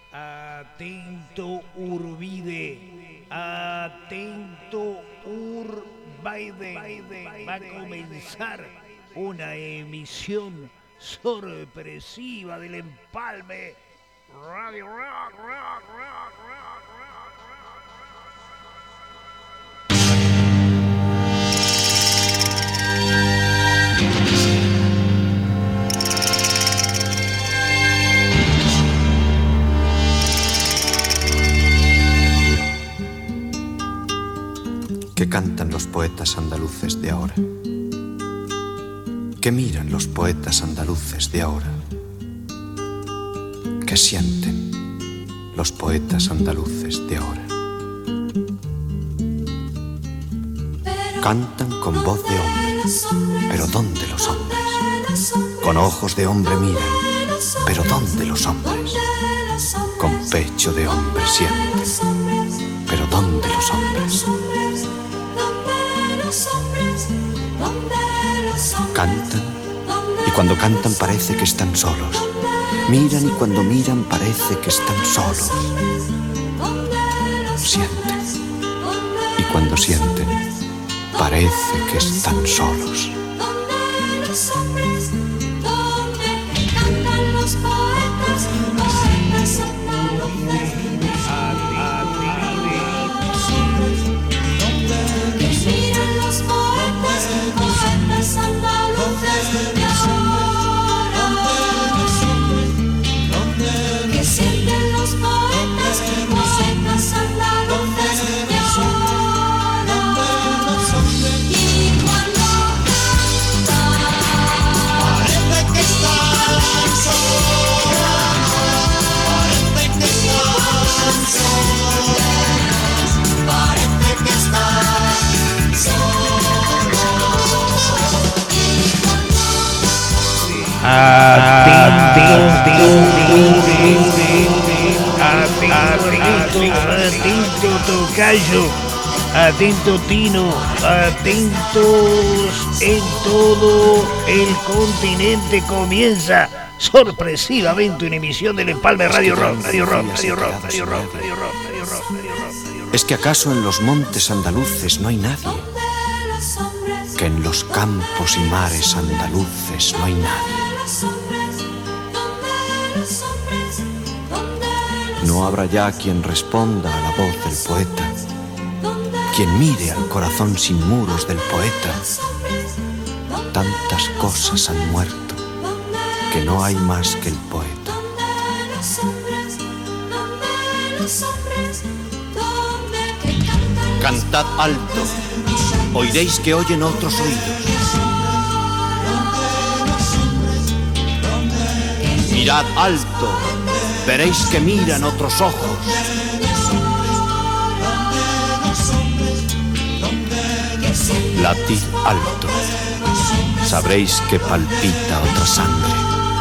Atento Urbide, atento Urbaide, va a comenzar una emisión sorpresiva del Empalme Radio Rock, rock, rock, rock, rock. ¿Qué cantan los poetas andaluces de ahora? ¿Qué miran los poetas andaluces de ahora? ¿Qué sienten los poetas andaluces de ahora? Cantan con voz de hombre, pero ¿dónde los hombres? Con ojos de hombre miran, pero ¿dónde los hombres? Con pecho de hombre sienten, pero ¿dónde los hombres? Cantan, y cuando cantan parece que están solos. Miran y cuando miran parece que están solos. Sienten, y cuando sienten parece que están solos. Atento tocayo, atento Tino, atentos en todo el continente. Comienza sorpresivamente una emisión del Empalme Radio Rock, Radio Rock, Radio Rock, Radio Rock, Radio Rock, Radio Rock, Radio Rock. ¿Es que acaso en los montes andaluces no hay nadie? ¿Que en los campos y mares andaluces no hay nadie? No habrá ya quien responda a la voz del poeta, quien mire al corazón sin muros del poeta. Tantas cosas han muerto que no hay más que el poeta. Cantad alto, oiréis que oyen otros oídos. Mirad alto, veréis que miran otros ojos. Latid alto, sabréis que palpita otra sangre.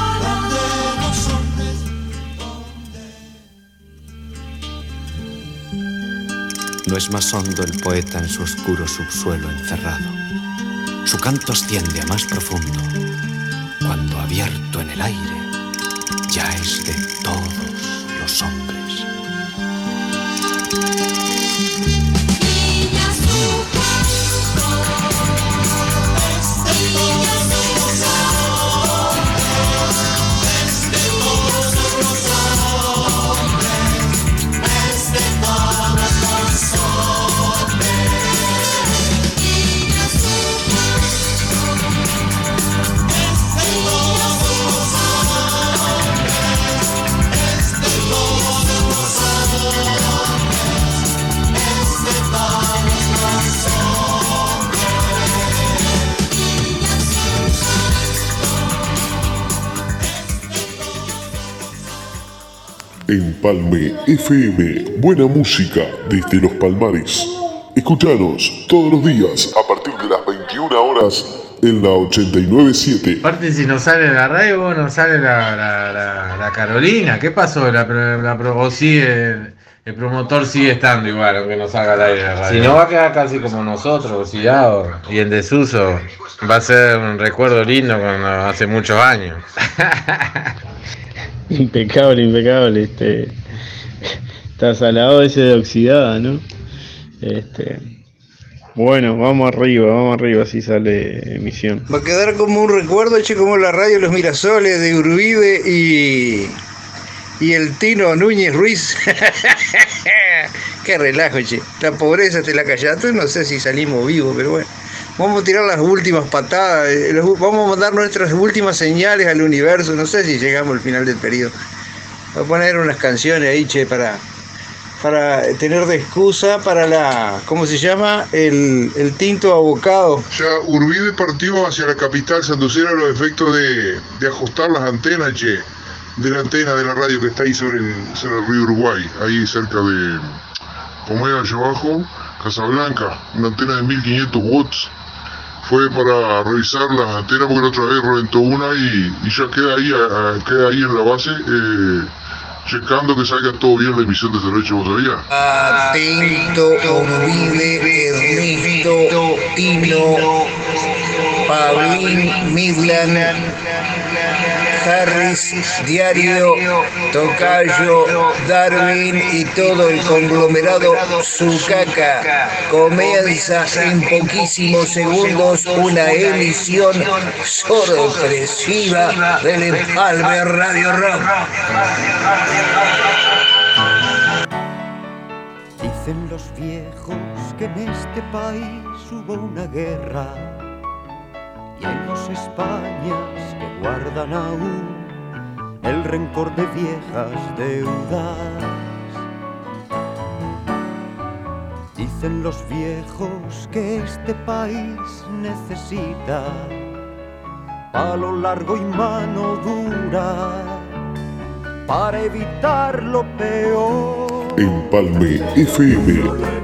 No es más hondo el poeta en su oscuro subsuelo encerrado. Su canto asciende a más profundo, cuando abierto en el aire ya es de todos los hombres. Empalme FM, buena música desde los Palmares. Escuchanos todos los días a partir de las 21 horas en la 89.7. Aparte, si no sale la radio, no sale la Carolina. ¿Qué pasó? O sigue, el promotor sigue estando igual, aunque no salga al aire la radio. Si no, va a quedar casi como nosotros, oxidado y en desuso. Va a ser un recuerdo lindo cuando hace muchos años. Impecable. Está salado ese de oxidada, ¿no? Bueno, vamos arriba, así sale emisión. Va a quedar como un recuerdo, che, como la radio Los Mirasoles de Urbide y el Tino Núñez Ruiz. Qué relajo, che. La pobreza te la callaste, no sé si salimos vivos, pero bueno. Vamos a tirar las últimas patadas, vamos a mandar nuestras últimas señales al universo, no sé si llegamos al final del periodo. Voy a poner unas canciones ahí, che, para tener de excusa para ¿cómo se llama? El tinto abocado. Ya Urbide partió hacia la capital sanducera a los efectos de ajustar las antenas, che, de la antena de la radio que está ahí sobre el río Uruguay, ahí cerca de, como es allá abajo, Casablanca, una antena de 1500 watts. Fue para revisar las antenas porque la otra vez reventó una y ya queda ahí en la base, checando que salga todo bien la emisión de esta noche, ¿vos sabías? Atento, Urbide, Ernesto, Tino, Pablín, Midland, Harris, Diario, Tocayo, Darwin y todo el conglomerado Sucaca. Comienza en poquísimos segundos una emisión sorpresiva del Empalme Radio Rock. Dicen los viejos que en este país hubo una guerra y hay dos Españas que guardan aún el rencor de viejas deudas. Dicen los viejos que este país necesita palo largo y mano dura para evitar lo peor. Empalme FM.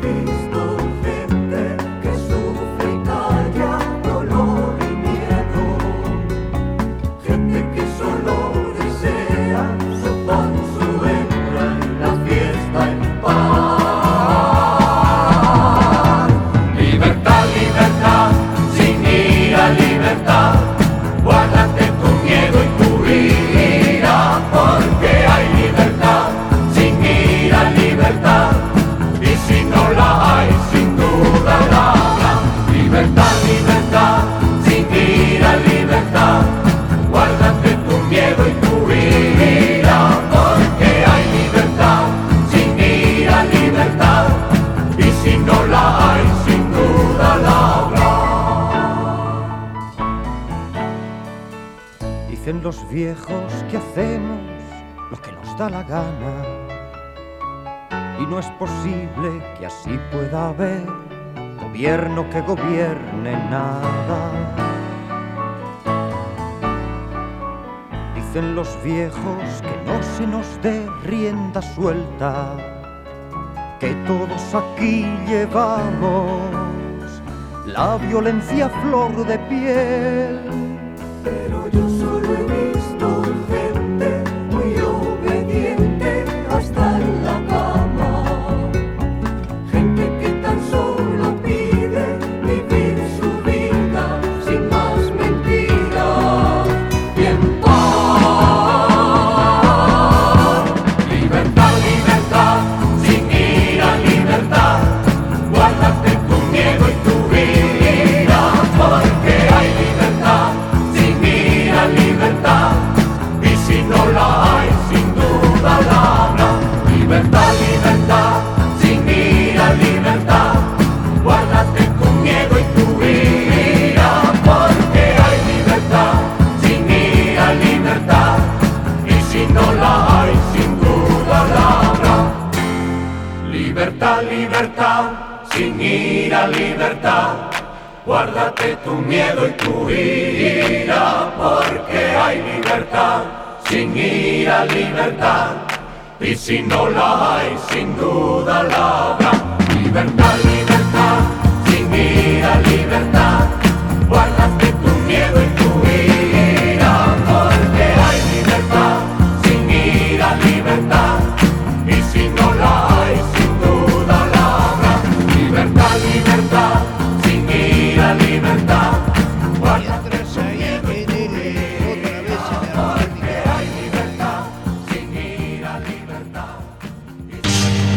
Dicen los viejos que hacemos lo que nos da la gana y no es posible que así pueda haber gobierno que gobierne nada. Dicen los viejos que no se nos dé rienda suelta, que todos aquí llevamos la violencia a flor de piel. Pero yo solo he visto gente muy obediente hasta en la cama, gente que tan solo pide vivir su vida sin más mentiras y en paz. Libertad, libertad, sin ira, libertad, guárdate tu miedo y tu vida, porque hay libertad. Libertad, y si no la hay, sin duda la habrá. Libertad, libertad, sin ira, libertad, guárdate tu miedo y tu ira, porque hay libertad, sin ira, libertad, y si no la hay, sin duda la habrá. Libertad, libertad, sin ira, libertad, guárdate tu miedo y tu ira, porque hay libertad, sin ira, libertad, y si no la hay, sin duda la habrá. Libertad, libertad, sin ira, libertad, guárdate tu miedo y tu ira, porque hay libertad, sin ira, libertad, y si no la hay, sin duda la habrá. Libertad, libertad, la libertad, guárdate tu miedo y tu ira, porque hay libertad, sin ira, libertad.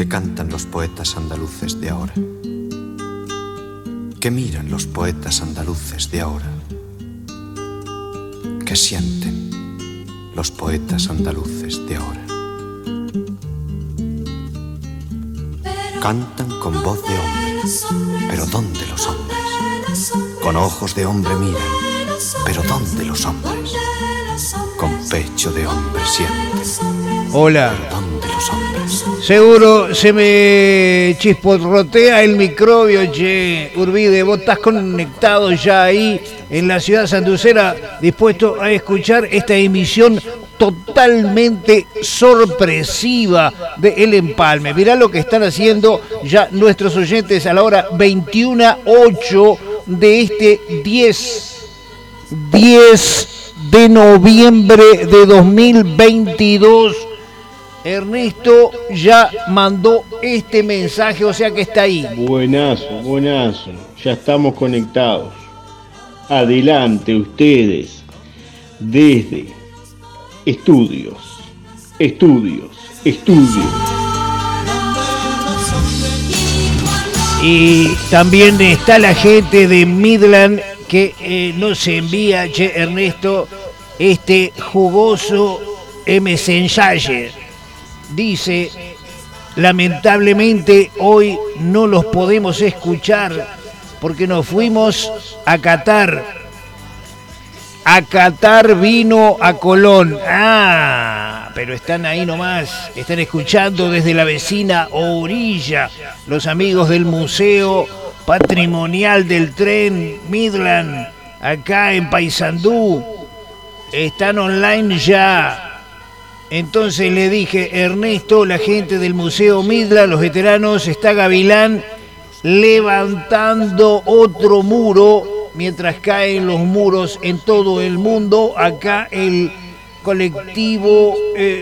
¿Qué cantan los poetas andaluces de ahora? ¿Qué miran los poetas andaluces de ahora? ¿Qué sienten los poetas andaluces de ahora? Cantan con voz de hombre, pero ¿dónde los hombres? Con ojos de hombre miran, pero ¿dónde los hombres? Con pecho de hombre sienten. Hola. Pero ¿dónde los hombres? Seguro se me chisporrotea el microbio, che. Urbide, vos estás conectado ya ahí en la ciudad santucera, dispuesto a escuchar esta emisión totalmente sorpresiva de El Empalme. Mirá lo que están haciendo ya nuestros oyentes a la hora 21:08 de este 10 de noviembre de 2022. Ernesto ya mandó este mensaje, o sea que está ahí. Buenazo, buenazo. Ya estamos conectados. Adelante ustedes. Desde estudios. Y también está la gente de Midland que nos envía, che, Ernesto, este jugoso Messenger. Dice, lamentablemente hoy no los podemos escuchar porque nos fuimos a Qatar. A Qatar vino a Colón. Ah, pero están ahí nomás. Están escuchando desde la vecina orilla los amigos del Museo Patrimonial del Tren Midland, acá en Paysandú. Están online ya. Entonces le dije, Ernesto, la gente del Museo Midland, los veteranos, está Gavilán levantando otro muro, mientras caen los muros en todo el mundo. Acá el colectivo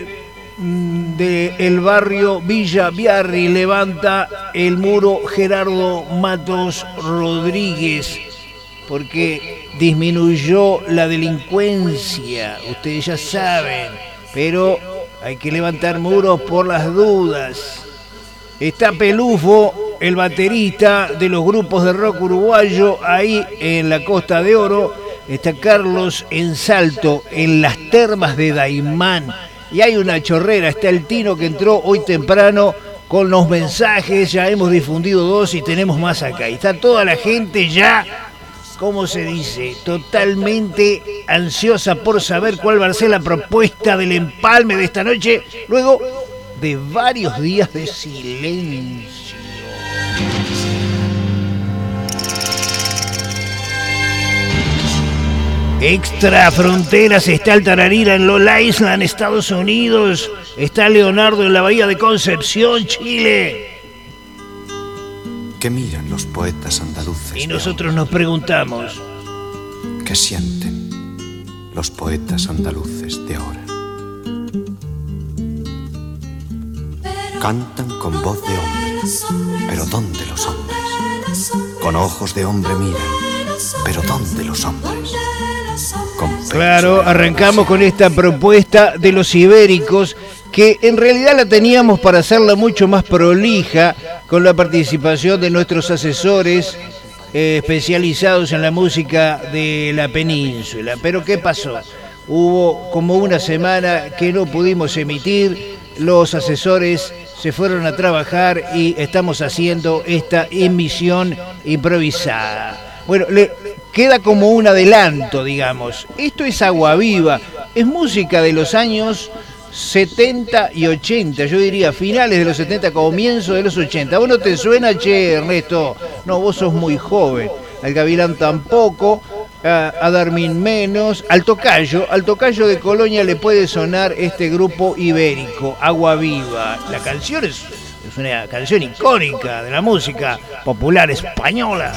del barrio Villa Biarri levanta el muro Gerardo Matos Rodríguez, porque disminuyó la delincuencia, ustedes ya saben. Pero hay que levantar muros por las dudas. Está Pelufo, el baterista de los grupos de rock uruguayo, ahí en la Costa de Oro. Está Carlos en Salto, en las termas de Daimán. Y hay una chorrera, está el Tino que entró hoy temprano con los mensajes. Ya hemos difundido 2 y tenemos más acá. Y está toda la gente ya, ¿cómo se dice? Totalmente ansiosa por saber cuál va a ser la propuesta del empalme de esta noche, luego de varios días de silencio. Extra Fronteras está el Tararira en Lola Island, Estados Unidos. Está Leonardo en la Bahía de Concepción, Chile. ¿Qué miran los poetas andaluces? Y nosotros nos preguntamos, ¿qué sienten los poetas andaluces de ahora? Cantan con voz de hombre, pero ¿dónde los hombres? Con ojos de hombre miran, pero ¿dónde los hombres? Claro, arrancamos con esta propuesta de los ibéricos, que en realidad la teníamos para hacerla mucho más prolija, con la participación de nuestros asesores especializados en la música de la península. Pero ¿qué pasó? Hubo como una semana que no pudimos emitir, los asesores se fueron a trabajar y estamos haciendo esta emisión improvisada. Bueno, le queda como un adelanto, digamos. Esto es Agua Viva, es música de los años 70 y 80, yo diría finales de los 70, comienzo de los 80. ¿Vos no te suena, che, Ernesto? No, vos sos muy joven. Al Gavilán tampoco, a Darmin menos. Al Tocayo de Colonia le puede sonar este grupo ibérico, Agua Viva. La canción es una canción icónica de la música popular española.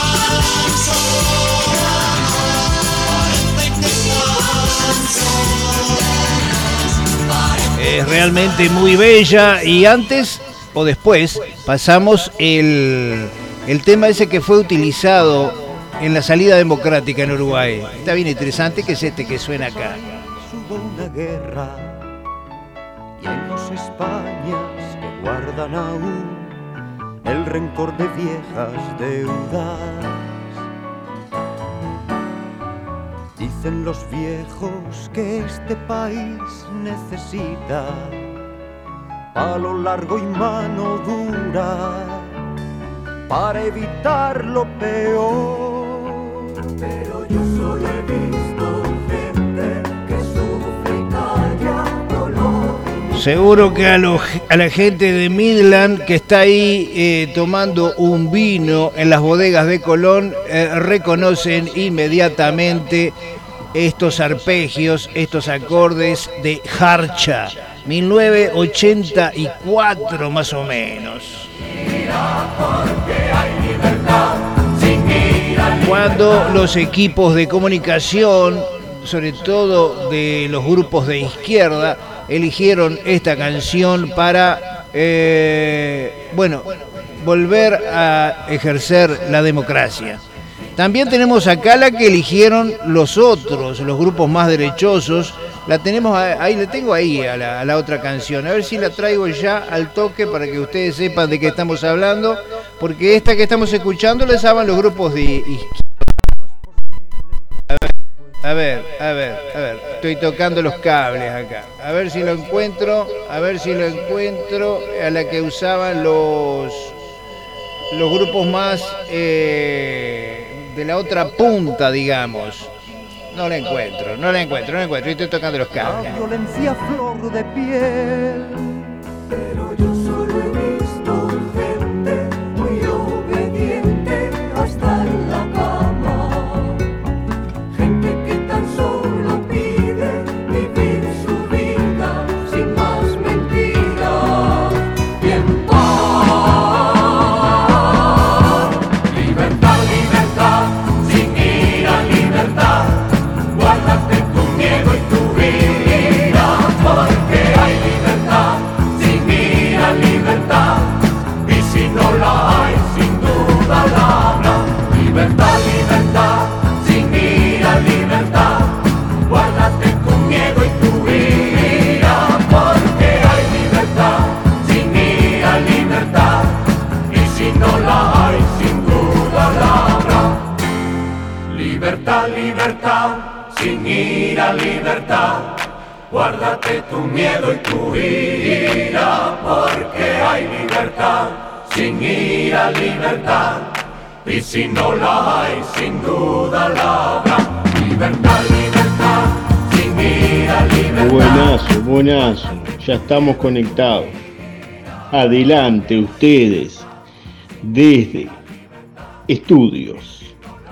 Es realmente muy bella. Y antes o después pasamos el tema ese que fue utilizado en la salida democrática en Uruguay. Está bien interesante, que es este que suena acá. Hubo una guerra y hay dos Españas que guardan guardan aún el rencor de viejas deudas. Dicen los viejos que este país necesita palo largo y mano dura para evitar lo peor. Pero yo solo he visto gente que sufre y calla dolor. Seguro que a la gente de Midland que está ahí tomando un vino en las bodegas de Colón reconocen inmediatamente estos arpegios, estos acordes de Harcha, 1984 más o menos. Cuando los equipos de comunicación, sobre todo de los grupos de izquierda, eligieron esta canción para, volver a ejercer la democracia. También tenemos acá la que eligieron los otros, los grupos más derechosos. La tenemos ahí, la tengo ahí a la otra canción. A ver si la traigo ya al toque para que ustedes sepan de qué estamos hablando, porque esta que estamos escuchando la usaban los grupos de izquierda. A ver, estoy tocando los cables acá. A ver si lo encuentro, a la que usaban los grupos más de la otra punta, digamos. No la encuentro, estoy tocando los cables. La violencia flor de piel, pero yo solo he visto gente muy obediente hasta en la cama. Gente que tan solo pide vivir su vida sin más mentiras y en paz. Libertad, libertad, sin ira, libertad. Guárdate tu miedo y tu ira, porque hay libertad, sin ira, libertad. Y si no la hay, sin duda la habrá. Libertad, libertad, sin ira, libertad. Guárdate tu miedo y tu ira, porque hay libertad, sin ira, libertad. Y si no la hay, sin duda la habrá. Libertad, libertad, sin ira, libertad. Guárdate tu miedo y tu ira, porque hay libertad, sin ira, libertad. Y si no la hay, sin duda la habrá. Libertad, libertad, sin ira, libertad. Buenazo, ya estamos conectados. Adelante ustedes, desde estudios.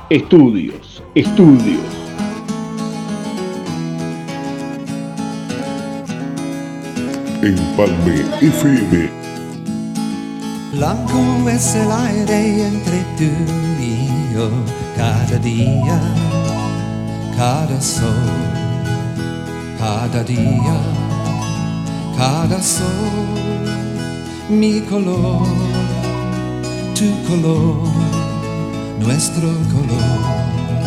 Empalme FM. Blanco es el aire entre tú y yo, cada día, cada sol, cada día, cada sol, mi color, tu color, nuestro color.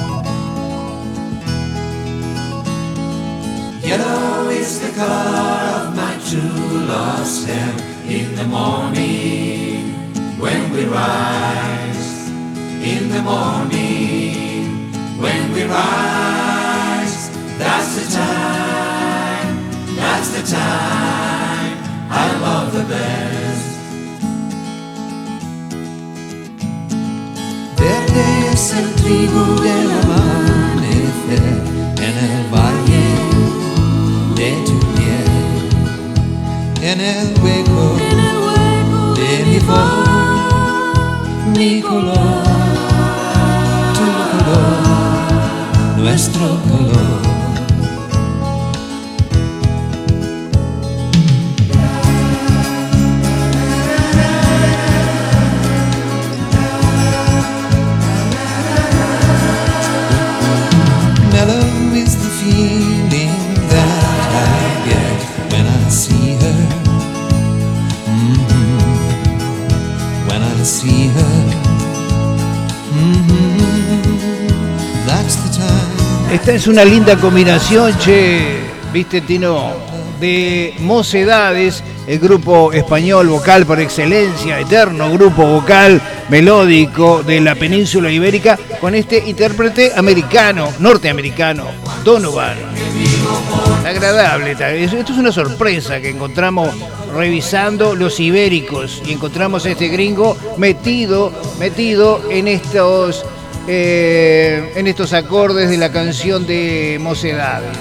Yellow is the color of my true lost hair. In the morning, when we rise. In the morning, when we rise. That's the time I love the best. Verde es el trigo del amanecer en el valle de tu piel, en el hueco de mi voz, mi color, tu color, nuestro color. Mellow is the feeling that I get when I see her. When I see her. That's the time. Esta es una linda combinación, che. ¿Viste, Tino? de Mocedades, el grupo español vocal por excelencia, eterno grupo vocal melódico de la península ibérica, con este intérprete norteamericano, Donovan. Agradable. Esto es una sorpresa que encontramos revisando los ibéricos y encontramos a este gringo metido en estos acordes de la canción de Mocedades.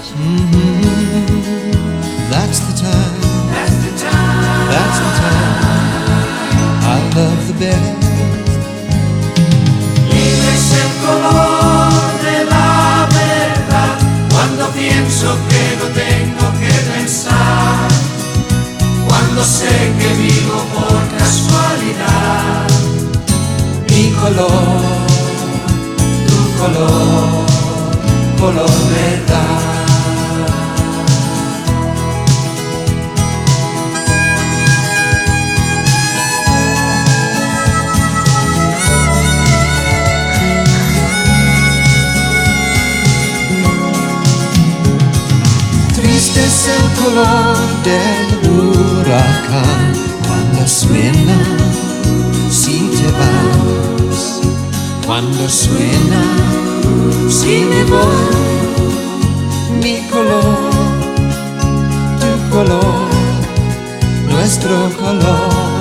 That's the time. That's the time. That's the time. I love the best. Libre es el color de la verdad. Cuando pienso que no tengo que pensar. Cuando sé que vivo por casualidad. Mi color, tu color, color verdad. Es el color del huracán cuando suena, si te vas, cuando suena, si me voy, mi color, tu color, nuestro color.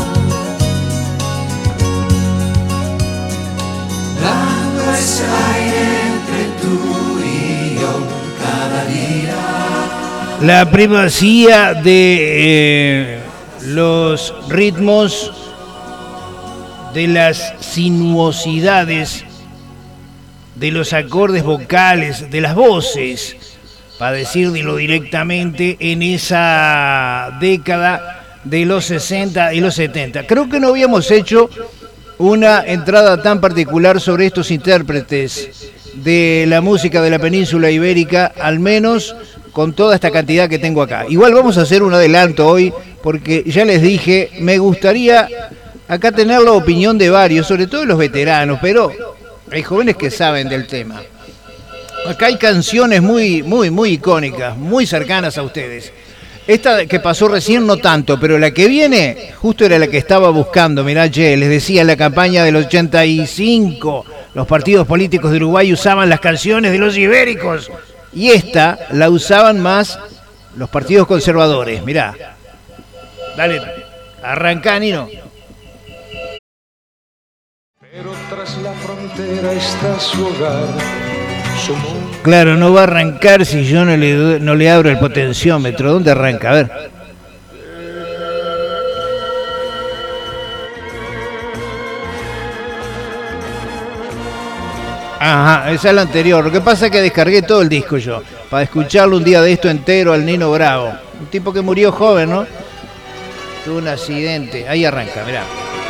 Blanco es el aire entre tú y yo cada día. La primacía de los ritmos, de las sinuosidades, de los acordes vocales, de las voces, para decirlo directamente, en esa década de los 60 y los 70. Creo que no habíamos hecho una entrada tan particular sobre estos intérpretes de la música de la península ibérica, al menos con toda esta cantidad que tengo acá. Igual vamos a hacer un adelanto hoy, porque ya les dije, me gustaría acá tener la opinión de varios, sobre todo de los veteranos, pero hay jóvenes que saben del tema. Acá hay canciones muy icónicas, muy cercanas a ustedes. Esta que pasó recién no tanto, pero la que viene justo era la que estaba buscando. Mirá, che, les decía, en la campaña del 85, los partidos políticos de Uruguay usaban las canciones de los ibéricos. Y esta la usaban más los partidos conservadores. Mirá. Dale, arrancá, Nino. Pero tras la frontera está su hogar, su mundo. Claro, no va a arrancar si yo no le abro el potenciómetro. ¿Dónde arranca? A ver. Ajá, esa es la anterior. Lo que pasa es que descargué todo el disco yo, para escucharlo un día de esto entero al Nino Bravo. Un tipo que murió joven, ¿no? Tuvo un accidente. Ahí arranca, mirá.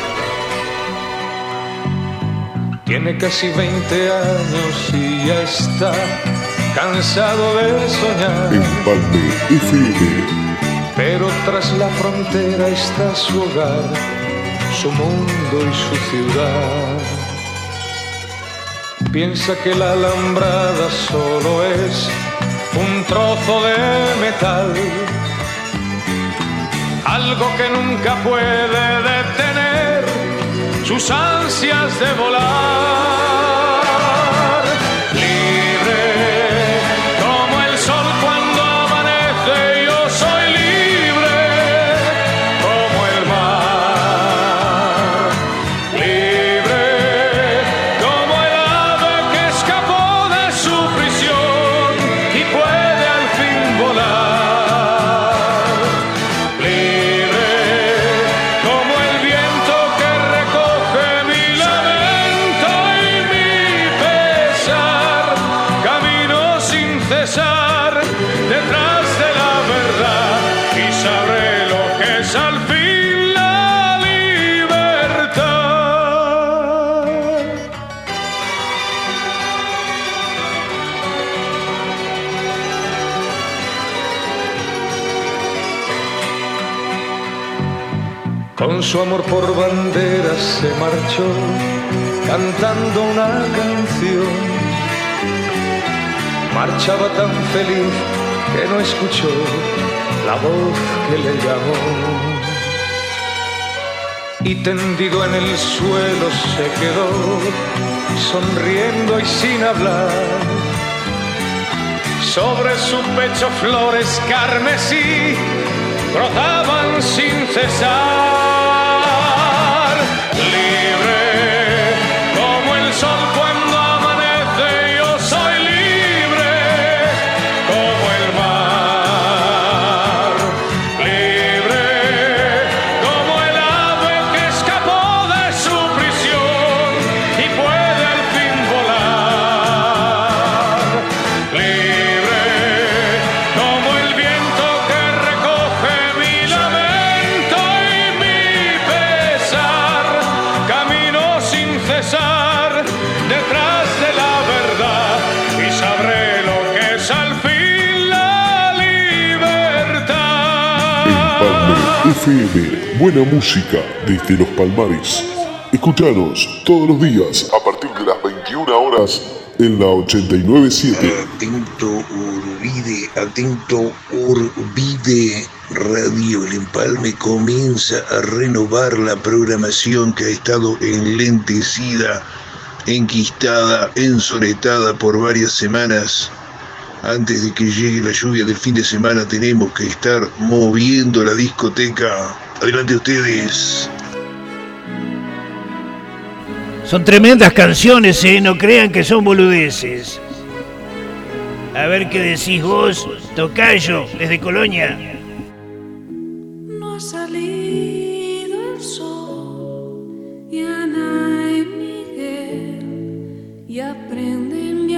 Tiene casi 20 años y ya está cansado de soñar. Empalme FM. Pero tras la frontera está su hogar, su mundo y su ciudad. Piensa que la alambrada solo es un trozo de metal, algo que nunca puede detener sus ansias de volar. Libre como el sol cuando amanece, yo soy libre como el mar. Libre como el ave que escapó de su prisión y puede al fin volar. Libre como el viento que recoge mi lamento y mi pesar. Camino sin cesar detrás de la verdad y sabré lo que es al fin la libertad. Con su amor por banderas se marchó cantando una canción. Marchaba tan feliz que no escuchó la voz que le llamó. Y tendido en el suelo se quedó, sonriendo y sin hablar. Sobre su pecho flores carmesí brotaban sin cesar. Libre como el sol cuando amanece, yo soy libre como el mar. Libre como el ave que escapó de su prisión y puede al fin volar. Libre como el viento que recoge mi lamento y mi pesar. Camino sin cesar detrás de la verdad y sabré lo que es al fin la libertad. Palmer FM, buena música desde Los Palmares. Escuchanos todos los días a partir de las 21 horas en la 89.7. Atento Urbide Radio El Empalme comienza a renovar la programación que ha estado enlentecida, enquistada, ensoletada por varias semanas. Antes de que llegue la lluvia del fin de semana tenemos que estar moviendo la discoteca. Adelante ustedes. Son tremendas canciones, no crean que son boludeces. A ver qué decís vos, tocayo, desde Colonia. No ha salido el sol y Ana y Miguel ya prenden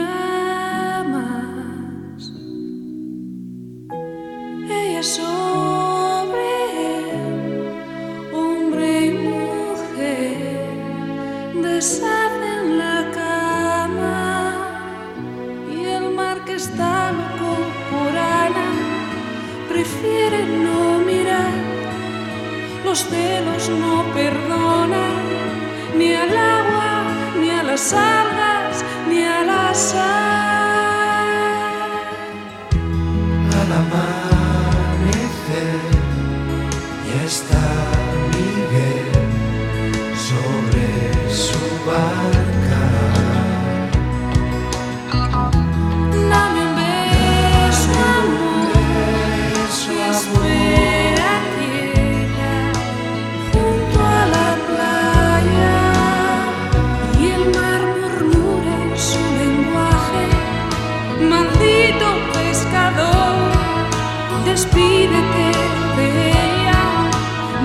llamas. Ella sobre él, hombre y mujer, deshacen la cama y el mar que está loco por Ana prefiere no mirar. Los celos no perdonan ni al agua, ni a las algas, ni a la sal. Al amanecer ya está Miguel sobre su barca. Dame un beso, amor, y espera que ella junto a la playa y el mar murmure su lenguaje. Maldito pescador, despídete de ella,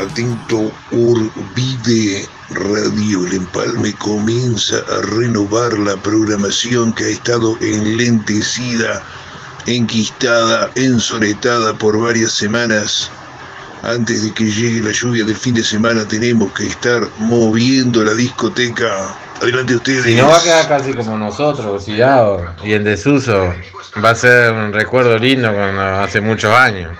atento Orbide. Radio El Empalme comienza a renovar la programación que ha estado enlentecida, enquistada, ensoletada por varias semanas. Antes de que llegue la lluvia del fin de semana tenemos que estar moviendo la discoteca. Adelante ustedes. Si no va a quedar casi como nosotros, oxidado y en desuso. Va a ser un recuerdo lindo como hace muchos años.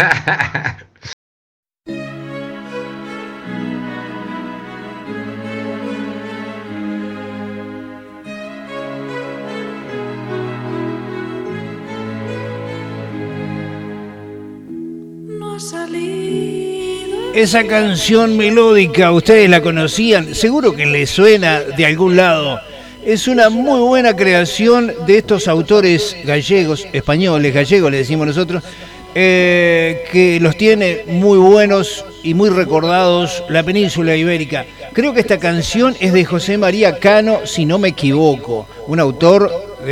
Esa canción melódica, ¿ustedes la conocían? Seguro que les suena de algún lado. Es una muy buena creación de estos autores gallegos, españoles, gallegos le decimos nosotros, que los tiene muy buenos y muy recordados la península ibérica. Creo que esta canción es de José María Cano, si no me equivoco, un autor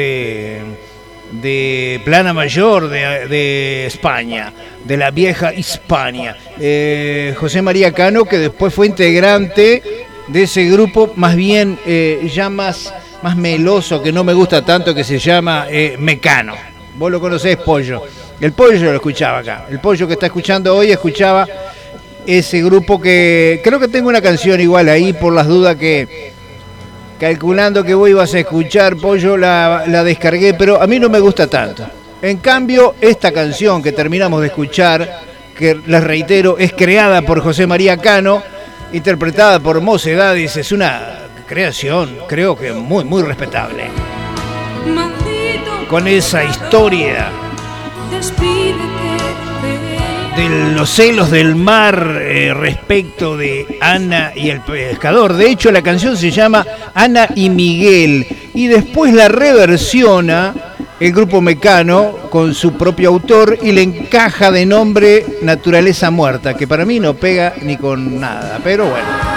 de Plana Mayor de España, de la vieja Hispania. José María Cano, que después fue integrante de ese grupo, más bien ya más meloso, que no me gusta tanto, que se llama Mecano. Vos lo conocés, Pollo. El Pollo lo escuchaba acá. El Pollo que está escuchando hoy escuchaba ese grupo, que creo que tengo una canción igual ahí, por las dudas que... Calculando que vos ibas a escuchar, Pollo, la descargué, pero a mí no me gusta tanto. En cambio, esta canción que terminamos de escuchar, que les reitero, es creada por José María Cano, interpretada por Mocedades, es una creación, creo que muy, muy respetable. Con esa historia de los celos del mar respecto de Ana y el pescador. De hecho, la canción se llama Ana y Miguel, y después la reversiona el grupo Mecano con su propio autor y le encaja de nombre Naturaleza Muerta, que para mí no pega ni con nada, pero bueno.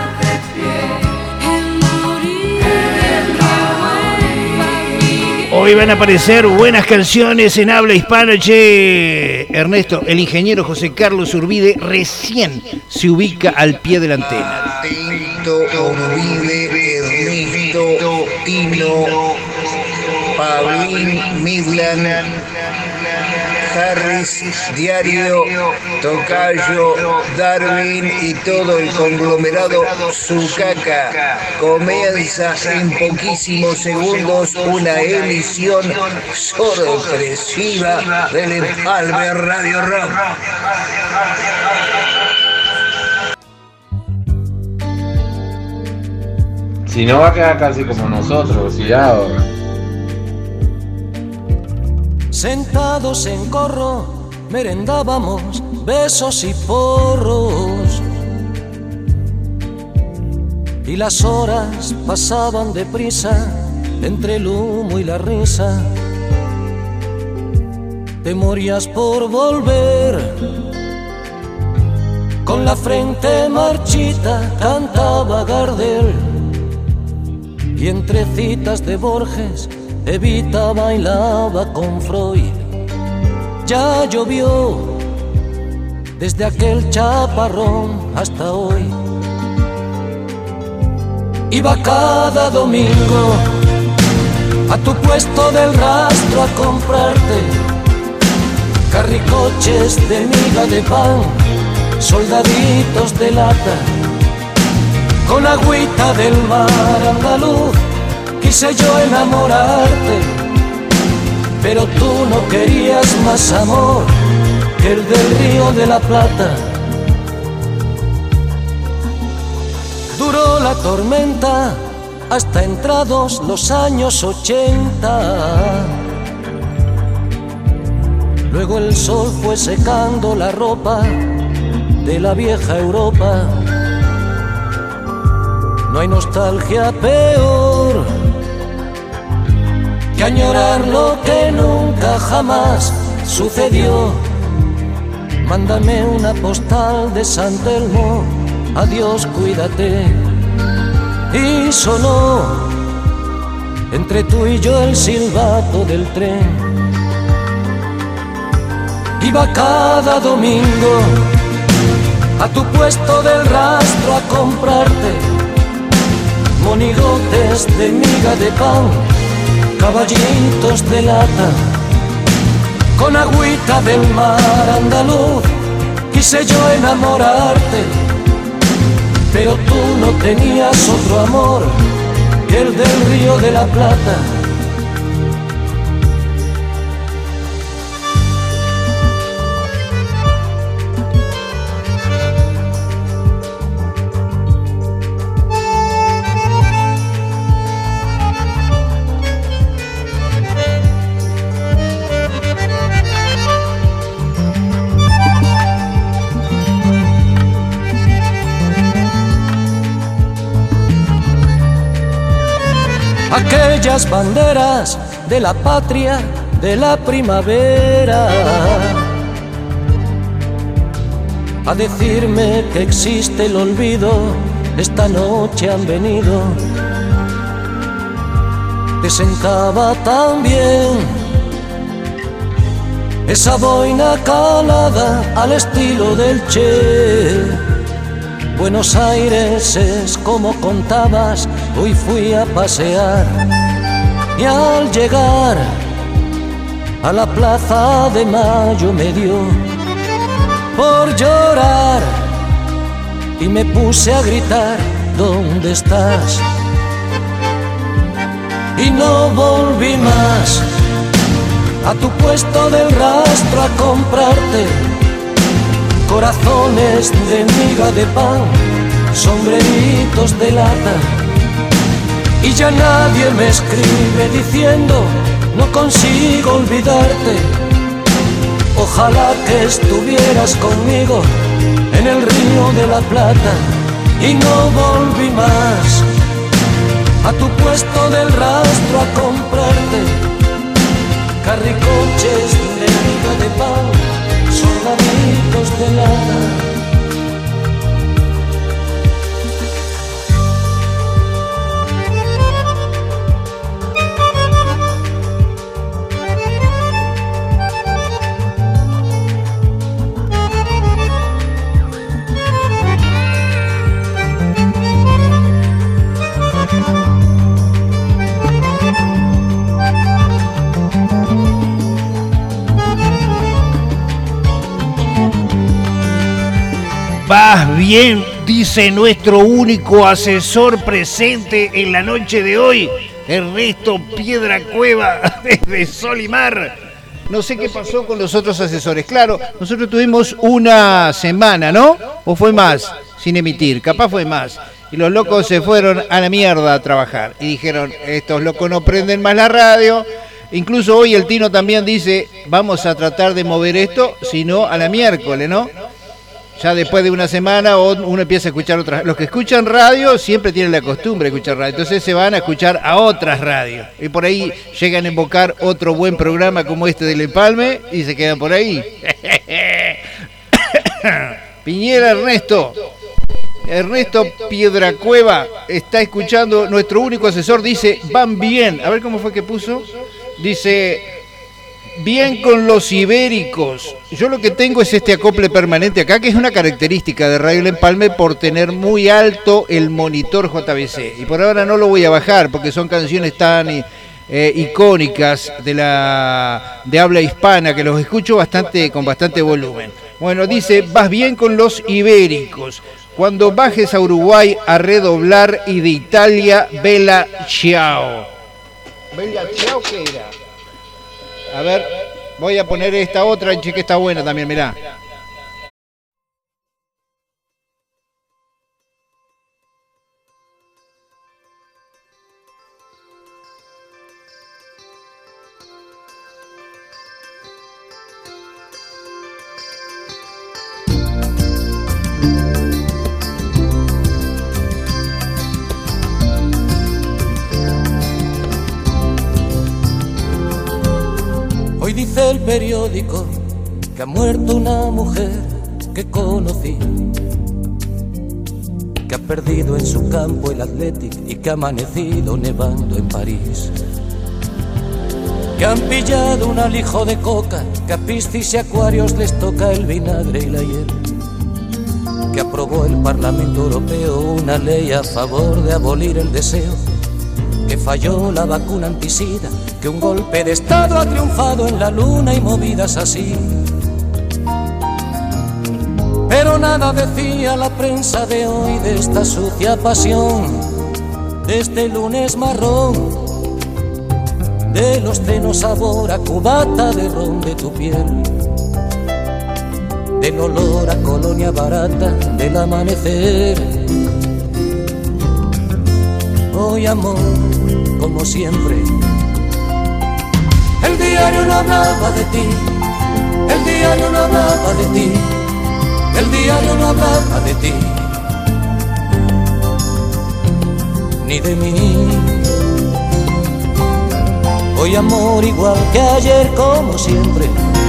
Hoy van a aparecer buenas canciones en habla hispana, che. Ernesto, el ingeniero José Carlos Urbide recién se ubica al pie de la antena. Atento Urbide, Ernesto, Tino, Paulín, Midland, Harris, Diario, Tocayo, Darwin y todo el conglomerado Sucaca. Comienza en poquísimos segundos una emisión sorpresiva del Empalme Radio Rock. Si no va a quedar casi como nosotros, oxidado. Sentados en corro, merendábamos besos y porros. Y las horas pasaban deprisa entre el humo y la risa. Te morías por volver. Con la frente marchita cantaba Gardel. Y entre citas de Borges, Evita bailaba con Freud. Ya llovió desde aquel chaparrón hasta hoy. Iba cada domingo a tu puesto del rastro a comprarte carricoches de miga de pan, soldaditos de lata, con agüita del mar andaluz. Quise yo enamorarte, pero tú no querías más amor que el del Río de la Plata. Duró la tormenta hasta entrados los años 80. Luego el sol fue secando la ropa de la vieja Europa. No hay nostalgia peor que añorar lo que nunca jamás sucedió. Mándame una postal de San Telmo, adiós, cuídate. Y sonó entre tú y yo el silbato del tren. Iba cada domingo a tu puesto del rastro a comprarte monigotes de miga de pan, caballitos de lata, con agüita del mar andaluz. Quise yo enamorarte, pero tú no tenías otro amor que el del Río de la Plata. Aquellas banderas de la patria, de la primavera, a decirme que existe el olvido, esta noche han venido. Te sentaba tan bien esa boina calada al estilo del Che. Buenos Aires es como contabas, hoy fui a pasear y al llegar a la Plaza de Mayo me dio por llorar y me puse a gritar, ¿dónde estás? Y no volví más a tu puesto del rastro a comprarte corazones de miga de pan, sombreritos de lata. Y ya nadie me escribe diciendo no consigo olvidarte. Ojalá que estuvieras conmigo en el Río de la Plata. Y no volví más a tu puesto del rastro a comprarte carricoches de miga de pan, soldaditos de lata. Vas bien, dice nuestro único asesor presente en la noche de hoy, Ernesto Piedra Cueva, desde Sol y Mar. No sé qué pasó con los otros asesores. Claro, nosotros tuvimos una semana, ¿no? ¿O fue más? Sin emitir, capaz fue más. Y los locos se fueron a la mierda a trabajar. Y dijeron, estos locos no prenden más la radio. Incluso hoy el Tino también dice, vamos a tratar de mover esto, si no a la miércoles, ¿no? Ya después de una semana uno empieza a escuchar otras. Los que escuchan radio siempre tienen la costumbre de escuchar radio. Entonces se van a escuchar a otras radios. Y por ahí llegan a invocar otro buen programa como este del Empalme y se quedan por ahí. Piñera Ernesto Piedracueva está escuchando. Nuestro único asesor dice, van bien. A ver cómo fue que puso. Dice... Bien con los ibéricos. Yo lo que tengo es este acople permanente acá, que es una característica de Radio El Empalme por tener muy alto el monitor JVC. Y por ahora no lo voy a bajar porque son canciones tan icónicas de habla hispana que los escucho con bastante volumen. Bueno, dice, vas bien con los ibéricos. Cuando bajes a Uruguay a redoblar y de Italia, Bella Ciao. ¿Bella Ciao qué era? A ver, voy a poner esta otra, che, que está buena también, mirá. Hoy dice el periódico que ha muerto una mujer que conocí, que ha perdido en su campo el Athletic y que ha amanecido nevando en París, que han pillado un alijo de coca, que a Piscis y Acuarios les toca el vinagre y la hiel, que aprobó el Parlamento Europeo una ley a favor de abolir el deseo, que falló la vacuna antisida, que un golpe de Estado ha triunfado en la luna y movidas así. Pero nada decía la prensa de hoy de esta sucia pasión, de este lunes marrón, de los tenos sabor a cubata de ron de tu piel, del olor a colonia barata del amanecer. Hoy amor, como siempre, el diario no hablaba de ti, el diario no hablaba de ti, el diario no hablaba de ti, ni de mí. Hoy amor, igual que ayer, como siempre,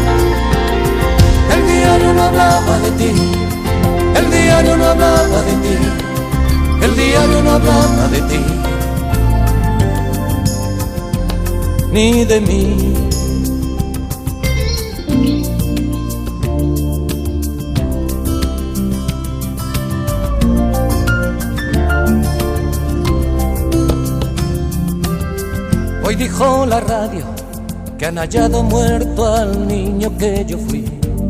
el diario no hablaba de ti, el diario no hablaba de ti, el diario no hablaba de ti, ni de mí. Hoy dijo la radio que han hallado muerto al niño que yo fui,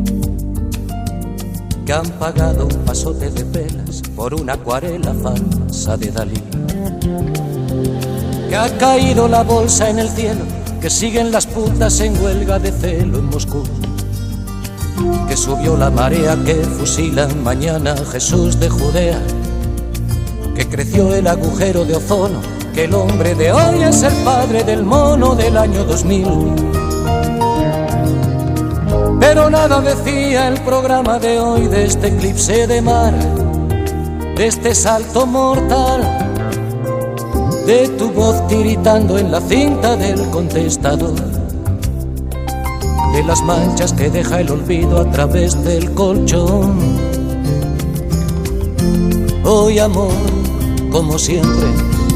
que han pagado un pasote de velas por una acuarela falsa de Dalí, que ha caído la bolsa en el cielo, que siguen las putas en huelga de celo en Moscú, que subió la marea que fusilan mañana a Jesús de Judea, que creció el agujero de ozono, que el hombre de hoy es el padre del mono del año 2000. Pero nada decía el programa de hoy de este eclipse de mar, de este salto mortal, de tu voz tiritando en la cinta del contestador, de las manchas que deja el olvido a través del colchón. Hoy amor, como siempre,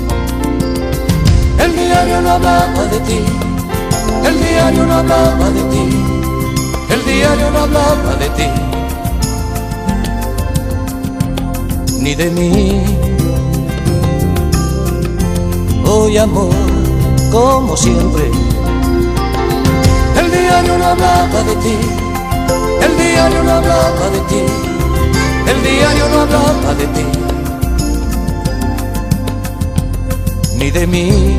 el diario no hablaba de ti, el diario no hablaba de ti, el diario no hablaba de ti, ni de mí. Hoy amor, como siempre, el diario no hablaba de ti, el diario no hablaba de ti, el diario no hablaba de ti, ni de mí.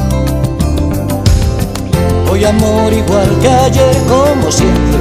Hoy amor, igual que ayer, como siempre,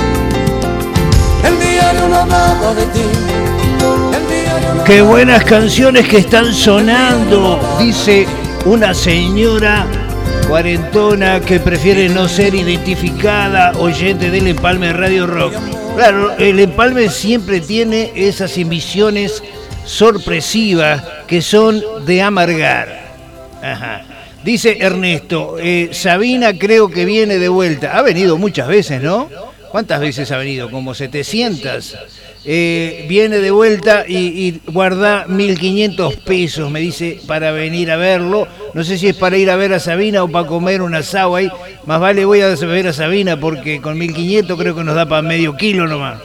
el diario no hablaba de ti, el diario no. Qué buenas canciones que están sonando, dice una señora cuarentona que prefiere no ser identificada, oyente del Empalme Radio Rock. Claro, el Empalme siempre tiene esas emisiones sorpresivas que son de amargar. Ajá. Dice Ernesto, Sabina creo que viene de vuelta. Ha venido muchas veces, ¿no? ¿Cuántas veces ha venido? Como 700. Viene de vuelta y guarda 1.500 pesos, me dice, para venir a verlo. No sé si es para ir a ver a Sabina o para comer un asado ahí. Más vale voy a ver a Sabina porque con 1.500 creo que nos da para medio kilo nomás.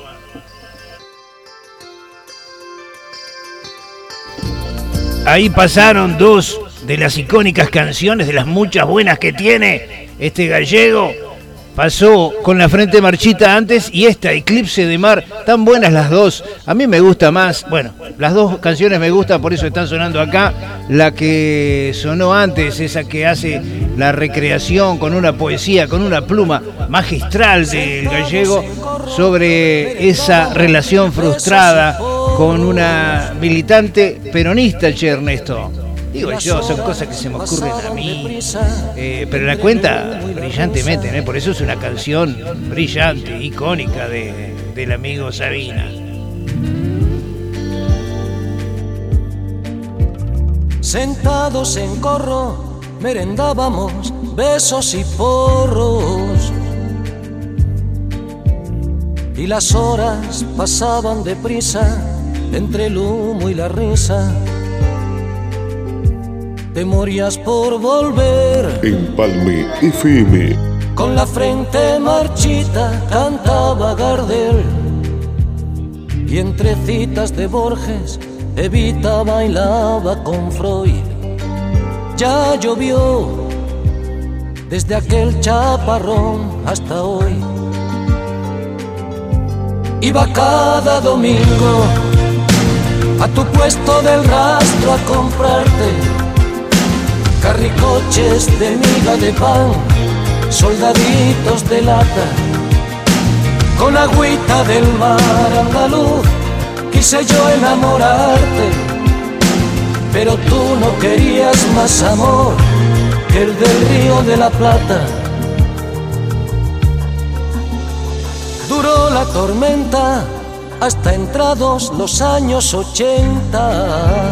Ahí pasaron dos de las icónicas canciones, de las muchas buenas que tiene este gallego. Pasó con La Frente Marchita antes y esta, Eclipse de Mar, tan buenas las dos. A mí me gusta más, bueno, las dos canciones me gustan, por eso están sonando acá. La que sonó antes, esa que hace la recreación con una poesía, con una pluma magistral del gallego sobre esa relación frustrada con una militante peronista, che, Ernesto. Digo yo, son cosas que se me ocurren a mí, pero la cuenta brillantemente, ¿no? Por eso es una canción brillante, icónica del amigo Sabina. Sentados en corro, merendábamos besos y porros, y las horas pasaban deprisa entre el humo y la risa. Te morías por volver. Empalme FM. Con la frente marchita cantaba Gardel. y entre citas de Borges Evita bailaba con Freud. Ya llovió desde aquel chaparrón hasta hoy. Iba cada domingo a tu puesto del rastro a comprarte carricoches de miga de pan, soldaditos de lata, con agüita del mar andaluz. Quise yo enamorarte, pero tú no querías más amor que el del Río de la Plata. Duró la tormenta hasta entrados los años 80.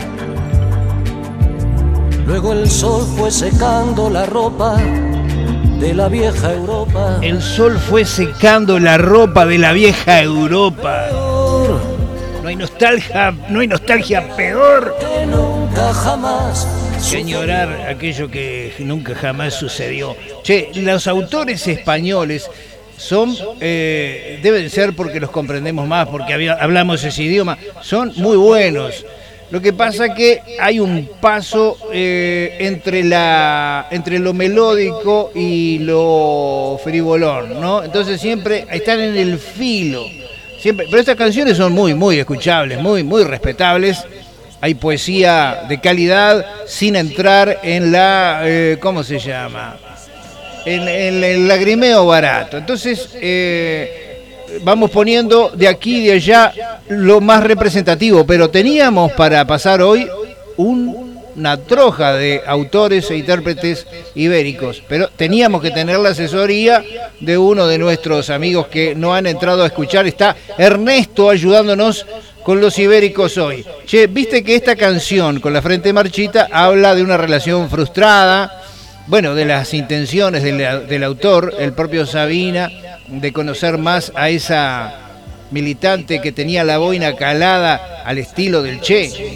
Luego el sol fue secando la ropa de la vieja Europa. El sol fue secando la ropa de la vieja Europa. No hay nostalgia peor que nunca jamás que añorar aquello que nunca jamás sucedió. Che, los autores españoles son, deben ser porque los comprendemos más, porque hablamos ese idioma, son muy buenos. Lo que pasa que hay un paso entre lo melódico y lo frivolón, ¿no? Entonces siempre están en el filo. Siempre, pero estas canciones son muy, muy escuchables, muy, muy respetables. Hay poesía de calidad sin entrar en la, ¿cómo se llama? En el lagrimeo barato. Entonces, vamos poniendo de aquí y de allá lo más representativo, pero teníamos para pasar hoy una troja de autores e intérpretes ibéricos, pero teníamos que tener la asesoría de uno de nuestros amigos que no han entrado a escuchar. Está Ernesto ayudándonos con los ibéricos hoy. Che, viste que esta canción, Con la frente marchita, habla de una relación frustrada, bueno, de las intenciones del autor, el propio Sabina, de conocer más a esa militante que tenía la boina calada al estilo del Che.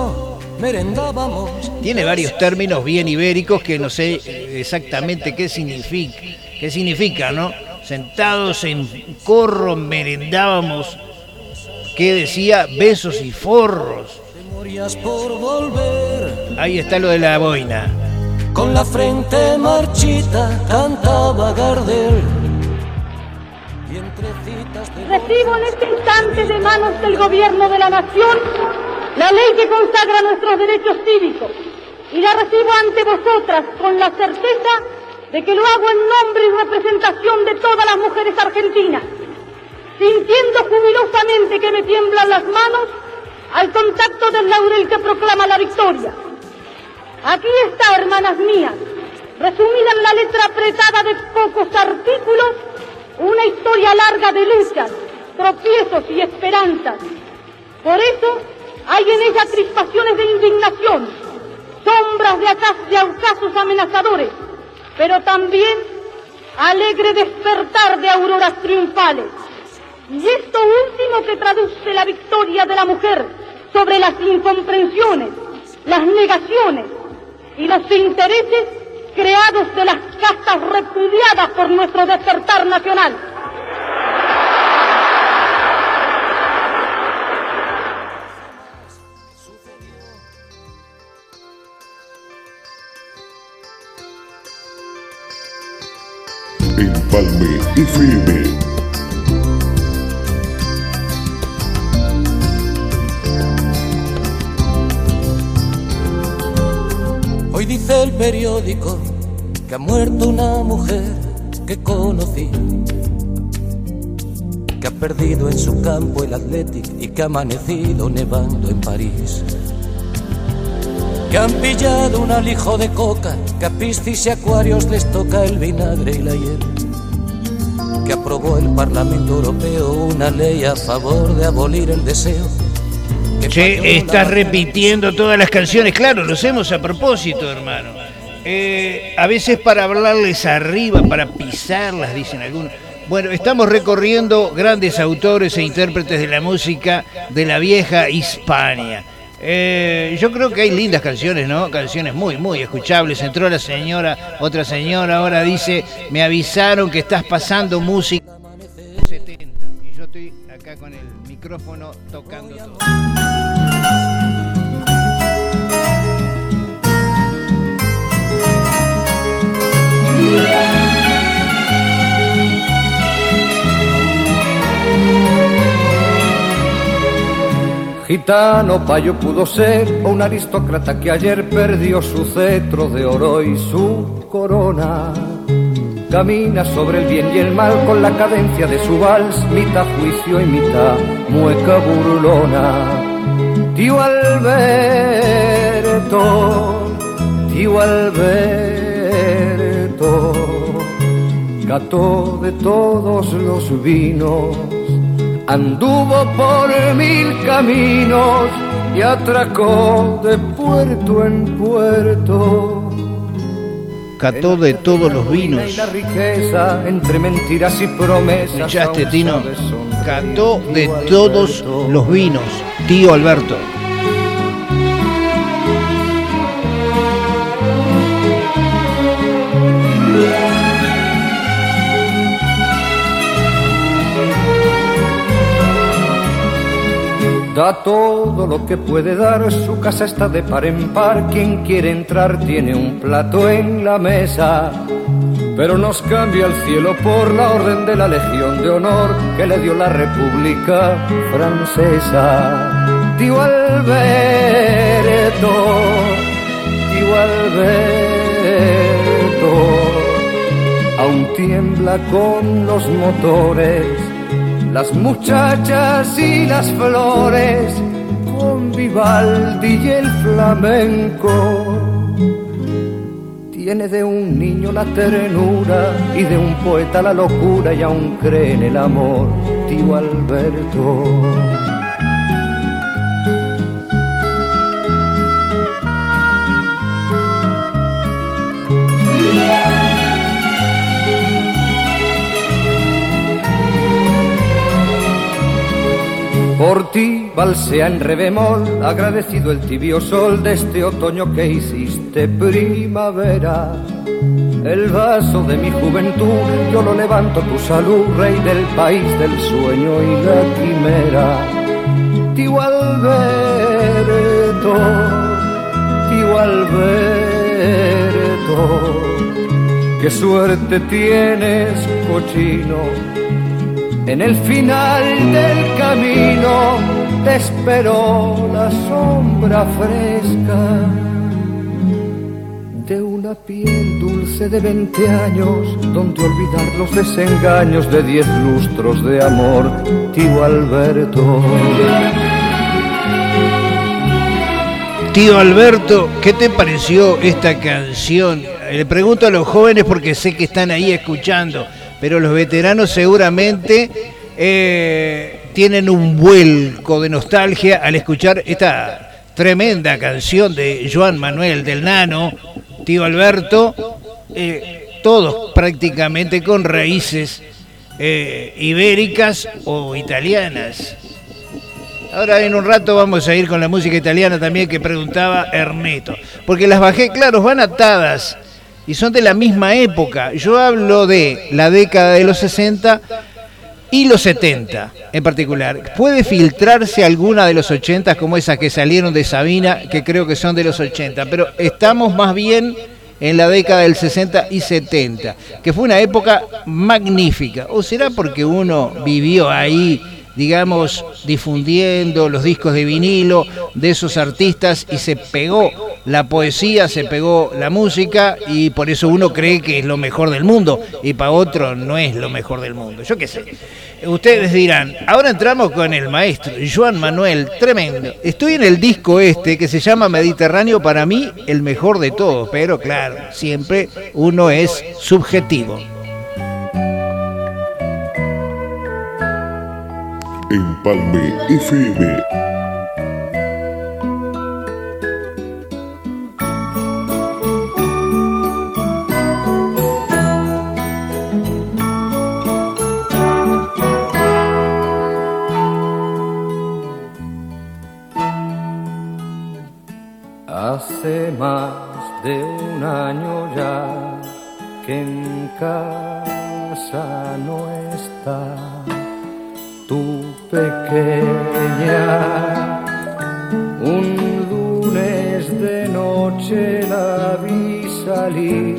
Tiene varios términos bien ibéricos que no sé exactamente qué significa, ¿no? Sentados en corro merendábamos, ¿qué decía? Besos y forros. Ahí está lo de la boina. Con la frente marchita cantaba Gardel. Recibo en este instante de manos del gobierno de la nación la ley que consagra nuestros derechos cívicos, y la recibo ante vosotras con la certeza de que lo hago en nombre y representación de todas las mujeres argentinas, sintiendo jubilosamente que me tiemblan las manos al contacto del laurel que proclama la victoria. Aquí está, hermanas mías, resumida en la letra apretada de pocos artículos, una historia larga de luchas, tropiezos y esperanzas. Por eso hay en ella crispaciones de indignación, sombras de ocasos amenazadores, pero también alegre despertar de auroras triunfales. Y esto último que traduce la victoria de la mujer sobre las incomprensiones, las negaciones y los intereses creados de las castas repudiadas por nuestro despertar nacional. Empalme FM. Hoy dice el periódico que ha muerto una mujer que conocí, que ha perdido en su campo el Athletic y que ha amanecido nevando en París, que han pillado un alijo de coca, que a Piscis y Acuarios les toca el vinagre y la hiel, que aprobó el Parlamento Europeo una ley a favor de abolir el deseo. Che, estás repitiendo todas las canciones, claro, lo hacemos a propósito, hermano. A veces para hablarles arriba, para pisarlas, dicen algunos. Bueno, estamos recorriendo grandes autores e intérpretes de la música de la vieja Hispania. Yo creo que hay lindas canciones, ¿no? Canciones muy, muy escuchables. Entró la señora, otra señora, ahora dice, me avisaron que estás pasando música 70. Y yo estoy acá con el micrófono tocando todo. Gitano payo pudo ser o un aristócrata que ayer perdió su cetro de oro y su corona. Camina sobre el bien y el mal con la cadencia de su vals, mitad juicio y mitad mueca burlona. Tío Alberto, cató de todos los vinos, anduvo por 1000 caminos y atracó de puerto en puerto. Cató de todos los vinos. Y la riqueza entre mentiras y promesas. ¿Escuchaste, Tino? Cató de todos los vinos, tío Alberto. Da todo lo que puede dar, su casa está de par en par, quien quiere entrar tiene un plato en la mesa. Pero nos cambia el cielo por la orden de la Legión de Honor que le dio la República Francesa. Tío Alberto, aún tiembla con los motores, las muchachas y las flores, con Vivaldi y el flamenco. Tiene de un niño la ternura y de un poeta la locura, y aún cree en el amor, tío Alberto. Por ti balsea en re bemol, agradecido el tibio sol de este otoño que hiciste primavera. El vaso de mi juventud yo lo levanto, tu salud, rey del país del sueño y la quimera. Tío Alberto, qué suerte tienes, cochino. En el final del camino te esperó la sombra fresca de una piel dulce de 20 años, donde olvidar los desengaños de 10 lustros de amor, tío Alberto. Tío Alberto, ¿qué te pareció esta canción? Le pregunto a los jóvenes porque sé que están ahí escuchando, pero los veteranos seguramente tienen un vuelco de nostalgia al escuchar esta tremenda canción de Joan Manuel del Nano, tío Alberto, todos prácticamente con raíces ibéricas o italianas. Ahora en un rato vamos a ir con la música italiana también que preguntaba Ernesto, porque las bajé, claro, van atadas y son de la misma época. Yo hablo de la década de los 60 y los 70 en particular. Puede filtrarse alguna de los 80 como esas que salieron de Sabina, que creo que son de los 80, pero estamos más bien en la década del 60 y 70, que fue una época magnífica. ¿O será porque uno vivió ahí, digamos, difundiendo los discos de vinilo de esos artistas y se pegó la poesía, se pegó la música y por eso uno cree que es lo mejor del mundo y para otro no es lo mejor del mundo? Yo qué sé. Ustedes dirán, ahora entramos con el maestro Joan Manuel, tremendo. Estoy en el disco este que se llama Mediterráneo, para mí el mejor de todos, pero claro, siempre uno es subjetivo. Empalme FM. Hace más de un año ya que en casa no está. tu pequeña. Un lunes de noche la vi salir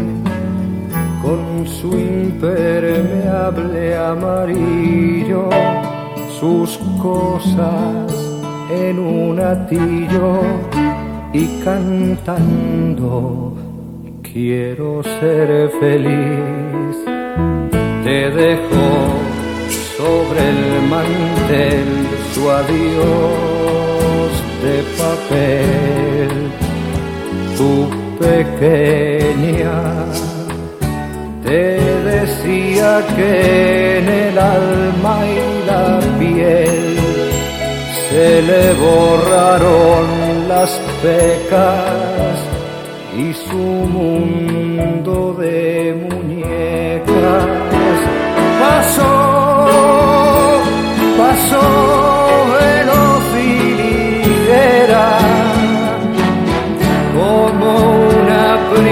con su impermeable amarillo, sus cosas en un atillo y cantando quiero ser feliz. Te dejo sobre el mantel su adiós de papel. Tu pequeña te decía que en el alma y la piel se le borraron las pecas y su mundo de muñecas pasó veloz y ligera como una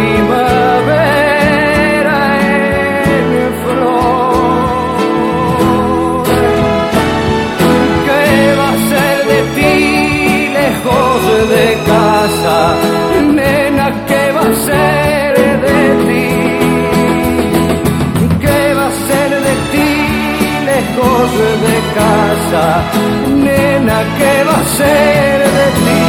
primavera en flor. ¿Qué va a ser de ti lejos de casa? Nena, ¿qué va a ser de ti? ¿Qué va a ser de ti lejos de casa? Nena, ¿qué va a ser de ti?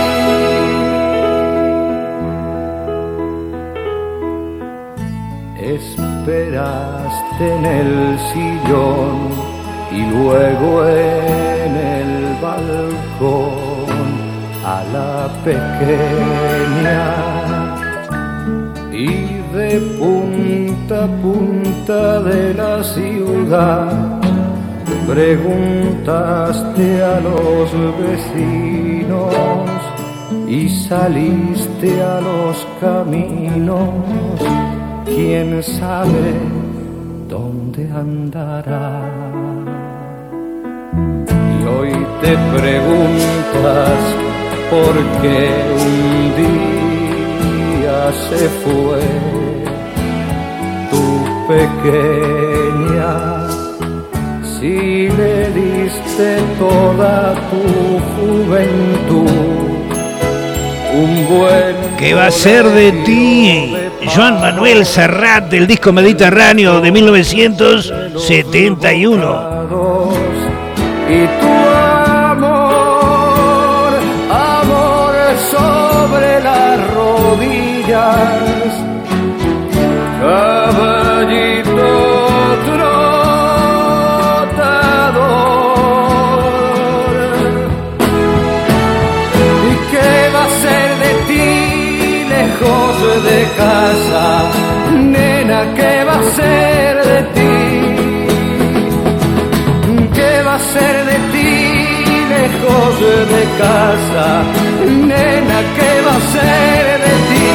Esperaste en el sillón y luego en el balcón a la pequeña, y de punta a punta de la ciudad preguntaste a los vecinos y saliste a los caminos. ¿Quién sabe dónde andará? Y hoy te preguntas por qué un día se fue tu pequeña, si le diste toda tu juventud. Un buen ¿Qué va a ser de ti? Joan Manuel Serrat, del disco Mediterráneo de 1971. Y tu amor sobre las rodillas, caballito trotador. ¿Y qué va a ser de ti lejos de casa? Nena, ¿qué va a ser de ti? ¿Qué va a ser de ti lejos de casa? Nena, ¿qué va a ser de ti?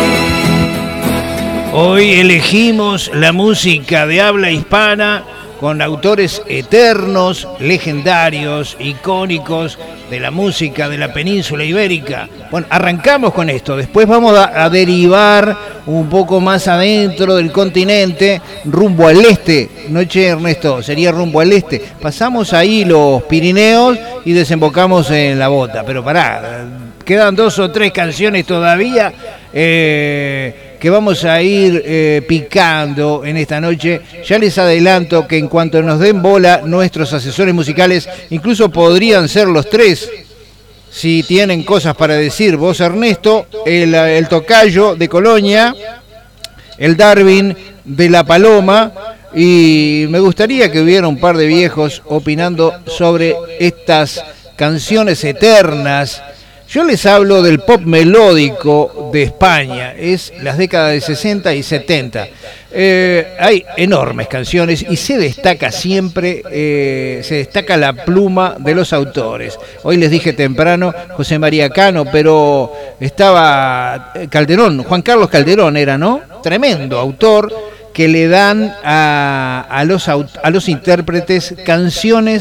Hoy elegimos la música de habla hispana con autores eternos, legendarios, icónicos de la música de la península ibérica. Bueno, arrancamos con esto, después vamos a derivar un poco más adentro del continente, rumbo al este. Noche, Ernesto, sería rumbo al este. Pasamos ahí los Pirineos y desembocamos en la Bota. Pero pará, quedan 2 o 3 canciones todavía que vamos a ir picando en esta noche. Ya les adelanto que en cuanto nos den bola nuestros asesores musicales, incluso podrían ser los 3, si tienen cosas para decir. Vos, Ernesto, el tocayo de Colonia, el Darwin de La Paloma, y me gustaría que hubiera un par de viejos opinando sobre estas canciones eternas. Yo les hablo del pop melódico de España, es las décadas de 60 y 70. Hay enormes canciones y se destaca siempre, se destaca la pluma de los autores. Hoy les dije temprano José María Cano, pero estaba Calderón, Juan Carlos Calderón era, ¿no? Tremendo autor, que le dan a los intérpretes canciones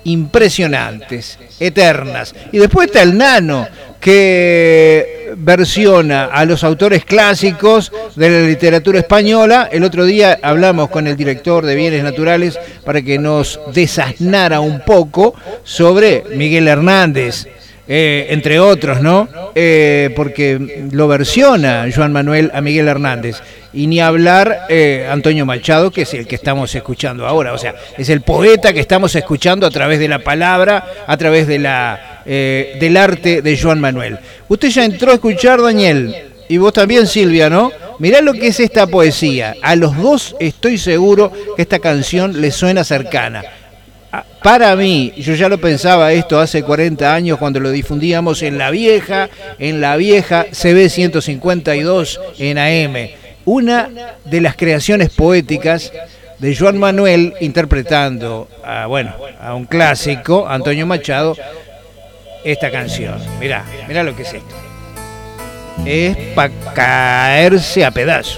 impresionantes, eternas. Y después está el Nano, que versiona a los autores clásicos de la literatura española. El otro día hablamos con el director de Bienes Naturales para que nos desasnara un poco sobre Miguel Hernández, entre otros, ¿no? Porque lo versiona Joan Manuel a Miguel Hernández. Y ni hablar Antonio Machado, que es el que estamos escuchando ahora. O sea, es el poeta que estamos escuchando a través de la palabra, a través de del arte de Joan Manuel. Usted ya entró a escuchar, Daniel, y vos también, Silvia, ¿no? Mirá lo que es esta poesía. A los dos estoy seguro que esta canción les suena cercana. Para mí, yo ya lo pensaba esto hace 40 años cuando lo difundíamos en la vieja CB 152 en AM. Una de las creaciones poéticas de Joan Manuel interpretando a un clásico, Antonio Machado, esta canción. Mirá lo que es esto. Es para caerse a pedazos.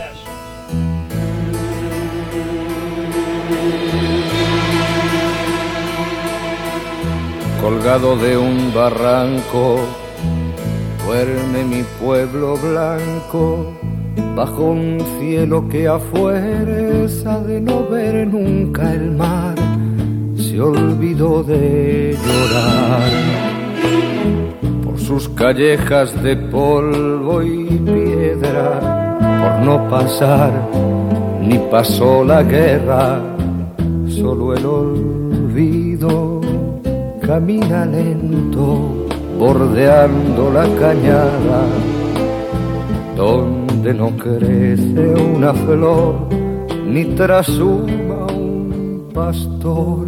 Colgado de un barranco, duerme mi pueblo blanco, bajo un cielo que a fuerza de no ver nunca el mar, se olvidó de llorar. Por sus callejas de polvo y piedra, por no pasar, ni pasó la guerra, solo el olvido camina lento, bordeando la cañada, donde no crece una flor, ni trashuma un pastor.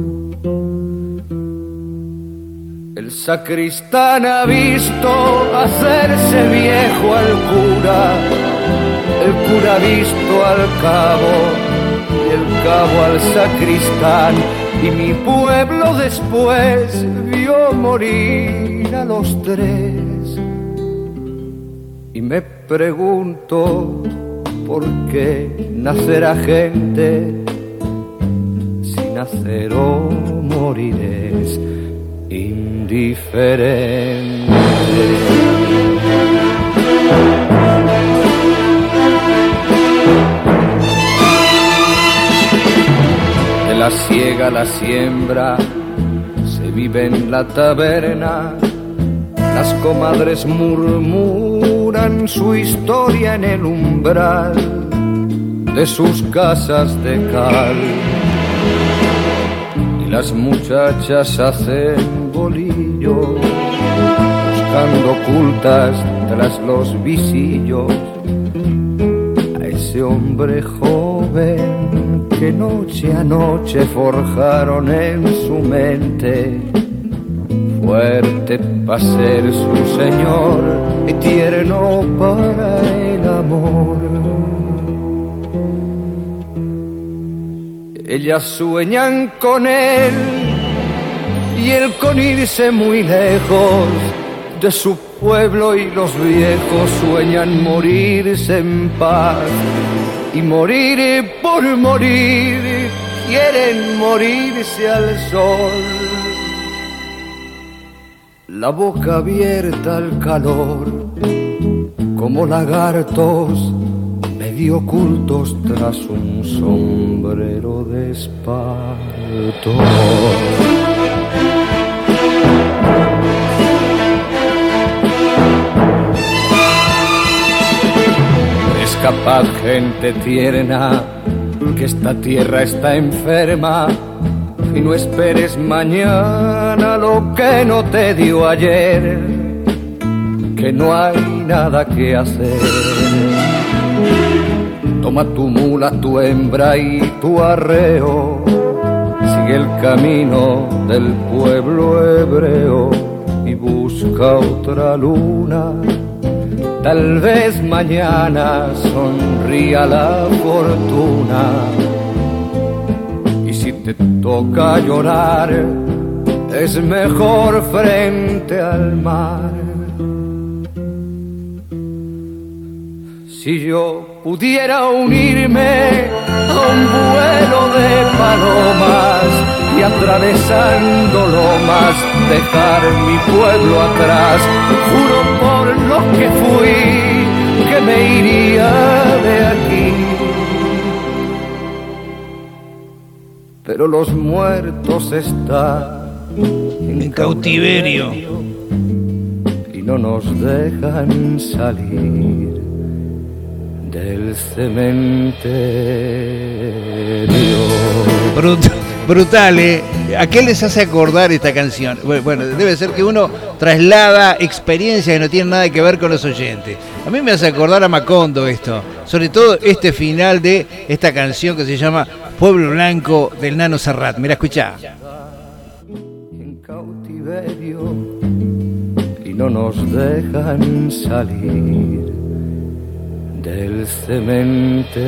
El sacristán ha visto hacerse viejo al cura, el cura ha visto al cabo, y el cabo al sacristán, y mi pueblo después vio morir a los tres. Y me pregunto por qué nacerá gente si nacer o morir es indiferente. De la siega a la siembra se vive en la taberna, las comadres murmuran su historia en el umbral de sus casas de cal, y las muchachas hacen bolillo buscando ocultas tras los visillos a ese hombre joven que noche a noche forjaron en su mente, fuerte para ser su señor y tierno para el amor. Ellas sueñan con él y él con irse muy lejos de su pueblo, y los viejos sueñan morirse en paz y morir por morir, quieren morirse al sol. La boca abierta al calor, como lagartos medio ocultos tras un sombrero de espanto. Es capaz gente tierna, que esta tierra está enferma, y no esperes mañana lo que no te dio ayer, que no hay nada que hacer. Toma tu mula, tu hembra y tu arreo, sigue el camino del pueblo hebreo y busca otra luna. Tal vez mañana sonría la fortuna, y si te toca llorar es mejor frente al mar. Si yo pudiera unirme a un vuelo de palomas y atravesando lomas dejar mi pueblo atrás. Juro por lo que fui que me iría de aquí. Pero los muertos están en cautiverio y no nos dejan salir del cementerio. Brutal, ¿eh? ¿A qué les hace acordar esta canción? Bueno, debe ser que uno traslada experiencias que no tienen nada que ver con los oyentes. A mí me hace acordar a Macondo esto, sobre todo este final de esta canción que se llama Pueblo Blanco del Nano Serrat. Mirá, escuchá. En cautiverio y no nos dejan salir del cementerio.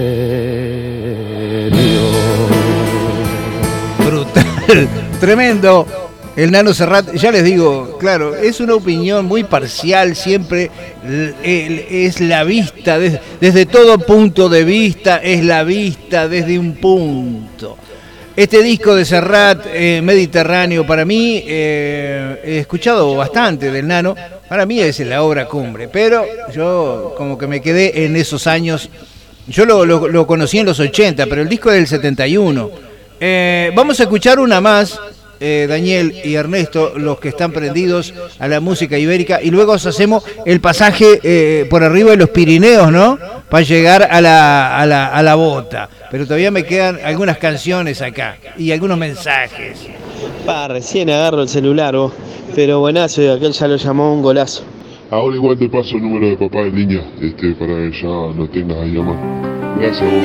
Brutal, tremendo. El Nano Serrat, ya les digo, claro, es una opinión muy parcial, siempre es la vista, desde todo punto de vista, es la vista desde un punto. Este disco de Serrat, Mediterráneo, para mí, he escuchado bastante del Nano, para mí es la obra cumbre, pero yo como que me quedé en esos años, yo lo conocí en los 80, pero el disco es del 71. Vamos a escuchar una más, Daniel y Ernesto, los que están prendidos a la música ibérica, y luego hacemos el pasaje por arriba de los Pirineos, ¿no? Para llegar a la bota. Pero todavía me quedan algunas canciones acá y algunos mensajes. Recién agarro el celular vos, pero buenazo, y aquel ya lo llamó un golazo. Ahora igual te paso el número de papá en línea, para que ya no tengas ahí a mano. Gracias a vos.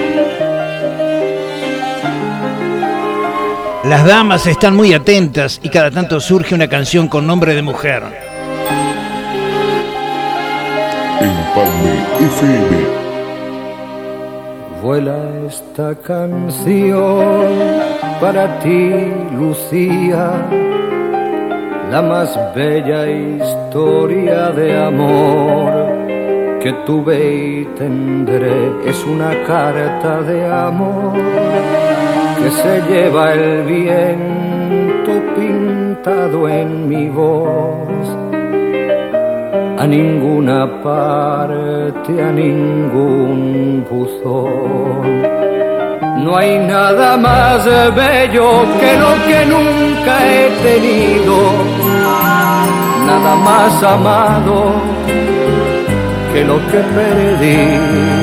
Las damas están muy atentas y cada tanto surge una canción con nombre de mujer. Empalme FM. Vuela esta canción para ti, Lucía, la más bella historia de amor que tuve y tendré. Es una carta de amor que se lleva el viento pintado en mi voz. A ninguna parte, a ningún buzón. No hay nada más bello que lo que nunca he tenido, nada más amado que lo que perdí.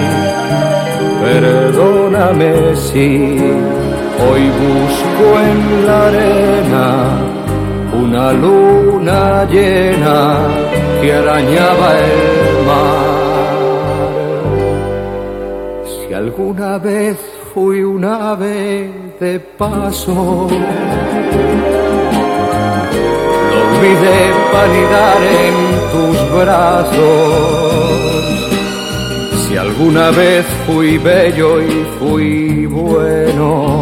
Perdóname si hoy busco en la arena una luna llena que arañaba el mar. Si alguna vez fui un ave de paso, lo olvidé para anidar en tus brazos. Si alguna vez fui bello y fui bueno,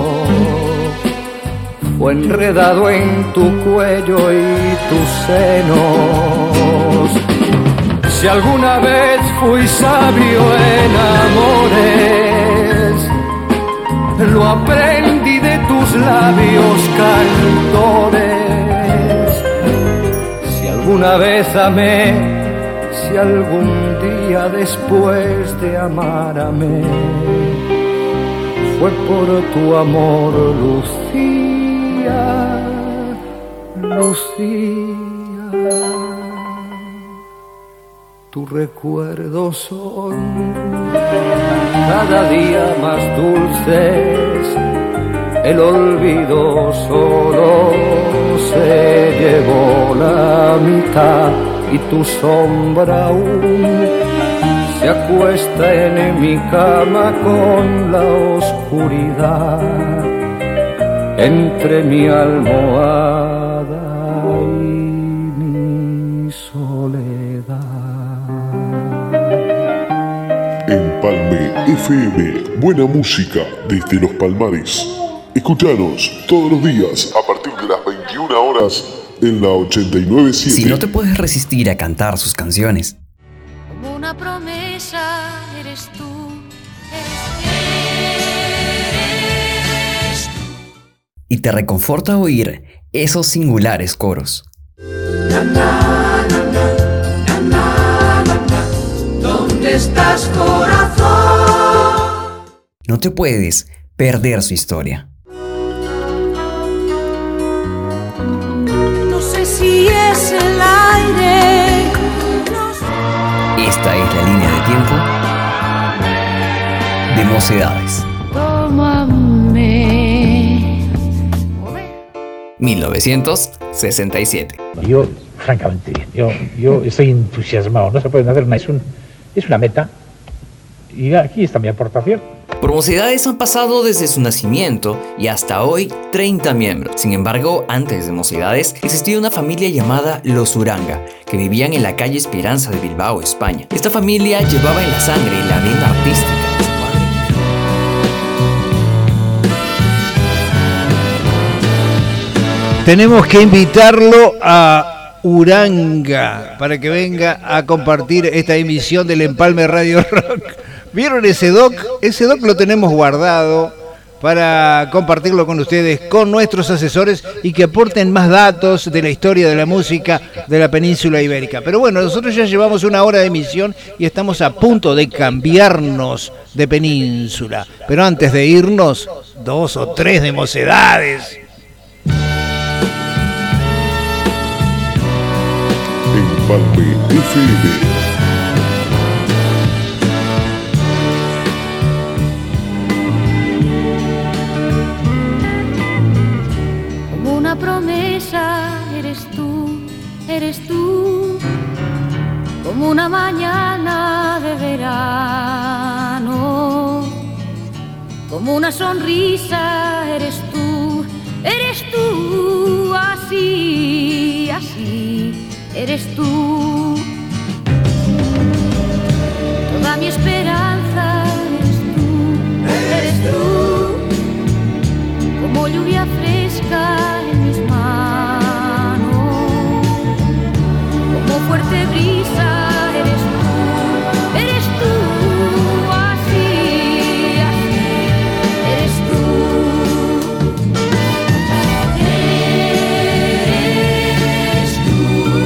fue enredado en tu cuello y tus senos. Si alguna vez fui sabio en amores, lo aprendí de tus labios cantores. Si alguna vez amé, si algún día después de amar amé, fue por tu amor, Lucía, Lucía. Tus recuerdos son cada día más dulces, el olvido solo se llevó la mitad y tu sombra aún se acuesta en mi cama con la oscuridad entre mi almohada y mi soledad. Empalme FM, buena música desde los Palmares. Escuchanos todos los días a partir de las 21 horas en la 89.7. Si no te puedes resistir a cantar sus canciones, Como una promesa eres tú, y te reconforta oír esos singulares coros. ¿Dónde estás, corazón? No te puedes perder su historia. No sé si es el aire. Esta es la línea de tiempo de Mocedades. Tómame. 1967. Yo, francamente, yo estoy entusiasmado. No se puede hacer nada. Es una meta. Y aquí está mi aportación. Por Mocedades han pasado desde su nacimiento y hasta hoy 30 miembros. Sin embargo, antes de Mocedades existía una familia llamada Los Uranga, que vivían en la calle Esperanza de Bilbao, España. Esta familia llevaba en la sangre la vena artística. Tenemos que invitarlo a Uranga para que venga a compartir esta emisión del Empalme Radio Rock. ¿Vieron ese doc? Ese doc lo tenemos guardado para compartirlo con ustedes, con nuestros asesores y que aporten más datos de la historia de la música de la península ibérica. Pero bueno, nosotros ya llevamos 1 hora de emisión y estamos a punto de cambiarnos de península. Pero antes de irnos, 2 o 3 de Mocedades. Empalme FM. Una promesa eres tú, como una mañana de verano, como una sonrisa eres tú, así, eres tú, toda mi esperanza eres tú, como lluvia fresca en mis manos, como fuerte brisa eres tú, así, eres tú. Eres tú,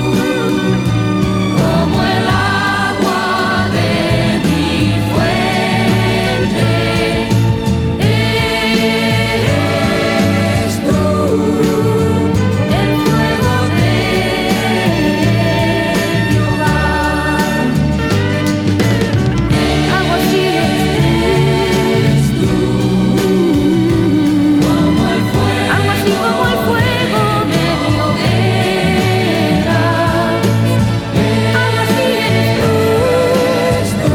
como el agua de mi fuente. Eres tú, el fuego de mi hogar. Algo así eres tú, como el fuego, algo así como el fuego de mi hoguera. Algo así eres tú,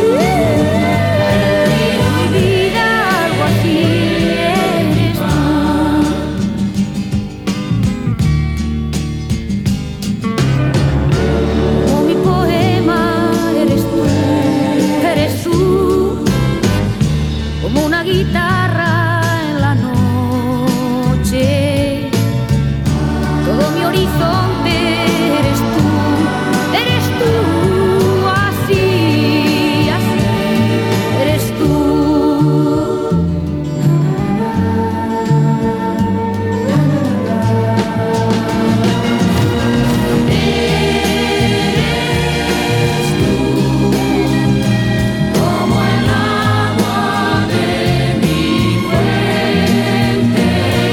el río de mi vida. Algo así eres tú. Como mi poema eres tú, como una guitarra en la noche, todo mi horizonte eres tú, así, eres tú. Como el agua de mi fuente,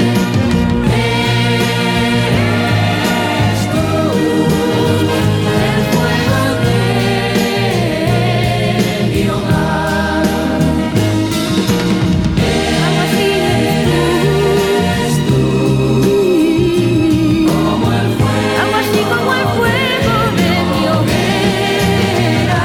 eres tú, el fuego de mi hogar. Algo así eres tú, como el fuego, algo así como el fuego de mi hoguera.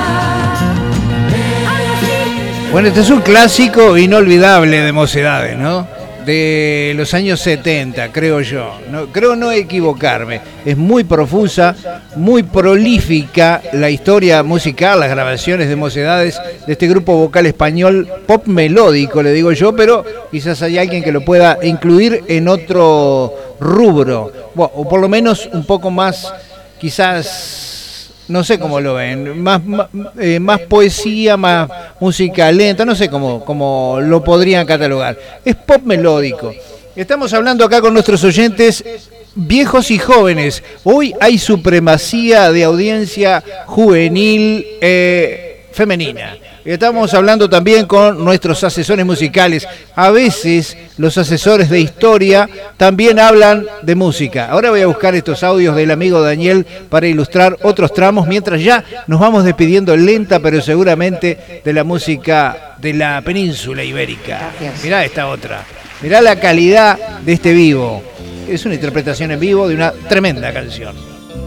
Bueno, este es un clásico inolvidable de Mocedades, ¿no? De los años 70, creo yo. Creo no equivocarme. Es muy profusa, muy prolífica la historia musical, las grabaciones de Mocedades, de este grupo vocal español, pop melódico, le digo yo, pero quizás hay alguien que lo pueda incluir en otro rubro. Bueno, o por lo menos un poco más, quizás... No sé cómo lo ven, más poesía, más música lenta, no sé cómo lo podrían catalogar. Es pop melódico Estamos hablando acá con nuestros oyentes viejos y jóvenes. Hoy hay supremacía de audiencia juvenil femenina. Estamos hablando también con nuestros asesores musicales. A veces los asesores de historia también hablan de música. Ahora voy a buscar estos audios del amigo Daniel para ilustrar otros tramos, mientras ya nos vamos despidiendo lenta pero seguramente de la música de la península ibérica. Mirá esta otra. Mirá la calidad de este vivo. Es una interpretación en vivo de una tremenda canción.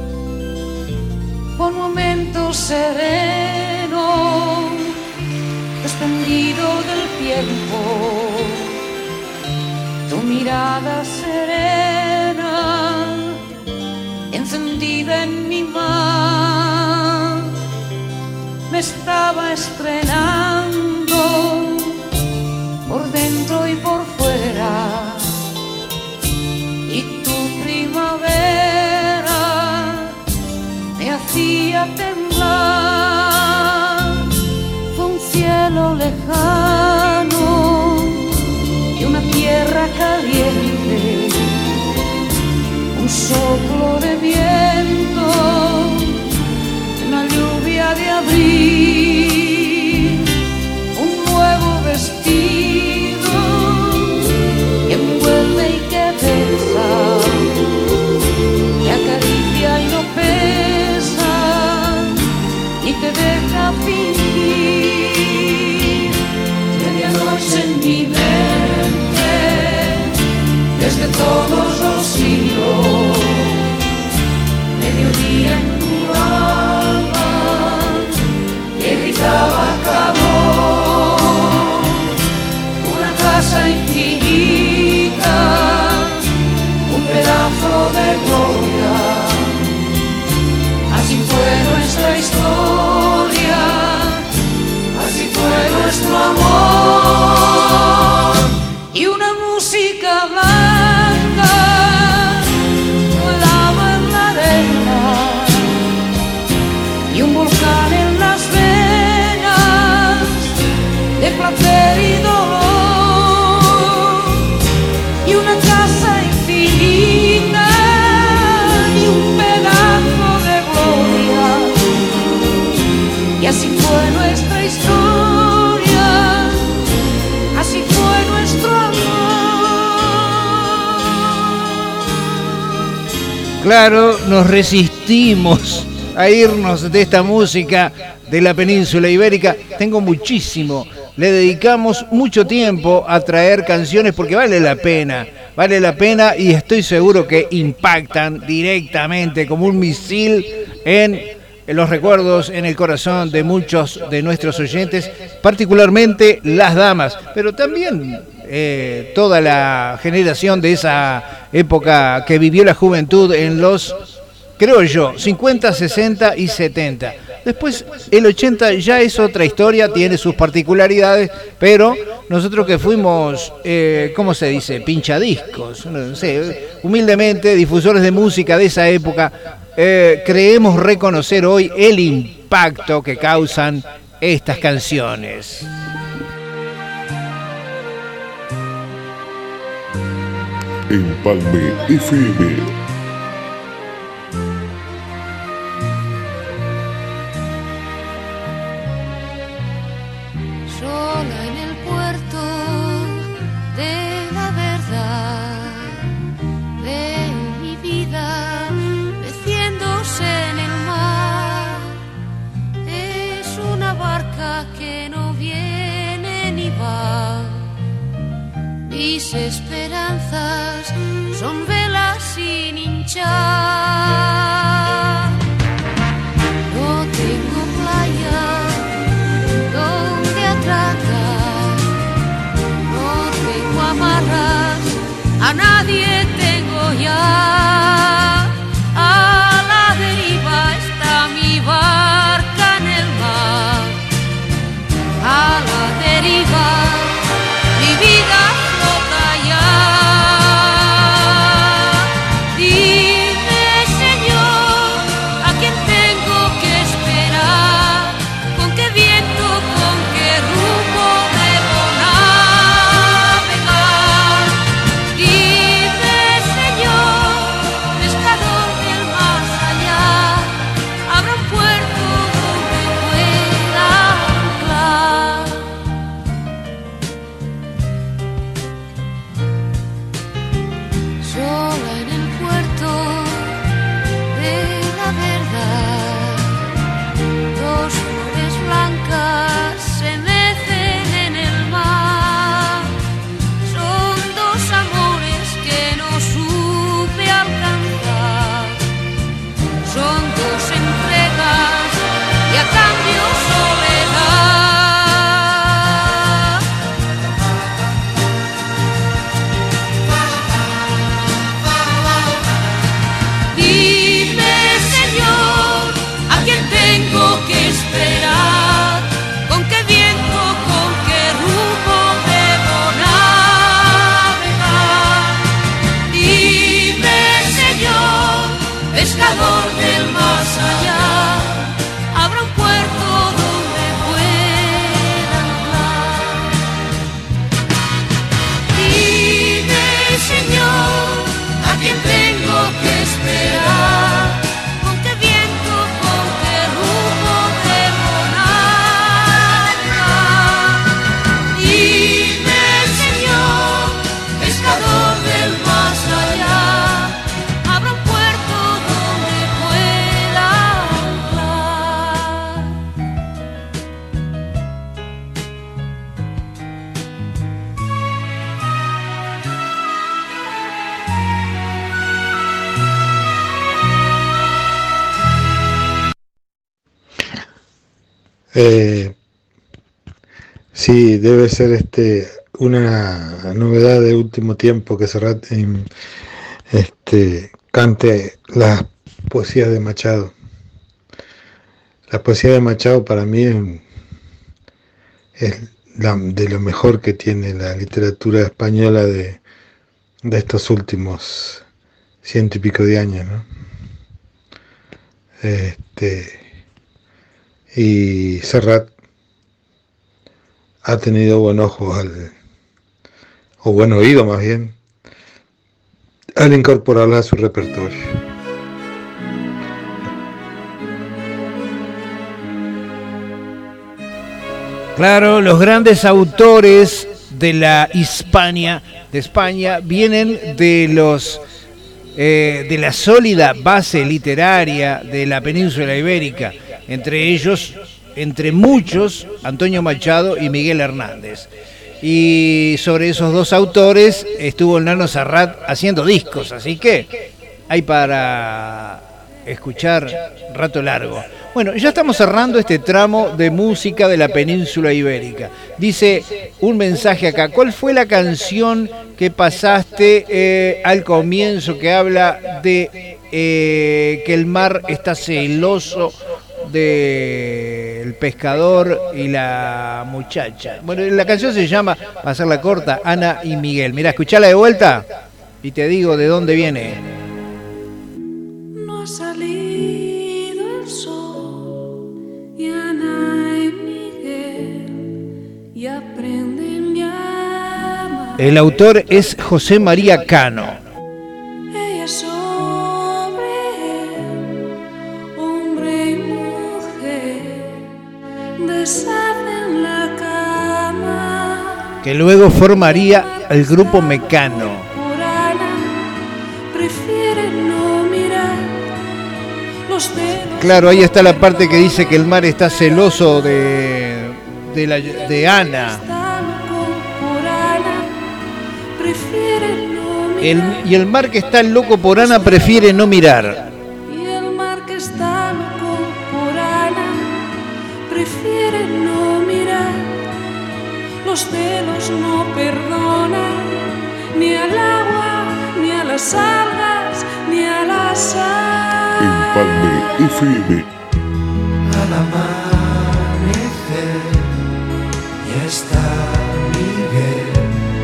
Un momento sereno, desprendido del tiempo, tu mirada serena, encendida en mi mar, me estaba estrenando por dentro y por fuera, y tu primavera me hacía temblar. Fue un cielo lejano y una tierra caliente, un soplo de viento, una lluvia de abril, un nuevo vestido que envuelve y que besa, que acaricia y no pesa, y te deja fingir. Medianoche en mi mente, desde todos los siglos, mediodía en tu alma, que gritaba calor, una casa infinita, un pedazo de gloria. Así fue nuestra historia, así fue nuestro amor. Y una música blanca volaba en la arena, y un volcán en las venas de placer y dolor, y una casa infinita y un pedazo de gloria. Y así fue nuestra historia, así fue nuestro amor. Claro, nos resistimos a irnos de esta música de la península ibérica. Tengo muchísimo. Le dedicamos mucho tiempo a traer canciones porque vale la pena y estoy seguro que impactan directamente como un misil en los recuerdos, en el corazón de muchos de nuestros oyentes, particularmente las damas, pero también toda la generación de esa época que vivió la juventud en los, creo yo, 50, 60 y 70. Después el 80 ya es otra historia, tiene sus particularidades, pero nosotros que fuimos, ¿cómo se dice? Pinchadiscos, no sé, humildemente, difusores de música de esa época, creemos reconocer hoy el impacto que causan estas canciones. Empalme FM. Sola en el puerto de la verdad, veo mi vida meciéndose en el mar. Es una barca que no viene ni va. Mis esperanzas son velas sin hinchar. No tengo playa donde atracar, no tengo amarras, a nadie tengo ya. A la deriva está mi barca en el mar, a la deriva mi vida flota ya. Dime, Señor, Sí, debe ser una novedad de último tiempo que Serrat cante las poesías de Machado. La poesía de Machado para mí es de lo mejor que tiene la literatura española de estos últimos 100 y pico de años, ¿no? Y Serrat ha tenido buen ojo o buen oído más bien, al incorporarla a su repertorio. Claro, los grandes autores de la Hispania, de España, vienen de la sólida base literaria de la península ibérica, entre ellos, entre muchos, Antonio Machado y Miguel Hernández. Y sobre esos dos autores estuvo el Nano Serrat haciendo discos, así que hay para escuchar rato largo. Bueno, ya estamos cerrando este tramo de música de la península ibérica. Dice un mensaje acá: ¿cuál fue la canción que pasaste al comienzo que habla de que el mar está celoso del pescador y la muchacha? Bueno, la canción se llama, para hacerla corta, Ana y Miguel. Mirá, escuchala de vuelta y te digo de dónde viene. No ha salido el sol y Ana y Miguel ya aprenden ya. El autor es José María Cano. Ella sobre él, hombre y mujer, deshacen la cama. Que luego formaría el grupo Mecano. Por Ana prefieren no mirar los dedos. Claro, ahí está la parte que dice que el mar está celoso de Ana. Por Ana prefieren no mirar. Y el mar que está loco por Ana prefiere no mirar. Y el mar que está loco por Ana prefiere no mirar. Los celos no perdonan ni al agua, ni a las algas, ni a la sal. Empalme FM. Al amanecer ya está Miguel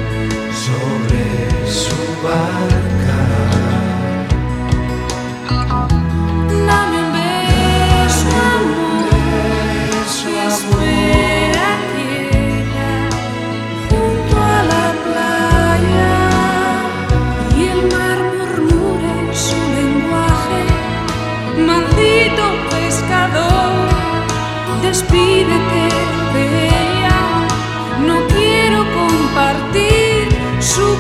sobre su barca. Dame un beso, amor, espera ella junto a la playa y el mar murmure su lenguaje. Maldito pescador, despídete de ella, no quiero compartir su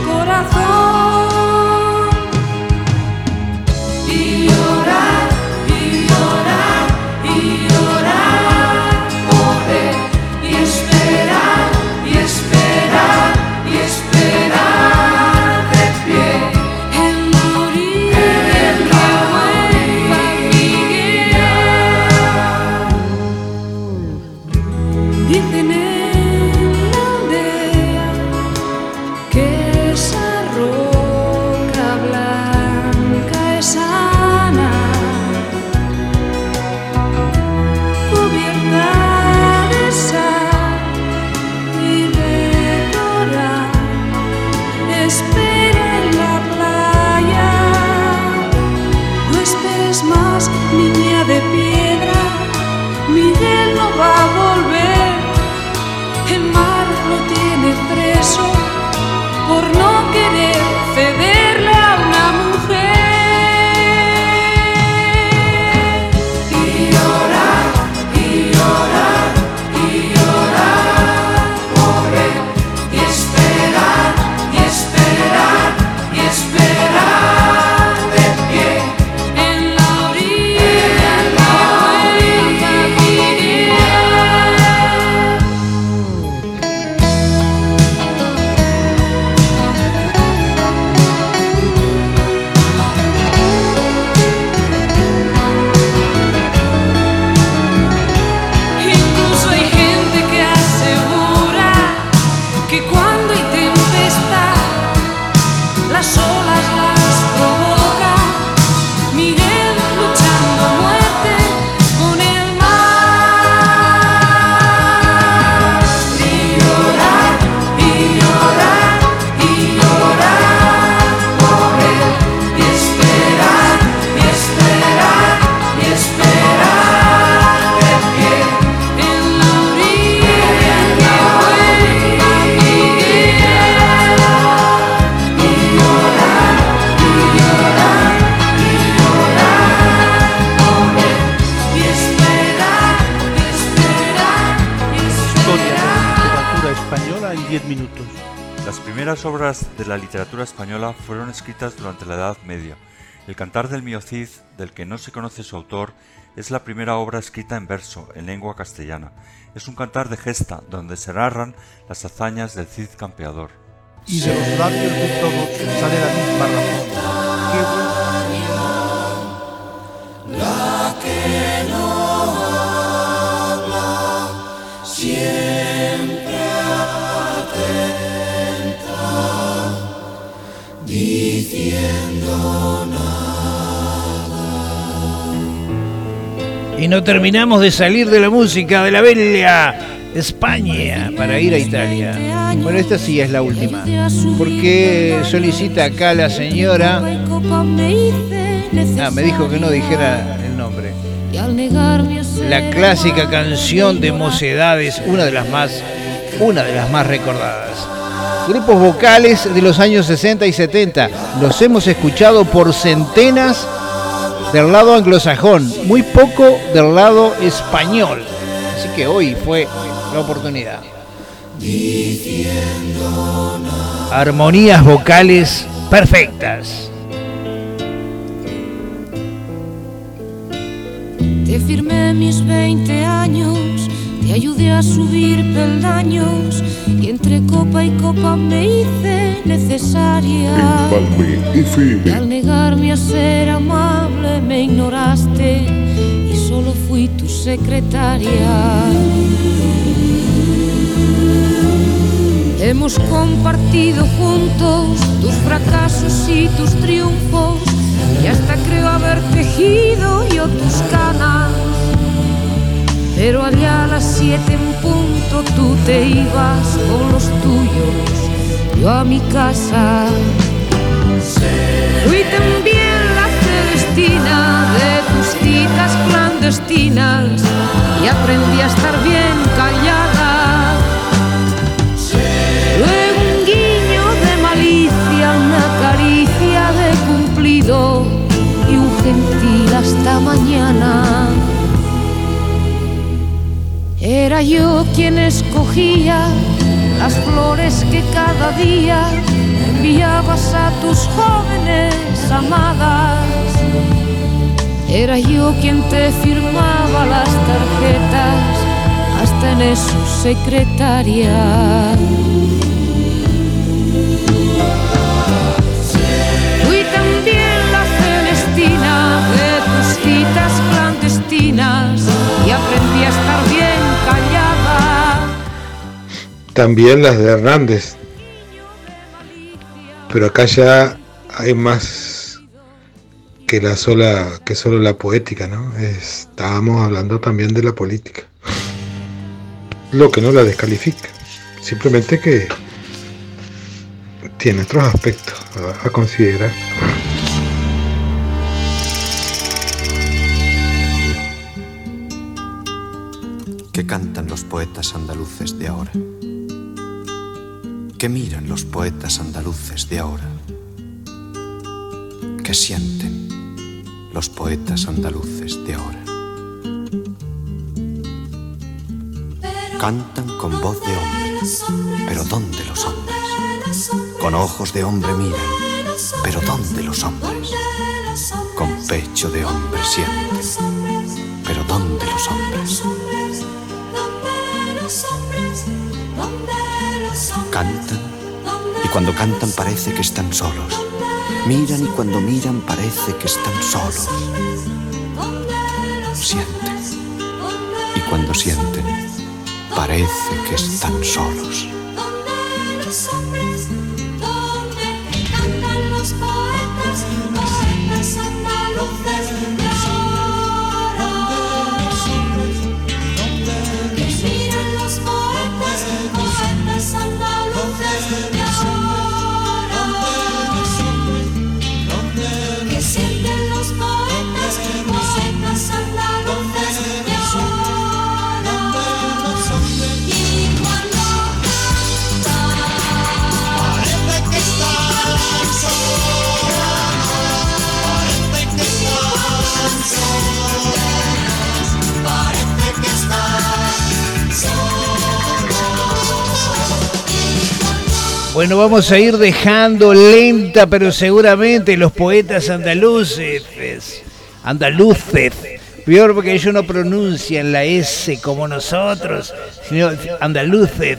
Española en 10 minutos. Las primeras obras de la literatura española fueron escritas durante la Edad Media. El Cantar del Mío Cid, del que no se conoce su autor, es la primera obra escrita en verso, en lengua castellana. Es un cantar de gesta, donde se narran las hazañas del Cid campeador. Y de los labios de todos sale la misma razón. La que no habla siempre atenta, diciendo nada. Y no terminamos de salir de la música de la bella España para ir a Italia. Bueno, esta sí es la última, porque solicita acá la señora. Me dijo que no dijera el nombre. La clásica canción de Mocedades, una de las más recordadas. Grupos vocales de los años 60 y 70. Los hemos escuchado por centenas del lado anglosajón, muy poco del lado español. Así que hoy fue la oportunidad. Armonías vocales perfectas. Te firmé mis 20 años, te ayudé a subir peldaños y entre copa y copa me hice necesaria. Y al negarme a ser amable me ignoraste y solo fui tu secretaria. Hemos compartido juntos tus fracasos y tus triunfos y hasta creo haber tejido yo tus canas. Pero allá a las 7 en punto tú te ibas con los tuyos, yo a mi casa. Fui también la Celestina de tus citas clandestinas y aprendí a estar bien callada. Luego un guiño de malicia, una caricia de cumplido y un gentil hasta mañana. Era yo quien escogía las flores que cada día enviabas a tus jóvenes amadas. Era yo quien te firmaba las tarjetas, hasta en eso secretaria. Fui también la Celestina de tus citas clandestinas y aprendí a estar bien callada. También las de Hernández, pero acá ya hay más que solo la poética, ¿no? Estábamos hablando también de la política, lo que no la descalifica, simplemente que tiene otros aspectos a considerar. ¿Qué cantan los poetas andaluces de ahora? ¿Qué miran los poetas andaluces de ahora? ¿Qué sienten los poetas andaluces de ahora? Cantan con voz de hombre, pero ¿dónde los hombres? Con ojos de hombre miran, pero ¿dónde los hombres? Con pecho de hombre sienten, pero ¿dónde los hombres? Cantan, y cuando cantan parece que están solos. Miran y cuando miran parece que están solos. Sienten, y cuando sienten parece que están solos. Cantan los poetas, poetas andaluces de ahora. Que miran los poetas, poetas andaluces de ahora. Que sienten los poetas, poetas andaluces de ahora. Y cuando Bueno, vamos a ir dejando lenta, pero seguramente los poetas andaluces. Peor porque ellos no pronuncian la S como nosotros, sino andaluces.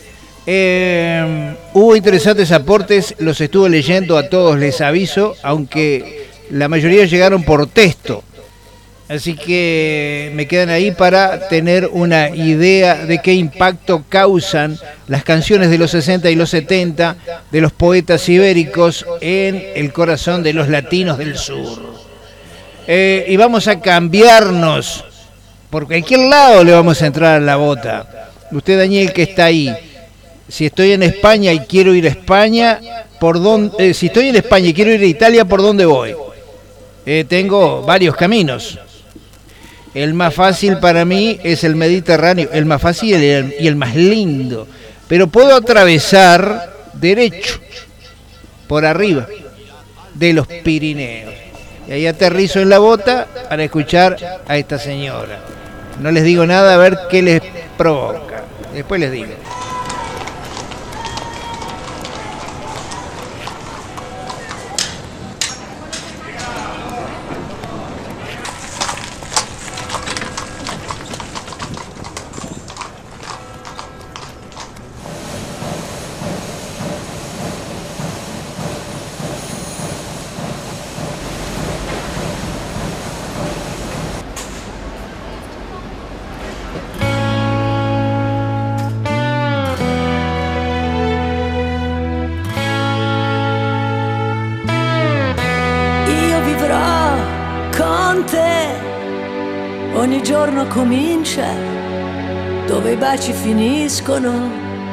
Hubo interesantes aportes, los estuve leyendo a todos, les aviso, aunque la mayoría llegaron por texto. Así que me quedan ahí para tener una idea de qué impacto causan las canciones de los 60 y los 70 de los poetas ibéricos en el corazón de los latinos del sur. Y vamos a cambiarnos. Por cualquier lado le vamos a entrar a la bota. Usted, Daniel, que está ahí. Si estoy en España y quiero ir a España, si estoy en España y quiero ir a Italia, ¿por dónde voy? Tengo varios caminos. El más fácil para mí es el Mediterráneo, el más fácil y el más lindo. Pero puedo atravesar derecho, por arriba, de los Pirineos. Y ahí aterrizo en la bota para escuchar a esta señora. No les digo nada, a ver qué les provoca. Después les digo. Ogni giorno comincia dove i baci finiscono.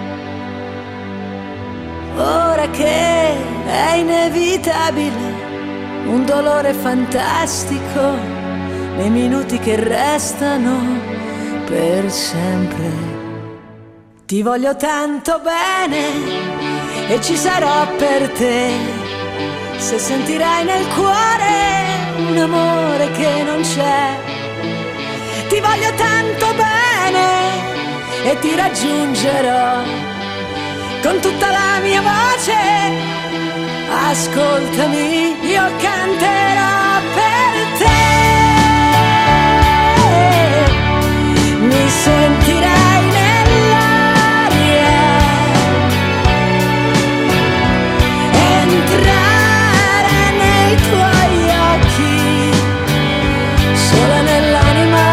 Ora che è inevitabile un dolore fantastico nei minuti che restano per sempre. Ti voglio tanto bene e ci sarò per te, se sentirai nel cuore un amore che non c'è. Ti voglio tanto bene e ti raggiungerò con tutta la mia voce. Ascoltami, io canterò per te. Mi sentirai nell'aria, entrare nei tuoi occhi, sola nell'anima.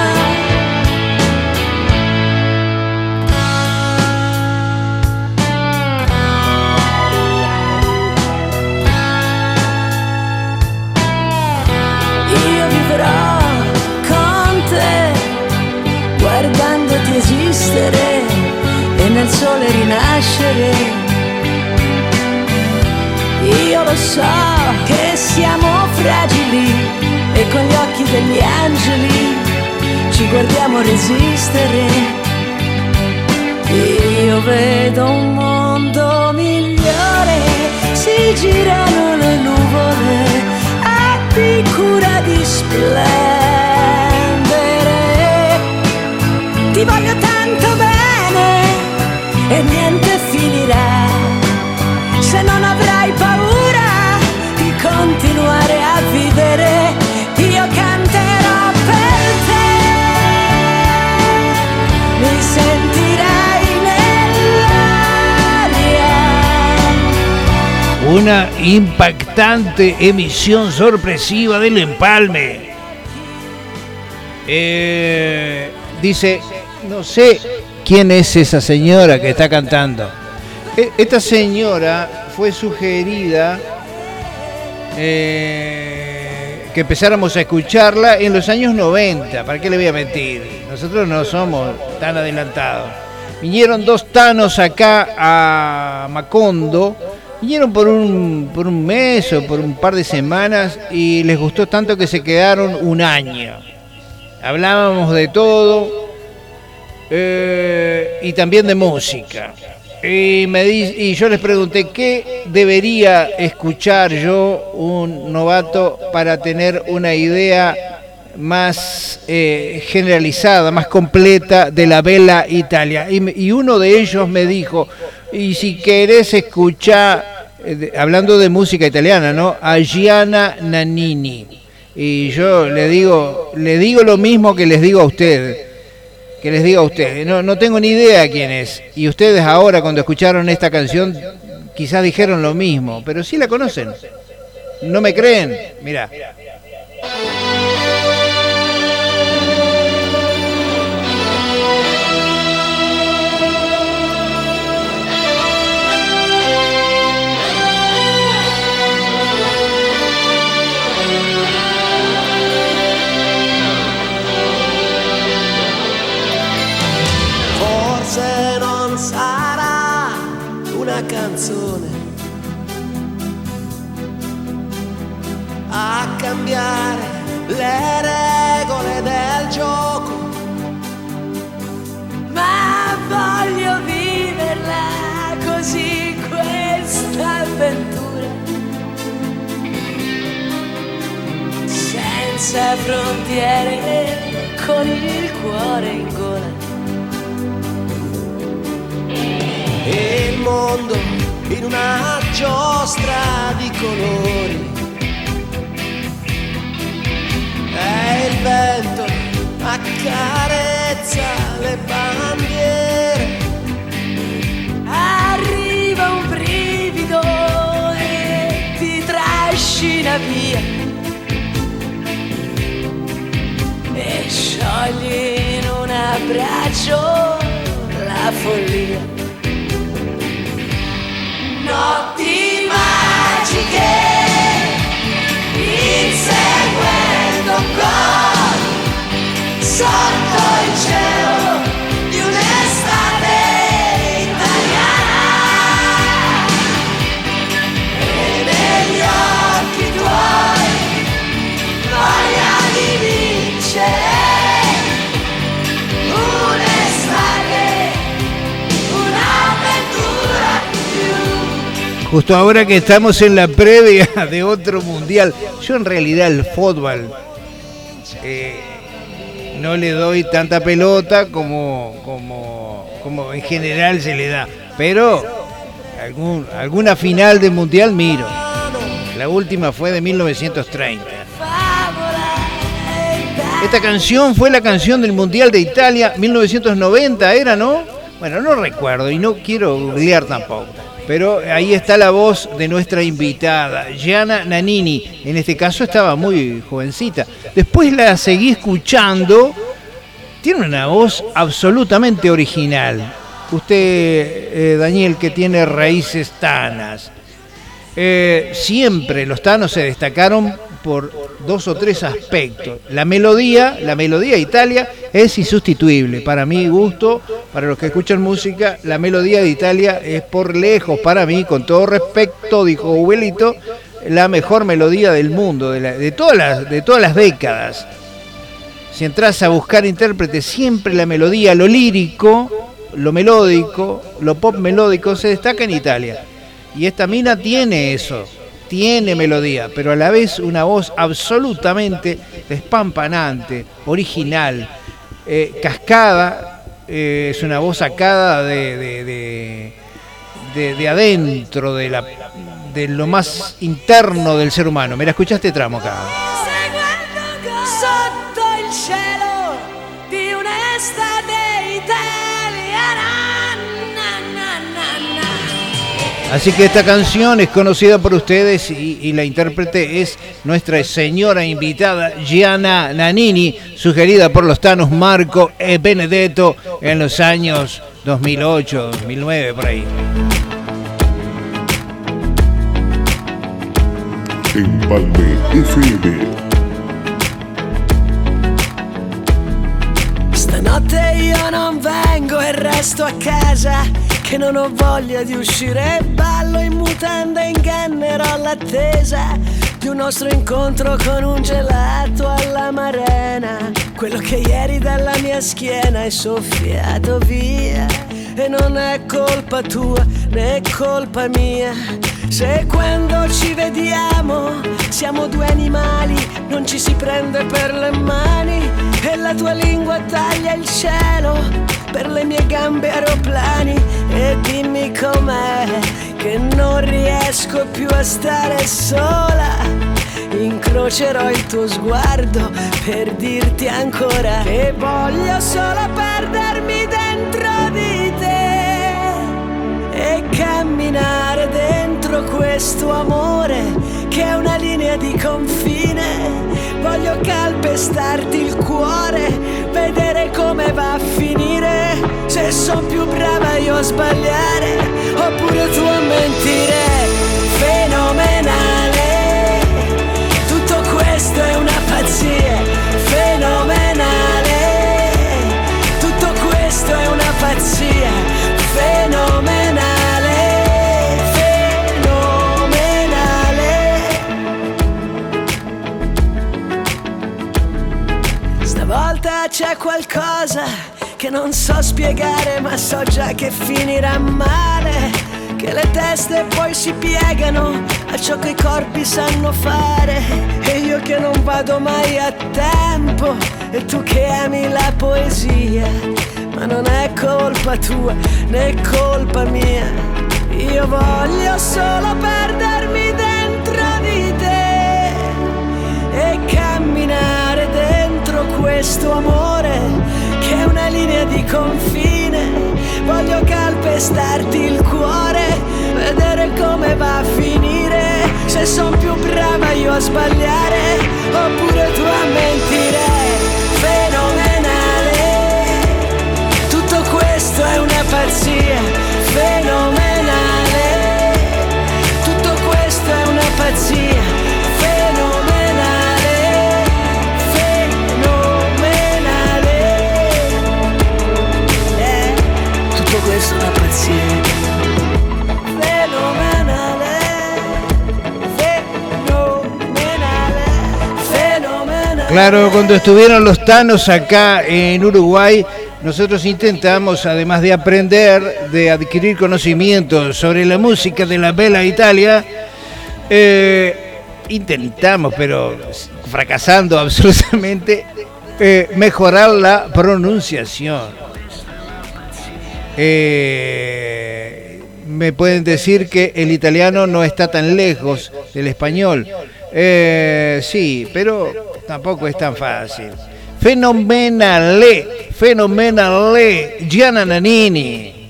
Guardandoti esistere e nel sole rinascere. Io lo so che siamo fragili e con gli occhi degli angeli ci guardiamo resistere. Io vedo un mondo migliore, si girano le nuvole, abbi cura di splendere. Ti voglio tanto bene e niente finirà se non avrai paura di continuare a vivere. Io canterò per te, mi sentirai nell'aria. Una impactante emisión sorpresiva del empalme. Dice, no sé quién es esa señora que está cantando. Esta señora fue sugerida que empezáramos a escucharla en los años 90. ¿Para qué le voy a mentir? Nosotros no somos tan adelantados. Vinieron dos tanos acá a Macondo. Vinieron por un mes o por un par de semanas y les gustó tanto que se quedaron un año. Hablábamos de todo y también de música. Y yo les pregunté qué debería escuchar yo, un novato, para tener una idea más generalizada, más completa de la Bella Italia. Y uno de ellos me dijo, Y si querés escuchar, hablando de música italiana, ¿no? A Gianna Nannini. Y yo le digo lo mismo que les digo a ustedes. No tengo ni idea quién es. Y ustedes ahora, cuando escucharon esta canción, quizás dijeron lo mismo, pero sí la conocen. ¿No me creen? Mirá. Forse non sarà una canzone a cambiare le regole del gioco, ma voglio viverla così questa avventura, senza frontiere, con il cuore in gola. E il mondo in una giostra di colori, e il vento accarezza le bandiere. Arriva un brivido e ti trascina via, e sciogli in un abbraccio la follia. Notti magiche, inseguendo con sotto il cielo di un'estate italiana, e negli occhi tuoi voglia di vincere un'estate, un'avventura più. Justo ahora que estamos en la previa de otro mundial, yo en realidad el fútbol no le doy tanta pelota como en general se le da, pero alguna final de mundial miro. La última fue de 1930. Esta canción fue la canción del Mundial de Italia 1990, ¿era, no? Bueno, no recuerdo y no quiero googlear tampoco. Pero ahí está la voz de nuestra invitada, Gianna Nannini. En este caso estaba muy jovencita. Después la seguí escuchando. Tiene una voz absolutamente original. Usted, Daniel, que tiene raíces tanas. Siempre los tanos se destacaron por 2 o 3 aspectos. La melodía de Italia es insustituible. Para mi gusto, para los que escuchan música, la melodía de Italia es por lejos, para mí, con todo respeto, dijo Ubelito, la mejor melodía del mundo, de todas las décadas. Si entras a buscar intérpretes, siempre la melodía, lo lírico, lo melódico, lo pop melódico se destaca en Italia. Y esta mina tiene eso. Tiene melodía, pero a la vez una voz absolutamente despampanante, original, cascada, es una voz sacada de adentro, de lo más interno del ser humano. Mira, escucha este tramo acá. Sotto il cielo di un'estate italiana. Así que esta canción es conocida por ustedes y la intérprete es nuestra señora invitada Gianna Nannini, sugerida por los tanos Marco e Benedetto en los años 2008, 2009, por ahí. Empalme FM. Stanotte io non vengo e resto a casa, che non ho voglia di uscire, ballo in mutanda e ingannerò l'attesa di un nostro incontro con un gelato all'amarena. Quello che ieri dalla mia schiena è soffiato via, e non è colpa tua né colpa mia. Se quando ci vediamo siamo due animali, non ci si prende per le mani e la tua lingua taglia il cielo, per le mie gambe aeroplani. E dimmi com'è che non riesco più a stare sola, incrocerò il tuo sguardo per dirti ancora che voglio solo perdermi dentro di te e camminare dentro questo amore che è una linea di confine. Voglio calpestarti il cuore, vedere come va a finire, se son più brava io a sbagliare oppure tu a mentire. Fenomenale, tutto questo è una pazzia. Fenomenale, tutto questo è una pazzia. Fenomenale, fenomenale. Stavolta c'è qualcosa che non so spiegare, ma so già che finirà male, che le teste poi si piegano a ciò che i corpi sanno fare, e io che non vado mai a tempo, e tu che ami la poesia. Ma non è colpa tua né colpa mia, io voglio solo perdermi dentro di te e camminare dentro questo amore che è una linea di confine. Voglio calpestarti il cuore, vedere come va a finire, se son più brava io a sbagliare oppure tu a mentire. Fenomenale, tutto questo è una pazzia. Fenomenale, tutto questo è una pazzia. Fenomenale, fenomenale, tutto questo è una pazzia. Fenomenale, fenomenale, fenomenale. Claro, cuando estuvieron los Thanos acá en Uruguay, nosotros intentamos, además de aprender, de adquirir conocimientos sobre la música de la Bella Italia, intentamos, pero fracasando absolutamente, mejorar la pronunciación. Me pueden decir que el italiano no está tan lejos del español. Sí, pero tampoco es tan fácil. Fenomenale, Gianna Nannini.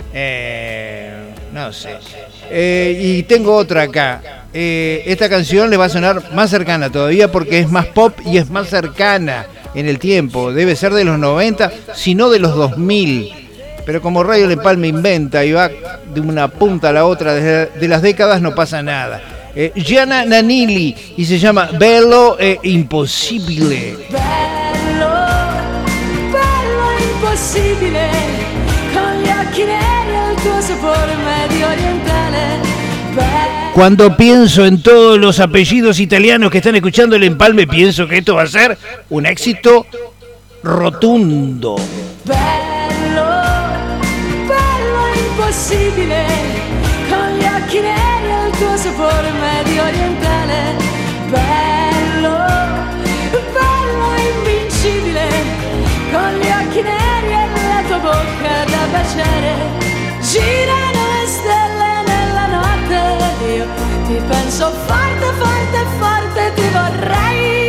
No sé. Y tengo otra acá. Esta canción le va a sonar más cercana todavía porque es más pop y es más cercana en el tiempo. Debe ser de los 90, si no de los 2000. Pero como Radio El Empalme inventa y va de una punta a la otra de las décadas, no pasa nada. Gianna Nannini y se llama Bello e Impossibile. Bello, bello e impossibile, con gli occhi neri e il tuo sapore medio orientale. Cuando pienso en todos los apellidos italianos que están escuchando El Empalme, pienso que esto va a ser un éxito rotundo. Bello, bello e impossibile, con gli occhi neri e il tuo sapore medio orientale. Bello, bello e invincibile, con gli occhi neri e la tua bocca da baciare. Girano le stelle nella notte, io ti penso forte, forte, forte, ti vorrei.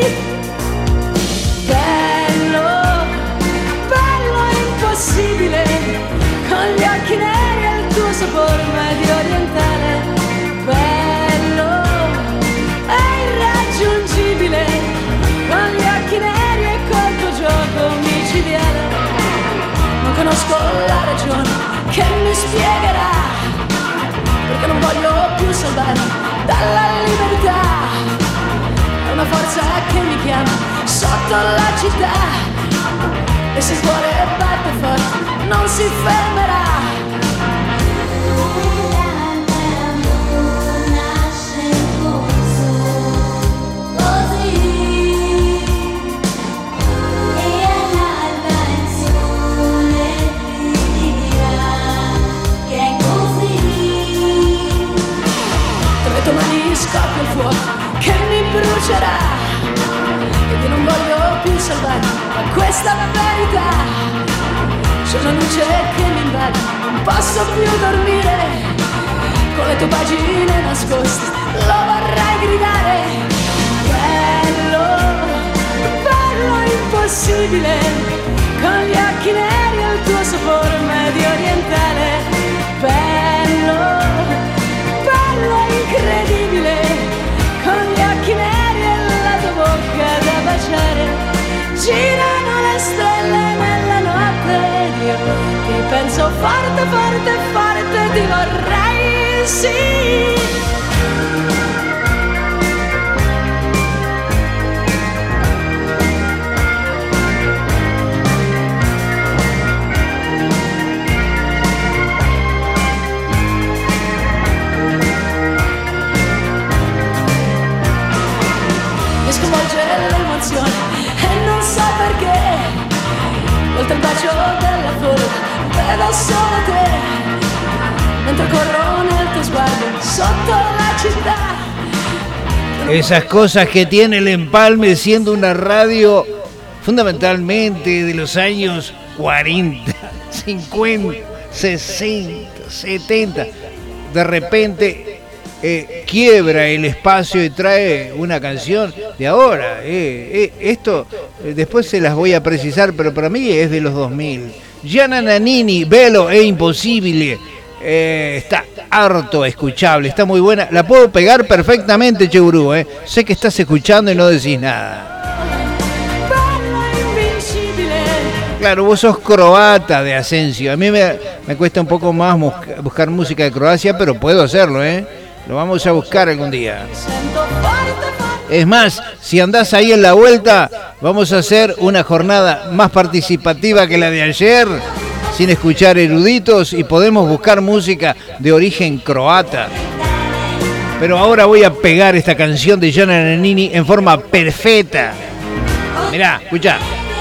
Bello, bello e impossibile, con gli occhi neri e il tuo sapore medio orientale. Bello e irraggiungibile, con gli occhi neri e col tuo gioco micidiale. Non conosco la ragione che mi spiegherà perché non voglio più salvarmi dalla libertà. È una forza che mi chiama sotto la città, e se il cuore batte forte non si fermerà. scoppia il fuoco che mi brucerà. Ed io non voglio più salvarmi da questa verità. C'è una luce che mi invade, non posso più dormire. Con le tue pagine nascoste lo vorrei gridare. Bello, bello impossibile, con gli occhi neri e il tuo sapore medio orientale. Bello, bello incredibile, con gli occhi neri e la tua bocca da baciare. Girano le stelle nella notte ed io ti penso forte, forte, forte, ti vorrei, sì. Mi sconvolge l'emozione e non so perché. Oltre il bacio della folla vedo solo te, mentre corro nel tuo sguardo sotto la città. Esas cosas que tiene el Empalme siendo una radio fundamentalmente de los años 40, 50, 60, 70. De repente quiebra el espacio y trae una canción de ahora. Esto después se las voy a precisar, pero para mí es de los 2000. Gianna Nannini, Bello e Imposible. Está harto escuchable, está muy buena. La puedo pegar perfectamente, Che Gurú. Sé que estás escuchando y no decís nada. Claro, vos sos croata de Asensio. A mí me cuesta un poco más buscar música de Croacia, pero puedo hacerlo, Lo vamos a buscar algún día. Es más, si andás ahí en la vuelta, vamos a hacer una jornada más participativa que la de ayer, sin escuchar eruditos, y podemos buscar música de origen croata. Pero ahora voy a pegar esta canción de Gianna Nannini en forma perfecta. Mirá, escuchá.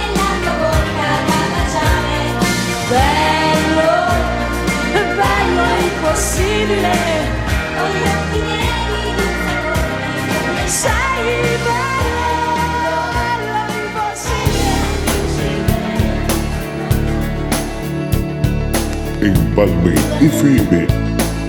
Bello, bello impossibile, con gli occhi neri di un sei bello, bello impossibile. Empalme FM.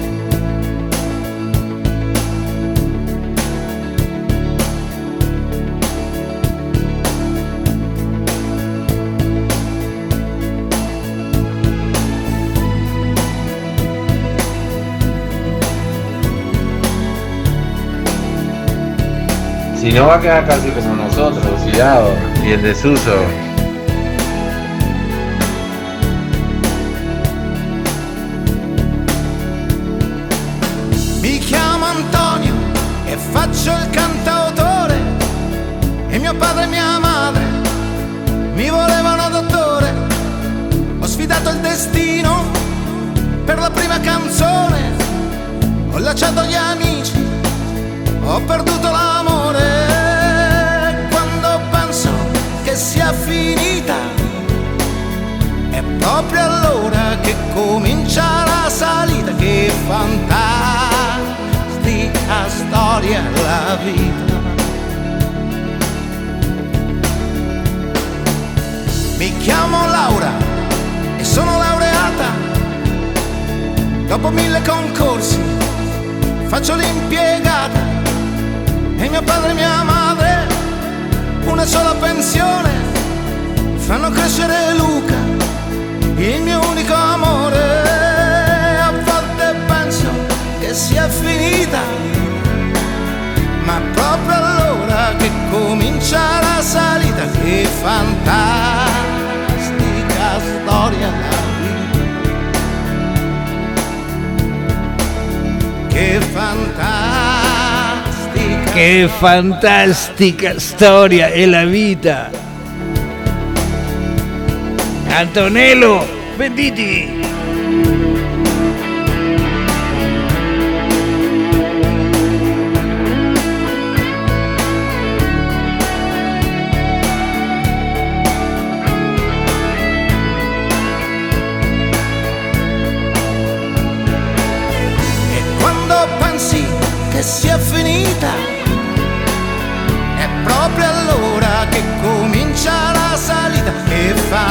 Si no va a quedar casi como nosotros, oxidado y en desuso. Mi chiamo Antonio e faccio il cantautore, e mio padre e mia madre mi volevano dottore. Ho sfidato il destino per la prima canzone, ho lasciato gli amici, ho perduto l'amore. Quando penso che sia finita, è proprio allora che comincia la salita. Che fantastica storia la vita. Mi chiamo Laura e sono laureata. Dopo 1000 concorsi faccio l'impiegata, e mio padre e mia madre una sola pensione fanno crescere Luca, il mio unico amore. A volte penso che sia finita, ma proprio allora che comincia la salita. Che fantastica storia la vita, che fantastica. Che fantastica storia è la vita. Antonello, venditi. che sia finita, è proprio allora che comincia la salita. Che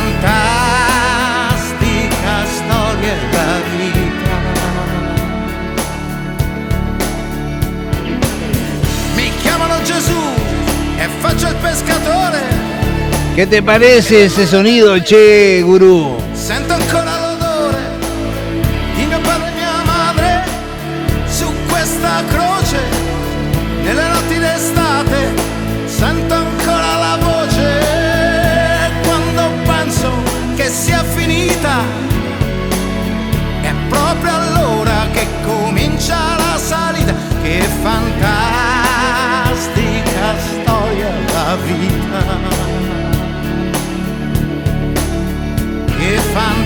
fantastica storia è la vita. Mi chiamano Gesù e faccio il pescatore. ¿Qué te parece ese sonido, che, gurú? Sento ancora l'odore di mio padre e mia madre su questa croce. Nelle notti d'estate sento ancora la voce. Quando penso che sia finita, è proprio allora che comincia la salita. Che fantastica storia la vita. Che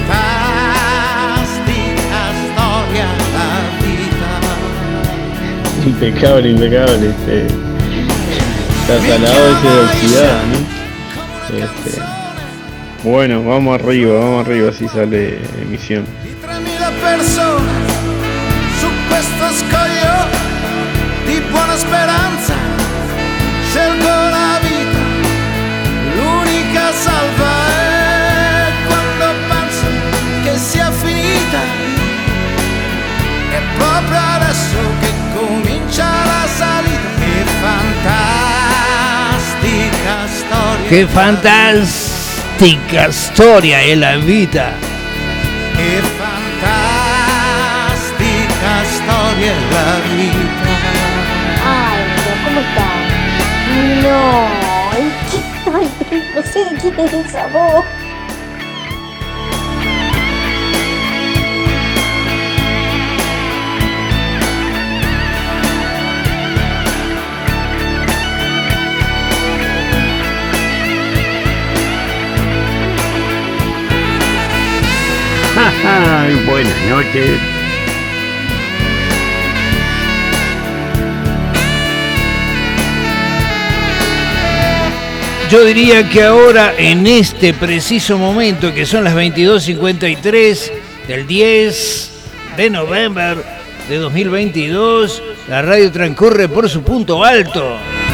fantastica storia la vita. Impecable, impecable. Está salado ese de oxidada, ¿no? Bueno, vamos arriba, así sale emisión. 3.000 persone su questo scoglio di buona speranza. Scelgo la vita, l'unica salva. Sia finita, è proprio adesso che comincia la salita. Che fantastica storia. Che fantastica storia è la vita. Che fantastica storia è la vita. Ay, ¿cómo está? No, no sé de quién es esa voz. Buenas noches. Yo diría que ahora, en este preciso momento, que son las 22:53 del 10 de noviembre de 2022, la radio transcurre por su punto alto.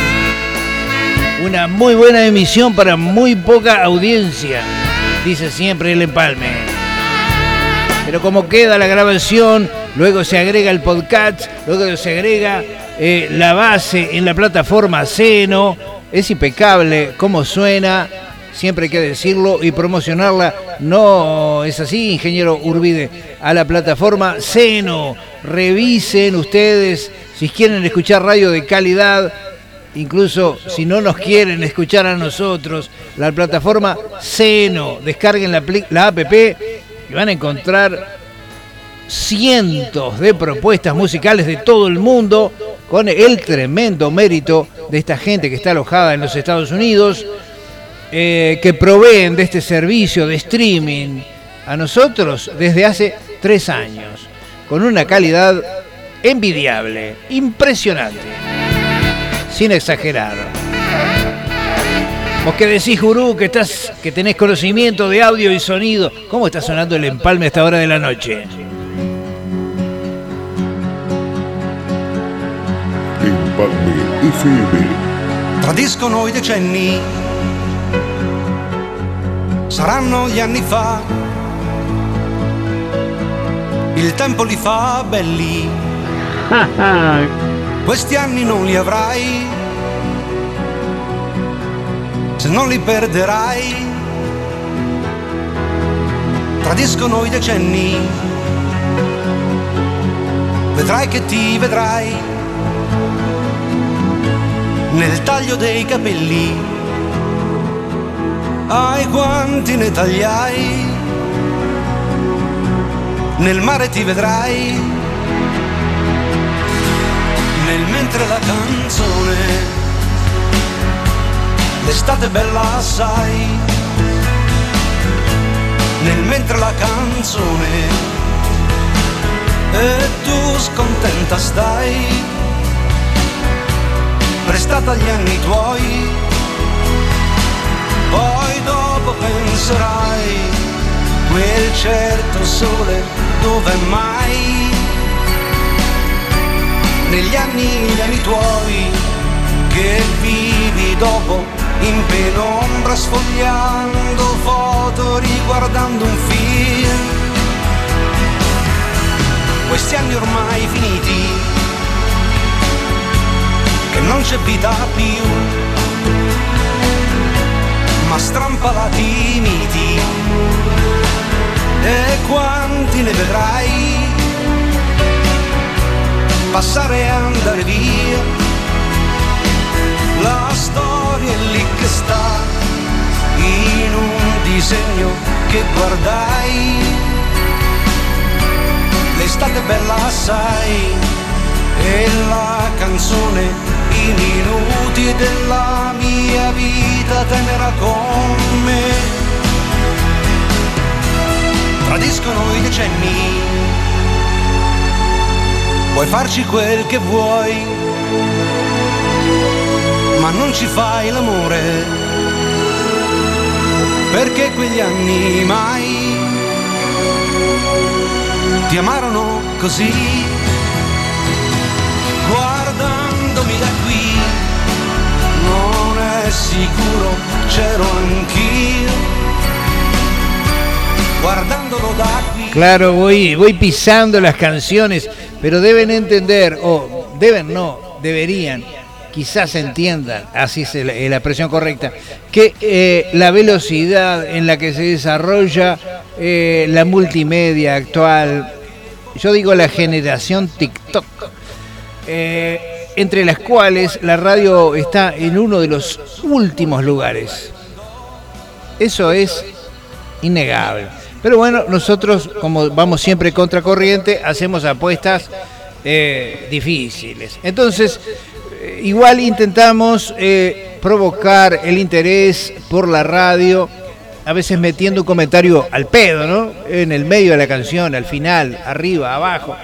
Una muy buena emisión para muy poca audiencia, dice siempre el empalme. Pero como queda la grabación, luego se agrega el podcast, luego se agrega la base en la plataforma Seno. Es impecable cómo suena, siempre hay que decirlo y promocionarla. No es así, ingeniero Urbide. A la plataforma Seno, revisen ustedes si quieren escuchar radio de calidad, incluso si no nos quieren escuchar a nosotros, la plataforma Seno, descarguen la app y van a encontrar cientos de propuestas musicales de todo el mundo, con el tremendo mérito de esta gente que está alojada en los Estados Unidos, que proveen de este servicio de streaming a nosotros desde hace 3 años, con una calidad envidiable, impresionante, sin exagerar. Vos que decís, gurú, que tenés conocimiento de audio y sonido, ¿cómo está sonando el empalme a esta hora de la noche? Empalme FM. Tradiscono i decenni, saranno gli anni fa, il tempo li fa belli, questi anni non li avrai, se non li perderai. Tradiscono i decenni, vedrai che ti vedrai nel taglio dei capelli, ai quanti ne tagliai, nel mare ti vedrai, nel mentre la canzone, l'estate bella assai, nel mentre la canzone, e tu scontenta stai, prestata agli anni tuoi, poi dopo penserai, quel certo sole dove mai, negli anni tuoi che vivi dopo in penombra sfogliando foto, riguardando un film. Questi anni ormai finiti, che non c'è vita più, ma strampalati miti, e quanti ne vedrai passare e andare via. La storia è lì che sta in un disegno che guardai. L'estate è bella assai e la canzone i minuti della mia vita tenera con me. Tradiscono i decenni, puoi farci quel che vuoi, ma non ci fai l'amore, perché quegli anni mai ti amarono così. Guardandomi da qui, non è sicuro, c'ero anch'io, guardandolo da qui. Claro, voy pisando las canciones, pero deben entender, o deben no, deberían, quizás entiendan, así es la expresión correcta, que la velocidad en la que se desarrolla la multimedia actual, yo digo la generación TikTok, entre las cuales la radio está en uno de los últimos lugares. Eso es innegable. Pero bueno, nosotros, como vamos siempre contracorriente, hacemos apuestas difíciles. Entonces, igual intentamos provocar el interés por la radio, a veces metiendo un comentario al pedo, ¿no? En el medio de la canción, al final, arriba, abajo.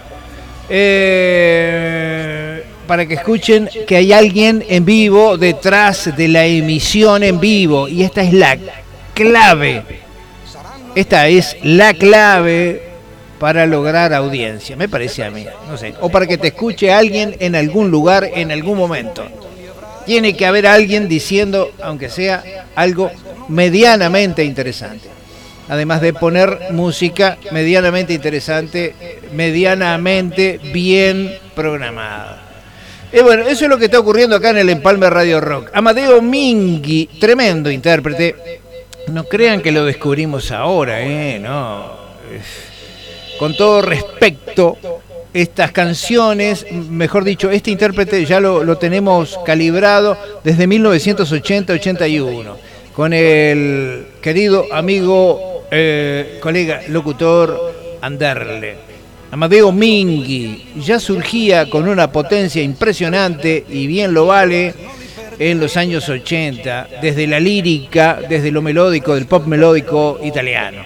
Para que escuchen que hay alguien en vivo detrás de la emisión en vivo. Y esta es la clave. Esta es la clave para lograr audiencia, me parece a mí, no sé, o para que te escuche alguien en algún lugar, en algún momento. Tiene que haber alguien diciendo, aunque sea algo medianamente interesante. Además de poner música medianamente interesante, medianamente bien programada. Y bueno, eso es lo que está ocurriendo acá en el Empalme Radio Rock. Amadeo Minghi, tremendo intérprete. No crean que lo descubrimos ahora, no. Con todo respeto, estas canciones, mejor dicho, este intérprete ya lo tenemos calibrado desde 1980-81, con el querido amigo, colega, locutor Anderle. Amadeo Minghi ya surgía con una potencia impresionante y bien lo vale en los años 80, desde la lírica, desde lo melódico, del pop melódico italiano.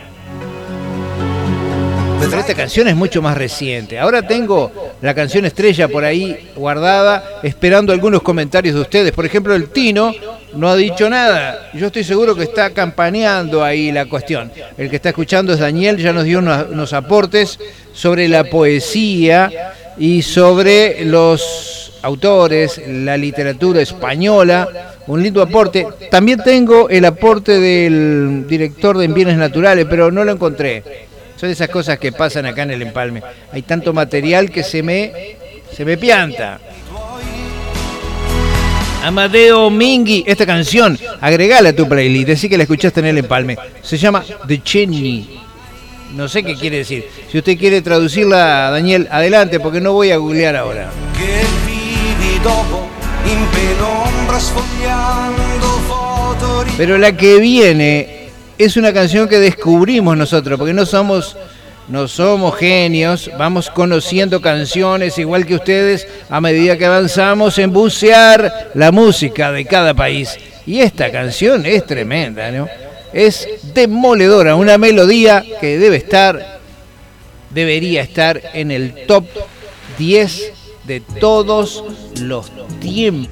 Pero esta canción es mucho más reciente. Ahora tengo la canción estrella por ahí guardada, esperando algunos comentarios de ustedes. Por ejemplo, el Tino no ha dicho nada. Yo estoy seguro que está campaneando ahí la cuestión. El que está escuchando es Daniel, ya nos dio unos aportes sobre la poesía y sobre los autores, la literatura española. Un lindo aporte. También tengo el aporte del director de Bienes Naturales, pero no lo encontré. Son esas cosas que pasan acá en el Empalme. Hay tanto material que se me pianta. Amadeo Minghi, esta canción, agregala a tu playlist, decí que la escuchaste en el Empalme. Se llama The Chenny. No sé qué quiere decir. Si usted quiere traducirla, Daniel, adelante, porque no voy a googlear ahora. Pero la que viene es una canción que descubrimos nosotros, porque no somos genios, vamos conociendo canciones igual que ustedes a medida que avanzamos en bucear la música de cada país. Y esta canción es tremenda, ¿no? Es demoledora, una melodía que debería estar en el top 10 de todos los tiempos,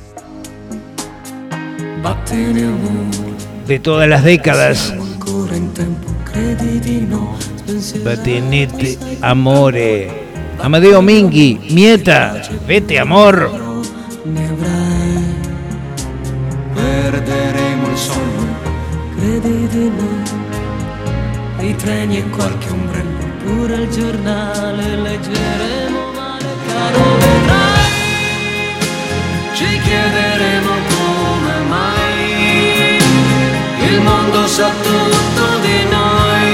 de todas las décadas. Batenete amore. Amadeo Minghi, Mieta, vete amor. Ne avrai, perderemo il sonno, credi di no, i treni e qualche ombrello, pure il giornale leggeremo male, caro vedrai, ci chiederemo come mai, il mondo sa tutto di noi,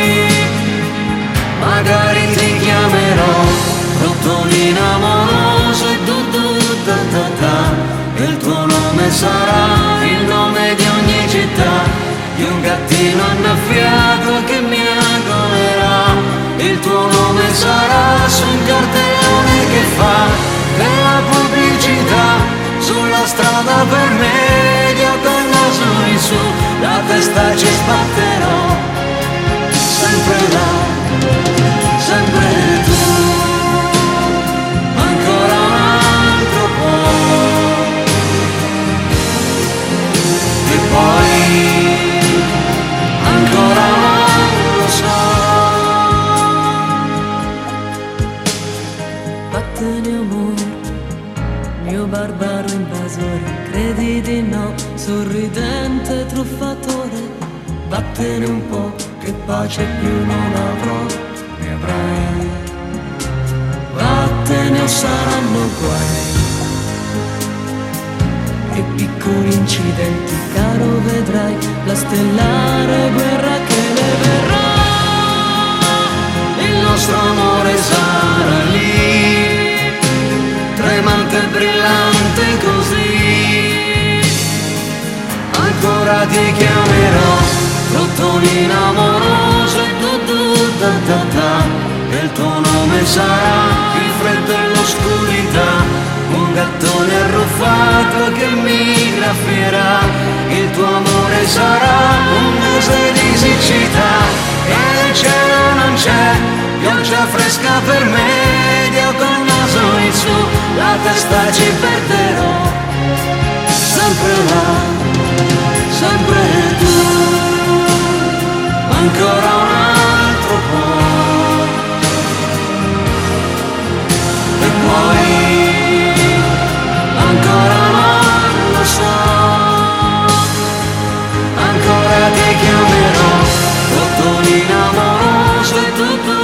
magari ti chiamerò Rotolina amorosa e il tuo nome sarà il nome di ogni città, di un gattino annaffiato che mi agolerà, il tuo nome sarà su un cartellone che fa della pubblicità, sulla strada per media col naso in su, la testa ci sbatterò, sempre là, sempre tu. Poi ancora non lo so. Vattene amore, mio barbaro invasore, credi di no, sorridente truffatore. Vattene un po', che pace più non avrò, ne avrai. Vattene o saranno guai e piccoli incidenti, caro vedrai la stellare guerra che ne verrà, il nostro amore sarà lì, tremante e brillante così, ancora ti chiamerò Rotolina amorosa e il tuo nome sarà il freddo e l'oscurità, un gattone arruffato che mi graffierà, il tuo amore sarà un mese di siccità, e il cielo non c'è, pioggia fresca per me, io col naso in su, la testa ci perderò, sempre là, sempre tu, ancora un altro po', e poi ancora non lo so, ancora ti chiamerò Rotolina amorosa e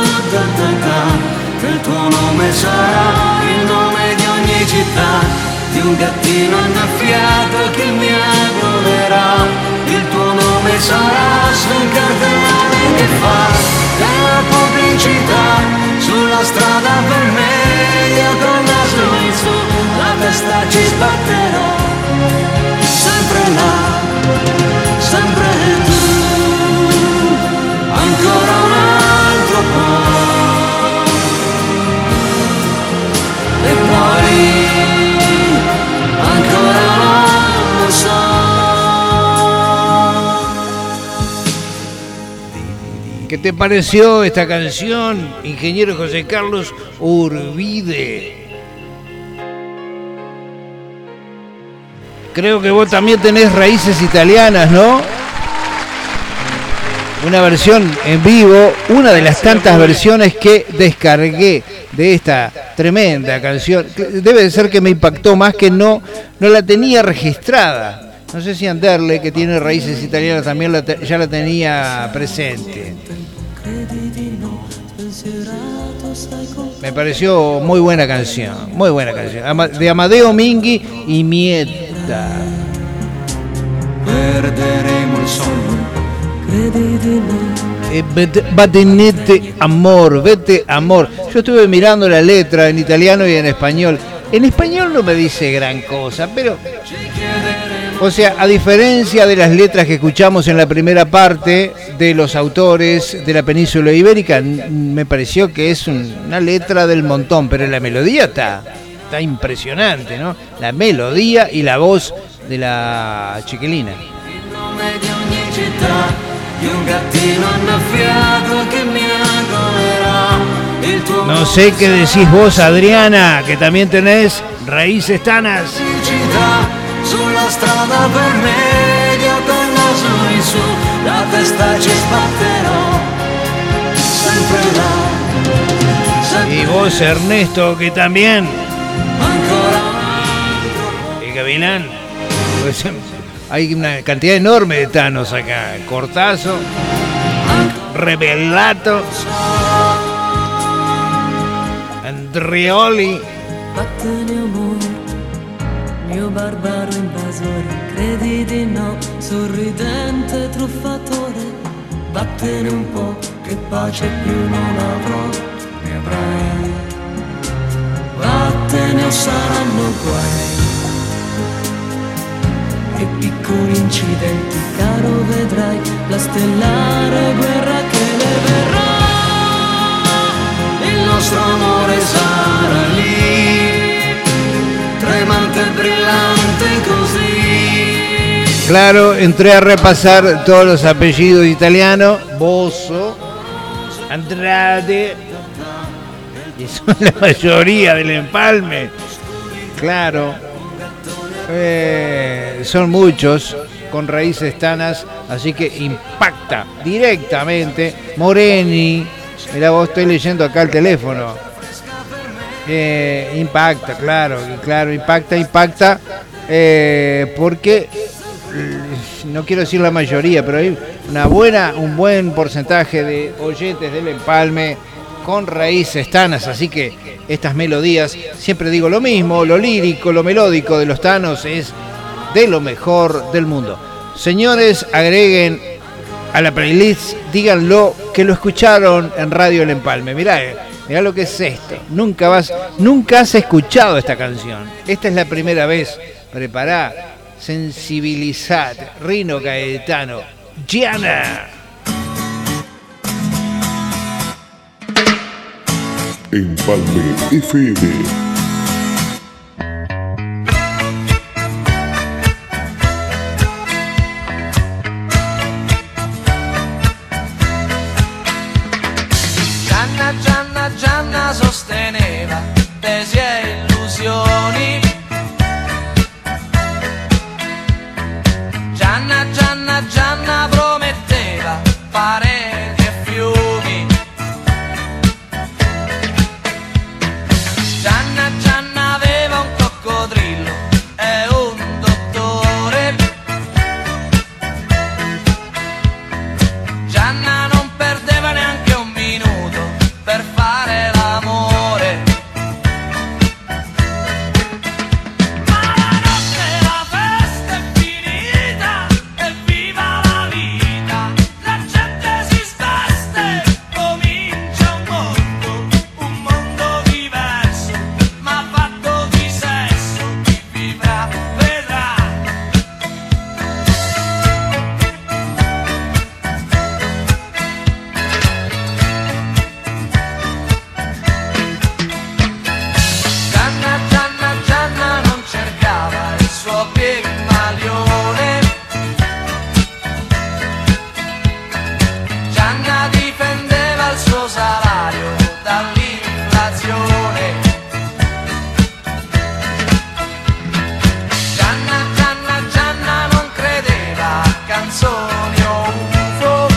che il tuo nome sarà il nome di ogni città, di un gattino annaffiato che mi agolerà, il tuo nome sarà su un cartellone che fa della pubblicità, sulla strada per me, io col naso in su, la testa ci sbatterò, sempre là, sempre tu, ancora un altro po', e poi ancora non lo so. ¿Qué te pareció esta canción, ingeniero José Carlos Urbide? Creo que vos también tenés raíces italianas, ¿no? Una versión en vivo, una de las tantas versiones que descargué de esta tremenda canción. Debe de ser que me impactó más, que no la tenía registrada. No sé si Anderle, que tiene raíces italianas, también ya la tenía presente. Me pareció muy buena canción, de Amadeo Minghi y Mieta. Perderemo il sonno, credi di no. Vete amor, vete amor. Yo estuve mirando la letra en italiano y en español. En español no me dice gran cosa, pero... O sea, a diferencia de las letras que escuchamos en la primera parte de los autores de la península ibérica, me pareció que es una letra del montón, pero la melodía está impresionante, ¿no? La melodía y la voz de la chiquilina. No sé qué decís vos, Adriana, que también tenés raíces tanas. Sulla strada per media col naso in su, la testa ci sbatterò, sempre là, Y vos, Ernesto, que también. Y Gavilán. Pues, hay una cantidad enorme de tanos acá. Cortazo, Rebellato, Andreoli. Vattene amore, mio barbaro invasore, credi di no, sorridente truffatore. Vattene un po', che pace più non avrò, ne avrai. Vattene o saranno guai. E piccoli incidenti, caro, vedrai la stellare guerra che ne verrà. Il nostro amore sarà lì, tremante e brillante così. Claro, entré a repasar todos los apellidos italianos. Bosso, Andrade, y son la mayoría del empalme. Claro. Son muchos con raíces tanas, así que impacta directamente. Moreni, mira, vos, estoy leyendo acá el teléfono. Impacta, claro, impacta, porque no quiero decir la mayoría, pero hay un buen porcentaje de oyentes del empalme con raíces tanas, así que estas melodías, siempre digo lo mismo, lo lírico, lo melódico de los tanos es de lo mejor del mundo. Señores, agreguen a la playlist, díganlo que lo escucharon en Radio El Empalme. Mirá lo que es esto. Nunca has escuchado esta canción. Esta es la primera vez. Prepará, sensibilizate. Rino Gaetano, Gianna. Empalme FM. Gianna sosteneva tesi e illusioni. Gianna prometteva pareti e fiumi. Gianna aveva un coccodrillo e un dottore. Gianna non perdeva neanche un minuto per fare l'amore. Ma la notte la festa è finita e viva la vita. La gente si sveste, comincia un mondo diverso, ma fatto di sesso, chi vivrà vedrà. Gianna non cercava il suo Pigmalione. Gianna difendeva il suo salario dall'inflazione. Gianna non credeva a canzoni o UFO.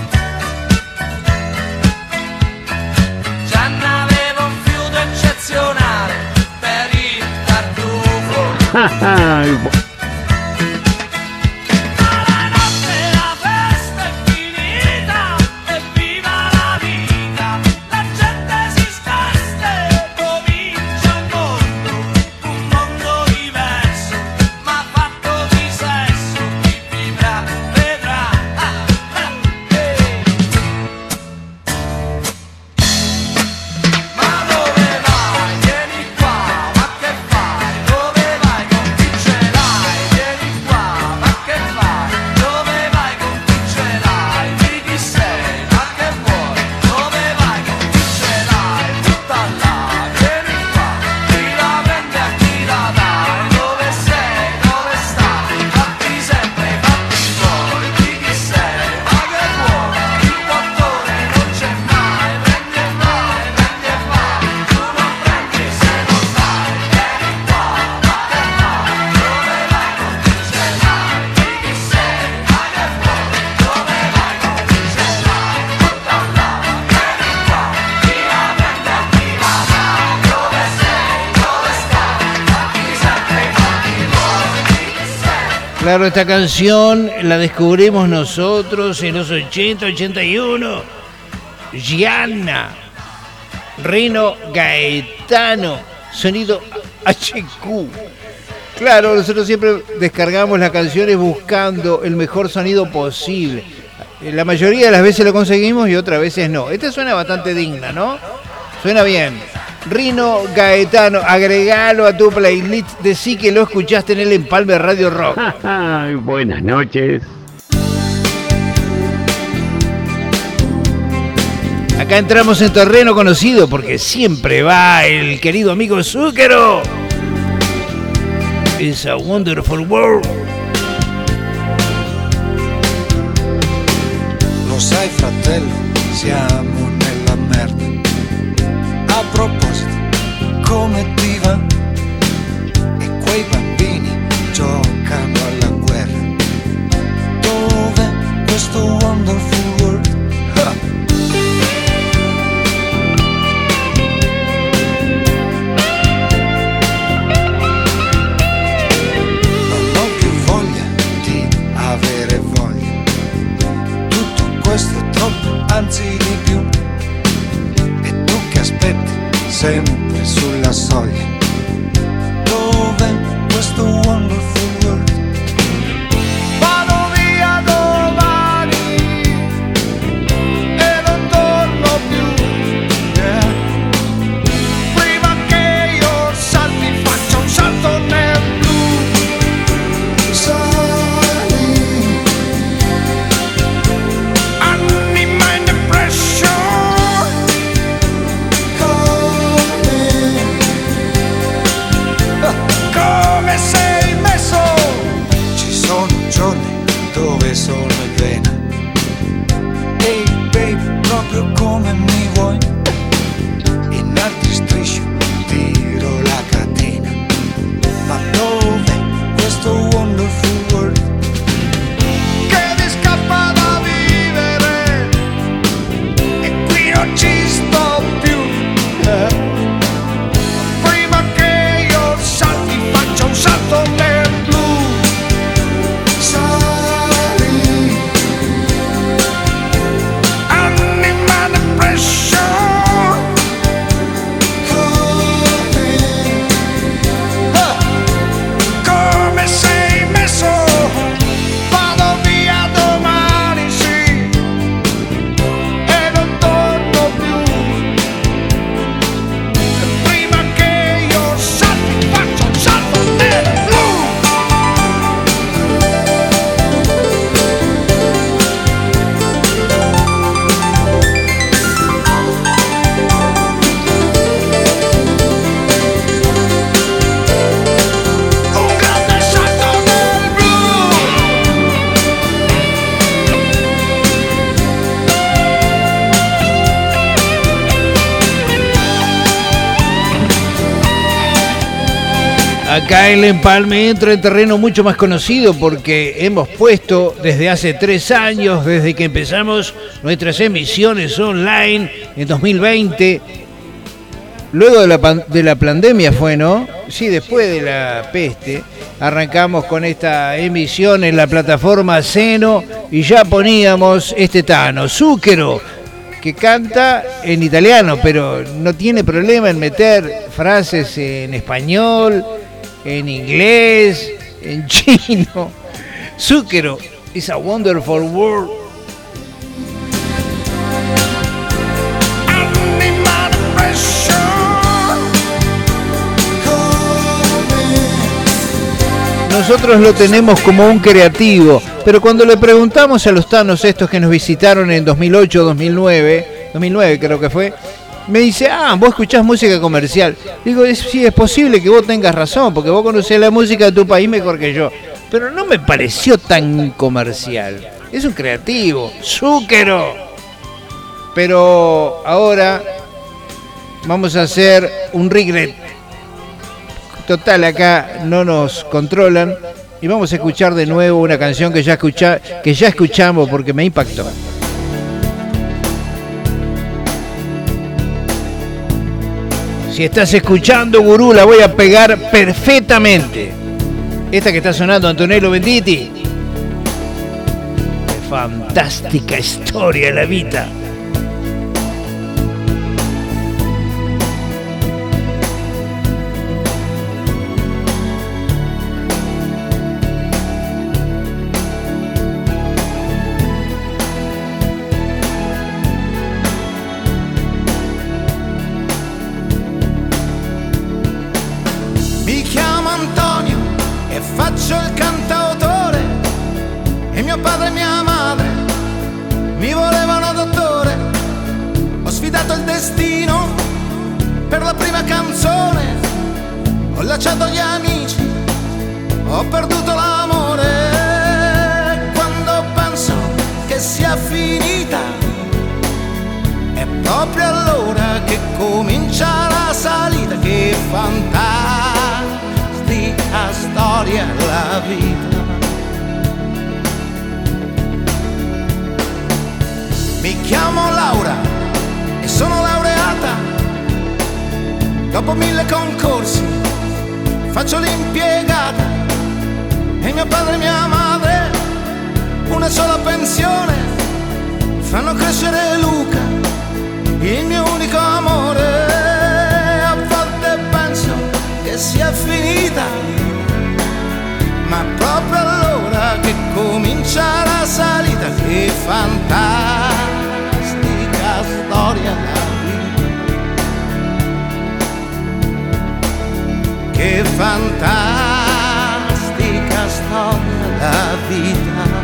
Gianna aveva un fiuto eccezionale per il tartufo. La festa è finita e viva la vita. La gente si sveste, comincia un mondo diverso, ma fatto di sesso, chi vivrà vedrà. Ma dove vai? Vieni qua, ma che fai? Dove vai? Con chi ce l'hai? Claro, esta canción la descubrimos nosotros en los 80, 81. Gianna, Rino Gaetano, sonido HQ. Claro, nosotros siempre descargamos las canciones buscando el mejor sonido posible. La mayoría de las veces lo conseguimos y otras veces no. Esta suena bastante digna, ¿no? Suena bien. Rino Gaetano, agregalo a tu playlist, decí que lo escuchaste en el Empalme Radio Rock. Buenas noches. Acá entramos en terreno conocido porque siempre va el querido amigo Zucchero. It's a wonderful world. Lo sai fratello, siamo nella merda. A proposito, come ti va? E quei bambini giocano alla guerra. Dov'è questo wonderful world? Non ho più voglia di avere voglia. Tutto questo è troppo, anzi di più. Aspetti sempre sulla soglia. Dov'è questo wonderful world? Vado via domani e non torno più, yeah. Prima che io salti faccio un salto nel blu. Sali anima in depression. Come sei messo? Ci sono giorni dove sono in vena. Ehi babe, proprio come mi vuoi. In altri strisci tiro la catena. Ma dov'è questo wonderful world? Che mi scappa da vivere e qui non ci sto più. Un salto nel blu. Sali anima depression. Come sei messo? Vado via domani, sì, e non torno più. Prima che io salti faccio un salto nel blu. Un grande salto nel blu. Acá el Empalme entra en terreno mucho más conocido porque hemos puesto desde hace 3 años, desde que empezamos nuestras emisiones online en 2020, luego de la pandemia fue, ¿no? Sí, después de la peste, arrancamos con esta emisión en la plataforma Seno y ya poníamos este Tano, Zucchero, que canta en italiano, pero no tiene problema en meter frases en español, en inglés, en chino. Zucchero, it's a wonderful world. Nosotros lo tenemos como un creativo, pero cuando le preguntamos a los tanos estos que nos visitaron en 2008, 2009 creo que fue, me dice, vos escuchás música comercial. Digo, sí, es posible que vos tengas razón, porque vos conocés la música de tu país mejor que yo. Pero no me pareció tan comercial. Es un creativo, Zucchero. Pero ahora vamos a hacer un regret. Total, acá no nos controlan. Y vamos a escuchar de nuevo una canción que ya escuchamos porque me impactó. Si estás escuchando, gurú, la voy a pegar perfectamente. Esta que está sonando, Antonello Venditti. Qué fantástica historia la vita. Mi chiamo Antonio e faccio il cantautore e mio padre e mia madre mi volevano dottore. Ho sfidato il destino per la prima canzone, ho lasciato gli amici, ho perduto l'amore. Quando penso che sia finita è proprio allora che comincia la salita. Che fantastica storia la vita. Mi chiamo Laura e sono laureata. Dopo 1000 concorsi faccio l'impiegata e mio padre e mia madre una sola pensione fanno crescere Luca, il mio unico amore. A volte penso che sia finita, ma proprio allora che comincia la salita. Che fantastica storia la vita. Che fantastica storia la vita.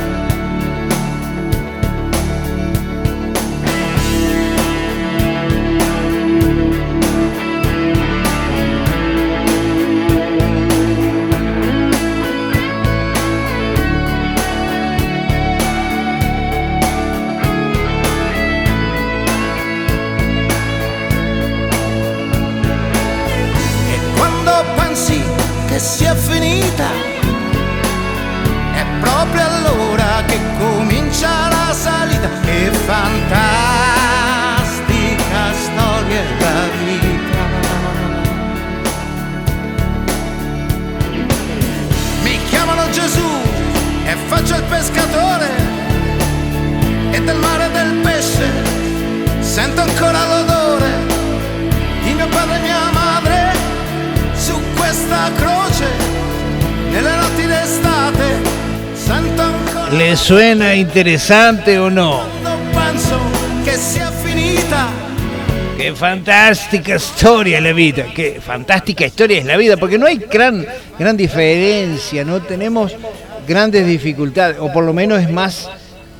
Che sia finita è proprio allora che comincia la salita. Che fantastica storia è la vita. Mi chiamano Gesù e faccio il pescatore e del mare e del pesce sento ancora l'odore di mio padre e mia madre su questa croce nelle notti d'estate. Sento ancora. ¿Le suena interesante o no? Quando penso che sia finita. Qué fantástica historia la vida. Qué fantástica historia es la vida, porque no hay gran diferencia, no tenemos grandes dificultades, o por lo menos es más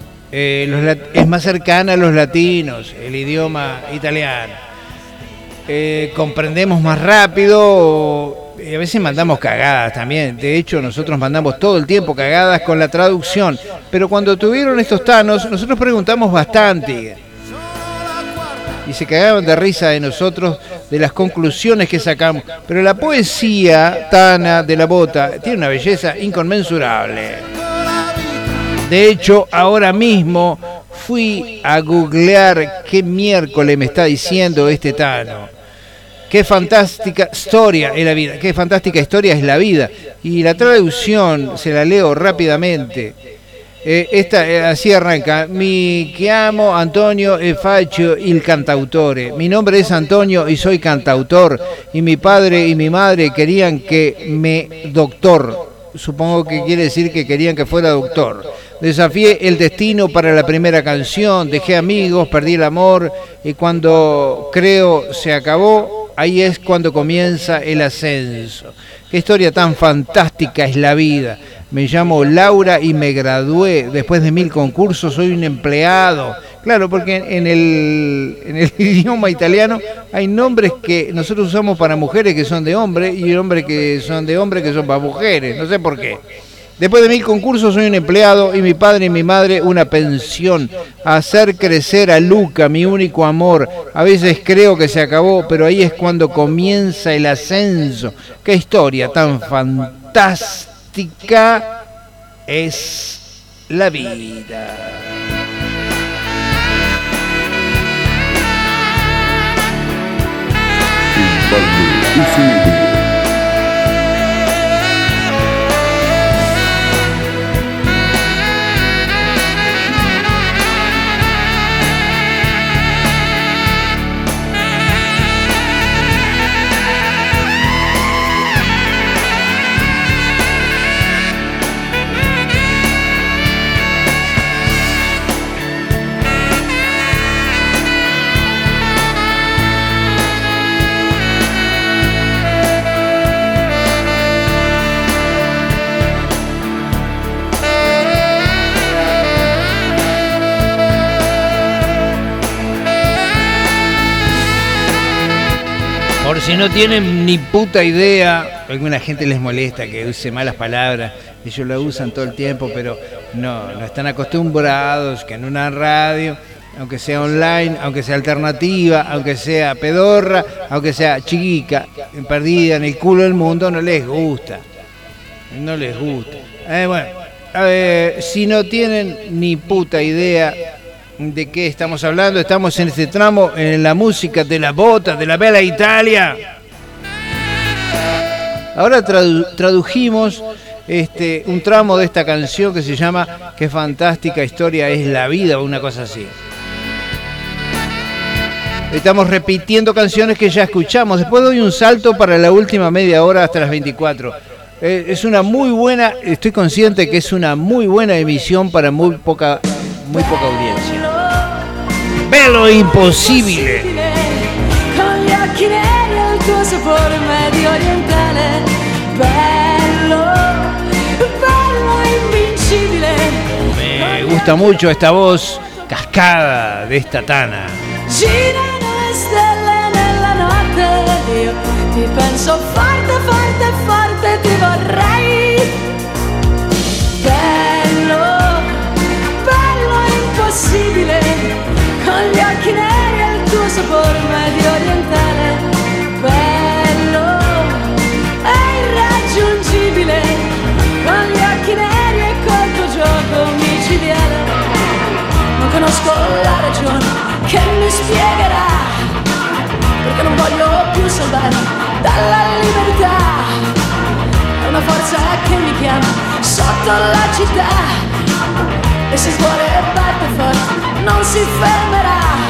cercana a los latinos, el idioma italiano. Comprendemos más rápido y a veces mandamos cagadas también. De hecho, nosotros mandamos todo el tiempo cagadas con la traducción. Pero cuando tuvieron estos tanos, nosotros preguntamos bastante. Y se cagaban de risa de nosotros, de las conclusiones que sacamos. Pero la poesía tana de la bota tiene una belleza inconmensurable. De hecho, ahora mismo fui a googlear qué miércoles me está diciendo este tano. Qué fantástica historia es la vida, qué fantástica historia es la vida. Y la traducción, se la leo rápidamente. Así arranca. Mi chiamo Antonio e faccio il cantautore. Mi nombre es Antonio y soy cantautor. Y mi padre y mi madre querían que me doctor. Supongo que quiere decir que querían que fuera doctor. Desafié el destino para la primera canción, dejé amigos, perdí el amor y cuando creo se acabó, ahí es cuando comienza el ascenso. Qué historia tan fantástica es la vida. Me llamo Laura y me gradué. Después de 1000 concursos soy un empleado. Claro, porque en el idioma italiano hay nombres que nosotros usamos para mujeres que son de hombre y nombres que son de hombre que son para mujeres. No sé por qué. Después de 1000 concursos soy un empleado y mi padre y mi madre una pensión. Hacer crecer a Luca, mi único amor. A veces creo que se acabó, pero ahí es cuando comienza el ascenso. Qué historia tan fantástica es la vida. si no tienen ni puta idea, a alguna gente les molesta que use malas palabras, ellos la usan todo el tiempo, pero no están acostumbrados que en una radio, aunque sea online, aunque sea alternativa, aunque sea pedorra, aunque sea chiquica, perdida en el culo del mundo, no les gusta. No les gusta. Si no tienen ni puta idea de qué estamos hablando, estamos en este tramo en la música de la bota, de la Bella Italia. Ahora tradujimos un tramo de esta canción que se llama Qué fantástica historia es la vida, o una cosa así. Estamos repitiendo canciones que ya escuchamos. Después doy un salto para la última media hora hasta las 24. Es una muy buena, estoy consciente que es una muy buena emisión para muy poca audiencia. Bello impossibile. Con gli occhi neri e il tuo sapore medio orientale. Bello, bello invincibile. Me gusta mucho esta voz cascada de esta Tana. Girano le stelle nella notte, io ti penso forte, forte, forte, ti vorrei. Bello, bello impossibile, con gli occhi neri e il tuo sapore medio orientale. Bello, è irraggiungibile, con gli occhi neri e col tuo gioco micidiale. Non conosco la ragione che mi spiegherà perché non voglio più salvarmi dalla libertà. È una forza che mi chiama sotto la città e se il cuore batte forte non si fermerà.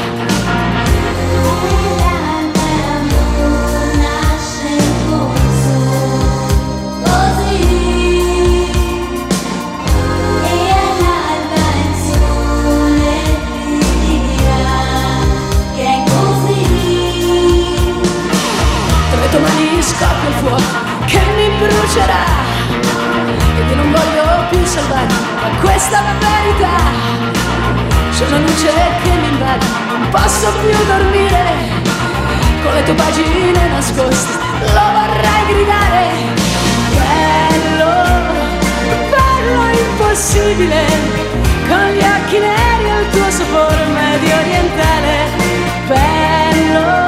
Scoppia il fuoco che mi brucerà ed io non voglio più salvarmi da questa verità. C'è una luce che mi invade, non posso più dormire, con le tue pagine nascoste lo vorrei gridare. Bello, bello impossibile, con gli occhi neri e il tuo sapore medio orientale. Bello,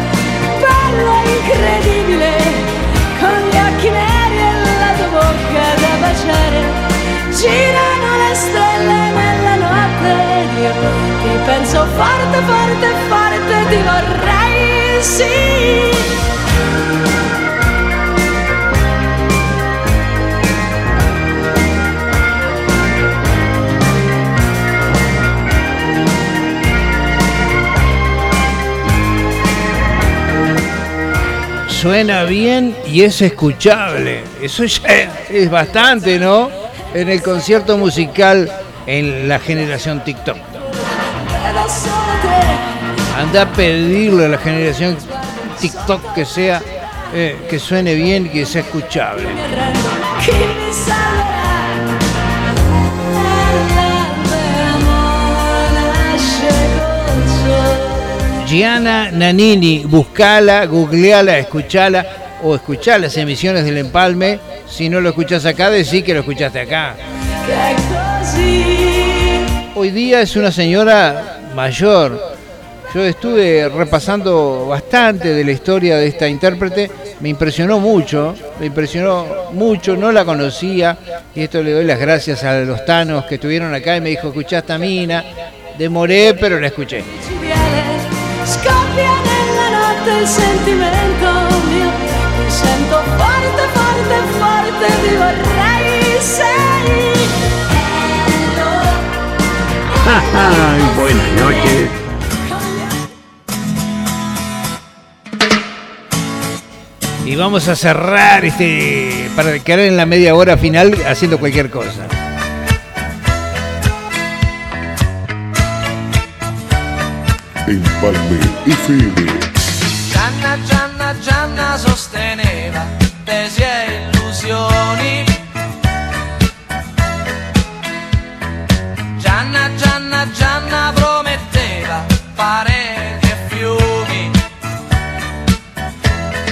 incredibile, con gli occhi neri e la tua bocca da baciare. Girano le stelle nella notte ed io ti penso forte, forte, forte, ti vorrei, sì. Suena bien y es escuchable. Eso ya es bastante, ¿no? En el concierto musical en la generación TikTok. Anda a pedirle a la generación TikTok que sea que suene bien y que sea escuchable. Gianna Nannini, buscala, googleala, escuchala o escuchá las emisiones del Empalme. Si no lo escuchás acá, decí que lo escuchaste acá. Hoy día es una señora mayor. Yo estuve repasando bastante de la historia de esta intérprete. Me impresionó mucho, no la conocía. Y esto le doy las gracias a los tanos que estuvieron acá y me dijo, escuchá esta mina. Demoré, pero la escuché. Scoppia nella notte il sentimento mio, mi sento forte, forte, forte, ti vorrei, sei. Buenas noches. Y vamos a cerrar para quedar en la media hora final haciendo cualquier cosa. Empalme FM. Gianna, Gianna, Gianna sosteneva tesi e illusioni. Gianna, Gianna, Gianna prometteva pareti e fiumi.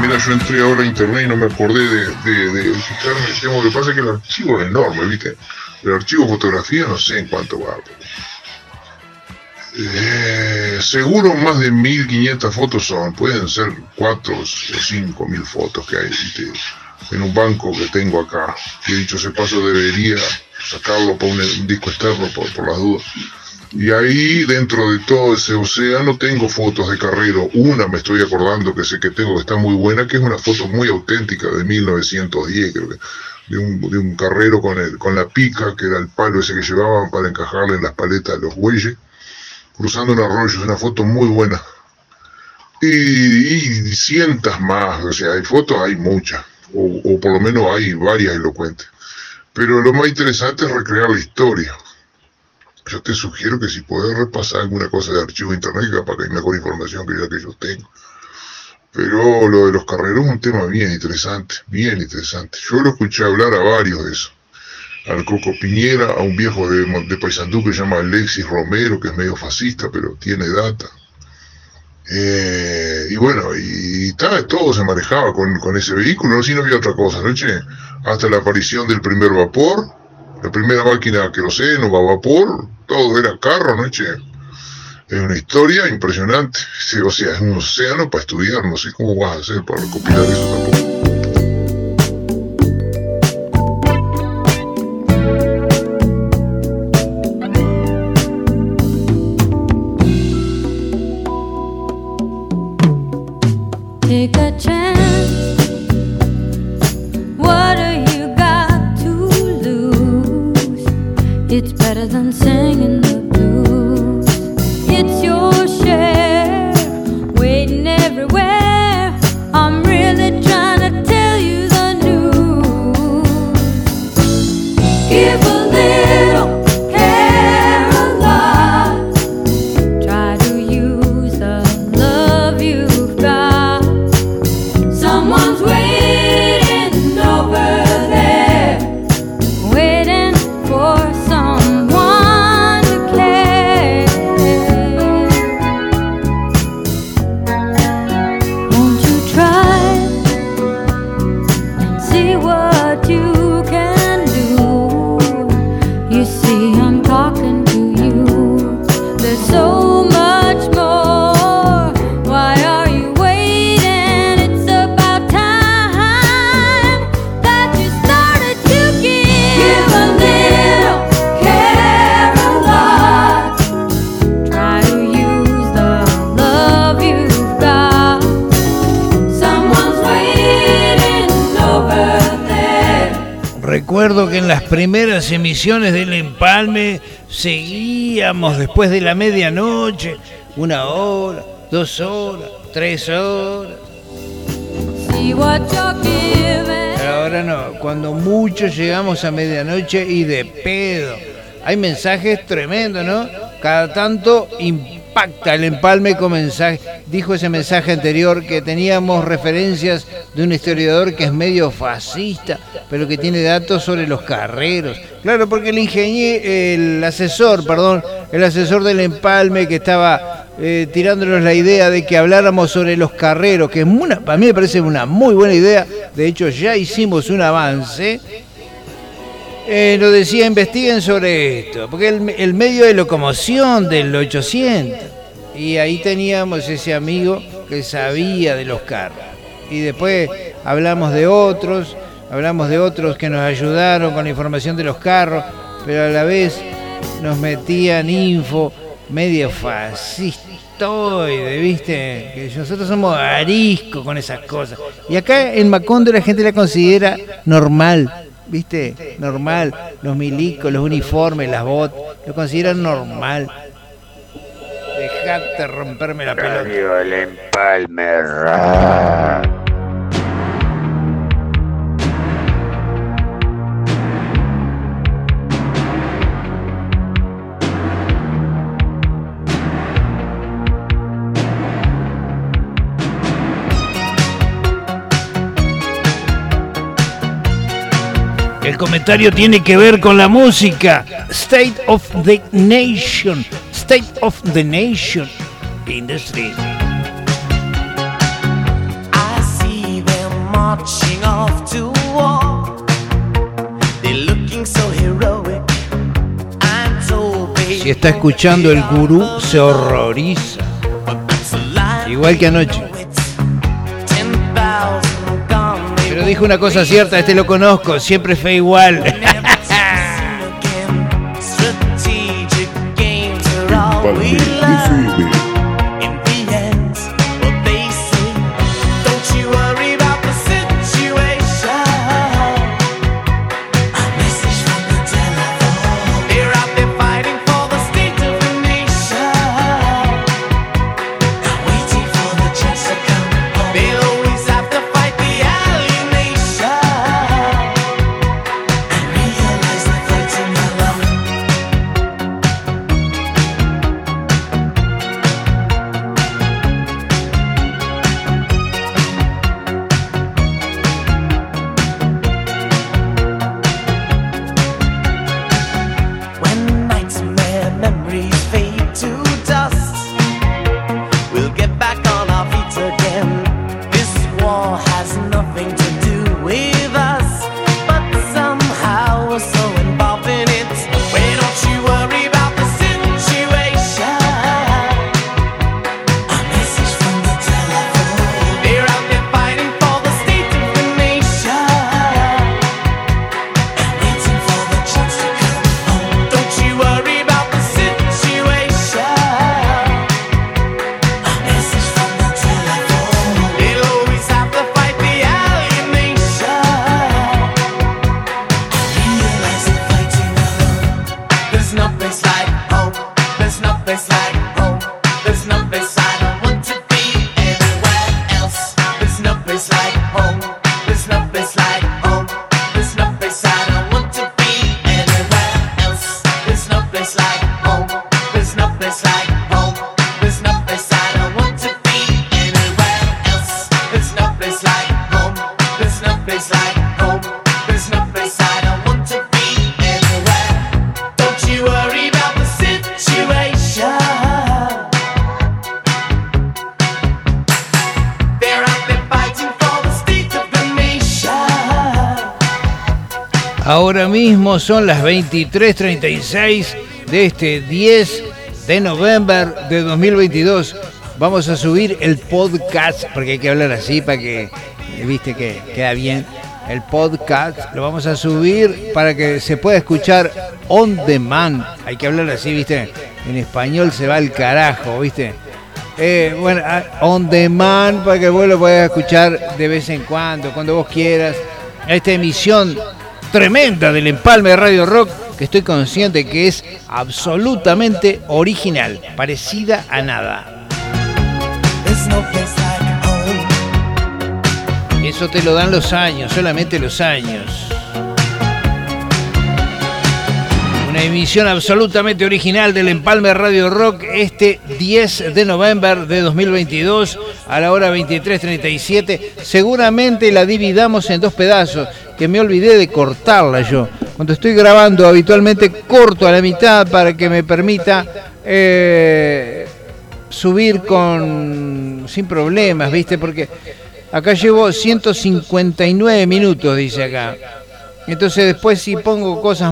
mira, yo entré ahora a internet y no me acordé de fijarme. Lo que pasa es que el archivo es enorme, ¿viste? El archivo de fotografía no sé en cuánto va. Seguro más de 1500 fotos son. Pueden ser 4 o 5.000 fotos que hay, ¿viste? En un banco que tengo acá. Que dicho ese paso debería sacarlo para un disco externo por las dudas. Y ahí dentro de todo ese océano tengo fotos de Carrero. Una me estoy acordando que sé que tengo que está muy buena, que es una foto muy auténtica de 1910, creo que, de un Carrero con la pica, que era el palo ese que llevaban para encajarle en las paletas de los bueyes, cruzando un arroyo. Es una foto muy buena. Y cientos más, o sea, hay fotos, hay muchas, o por lo menos hay varias elocuentes. Pero lo más interesante es recrear la historia. Yo te sugiero que si podés repasar alguna cosa de archivo de internet, capaz que hay mejor información que la que yo tengo. Pero lo de los carreros es un tema bien interesante, bien interesante. Yo lo escuché hablar a varios de eso. Al Coco Piñera, a un viejo de Paysandú que se llama Alexis Romero, que es medio fascista, pero tiene data. Y bueno, y todo se manejaba con ese vehículo, si no había otra cosa, ¿no, che? Hasta la aparición del primer vapor, la primera máquina a queroseno, a vapor, todo era carro, ¿no, che? Es una historia impresionante, o sea, es un océano para estudiar, no sé cómo vas a hacer para recopilar eso tampoco. Take a chance. What do you got to lose? It's better than singing the blues. It's your share, waiting everywhere. I'm really trying to tell you the news. Give a little, care a lot. Try to use the love you've got. Someone's waiting over there, waiting for someone to care. Won't you try and see what you can do? You see, I'm talking to you. There's so much more. Why are you waiting? It's about time that you started to give a little, care a lot. Try to use the love you've got. Someone's waiting over there. Recuerdo que en las primeras emisiones del Empalme seguíamos después de la medianoche, 1 hora, 2 horas, 3 horas. See what you're giving. Pero ahora no, cuando mucho llegamos a medianoche y de pedo. Hay mensajes tremendos, ¿no? Cada tanto impacta el Empalme con mensajes. Dijo ese mensaje anterior que teníamos referencias de un historiador que es medio fascista, pero que tiene datos sobre los carreros. Claro, porque el asesor del Empalme que estaba tirándonos la idea de que habláramos sobre los carreros, que para mí me parece una muy buena idea. De hecho, ya hicimos un avance. Nos decía, investiguen sobre esto, porque el medio de locomoción del 800. Y ahí teníamos ese amigo que sabía de los carros. Y después hablamos de otros que nos ayudaron con la información de los carros, pero a la vez nos metían info medio fascistoide, ¿viste? Que nosotros somos ariscos con esas cosas. Y acá en Macondo la gente la considera normal. ¿Viste? Normal. Los milicos, los uniformes, las botas, lo consideran normal. Dejate romperme la pelota. Radio El Empalme. El comentario tiene que ver con la música. State of the Nation. State of the Nation in the street. I see off to war. They're looking so heroic. I'm told they Si está escuchando el gurú, se horroriza. Igual que anoche. Pero dijo una cosa cierta, este lo conozco, siempre fue igual. strategic games are all we learn. In the end, what they say, don't you worry about the situation. A message from the telephone. They're out there fighting for the state of the nation. Waiting for the chance to come home. They'll always have to fight the alienation. And realize they're fighting alone. When nightmare memories fade to dust, we'll get back on our feet again. This war has nothing to do with us, but somehow we're so involved in it. Why don't you worry about the situation? A message from the telephone. They're out there fighting for the state of the nation. Waiting for the chance to come home. Don't you worry about the situation. A message from the telephone. They'll always have to fight the alienation. Realize they're fighting alone. There's no place like home. There's no place like home. There's no place I don't want to be anywhere else. There's no place like home. There's no place like home. There's no place I don't want to be anywhere else. There's no place like home. There's no place like home. There's no place I don't want to be anywhere else. There's no place like home. There's no place like home. There's no place I don't want to be anywhere. Don't you worry about the situation. They're out there fighting for the state of the nation. Ahora mismo son las 23:36 de este 10 de noviembre de 2022. Vamos a subir el podcast, porque hay que hablar así para que, viste, que queda bien. El podcast lo vamos a subir para que se pueda escuchar on demand. Hay que hablar así, viste. En español se va al carajo, viste. Bueno, on demand para que vos lo puedas escuchar de vez en cuando vos quieras. Esta emisión tremenda del Empalme de Radio Rock, que estoy consciente que es absolutamente original, parecida a nada. There's no place like home. Eso te lo dan los años, solamente los años. Una emisión absolutamente original del Empalme Radio Rock este 10 de noviembre de 2022 a la hora 23:37. Seguramente la dividamos en dos pedazos, que me olvidé de cortarla yo. Cuando estoy grabando habitualmente corto a la mitad para que me permita subir sin problemas, ¿viste? Porque acá llevo 159 minutos, dice acá. Entonces después si pongo cosas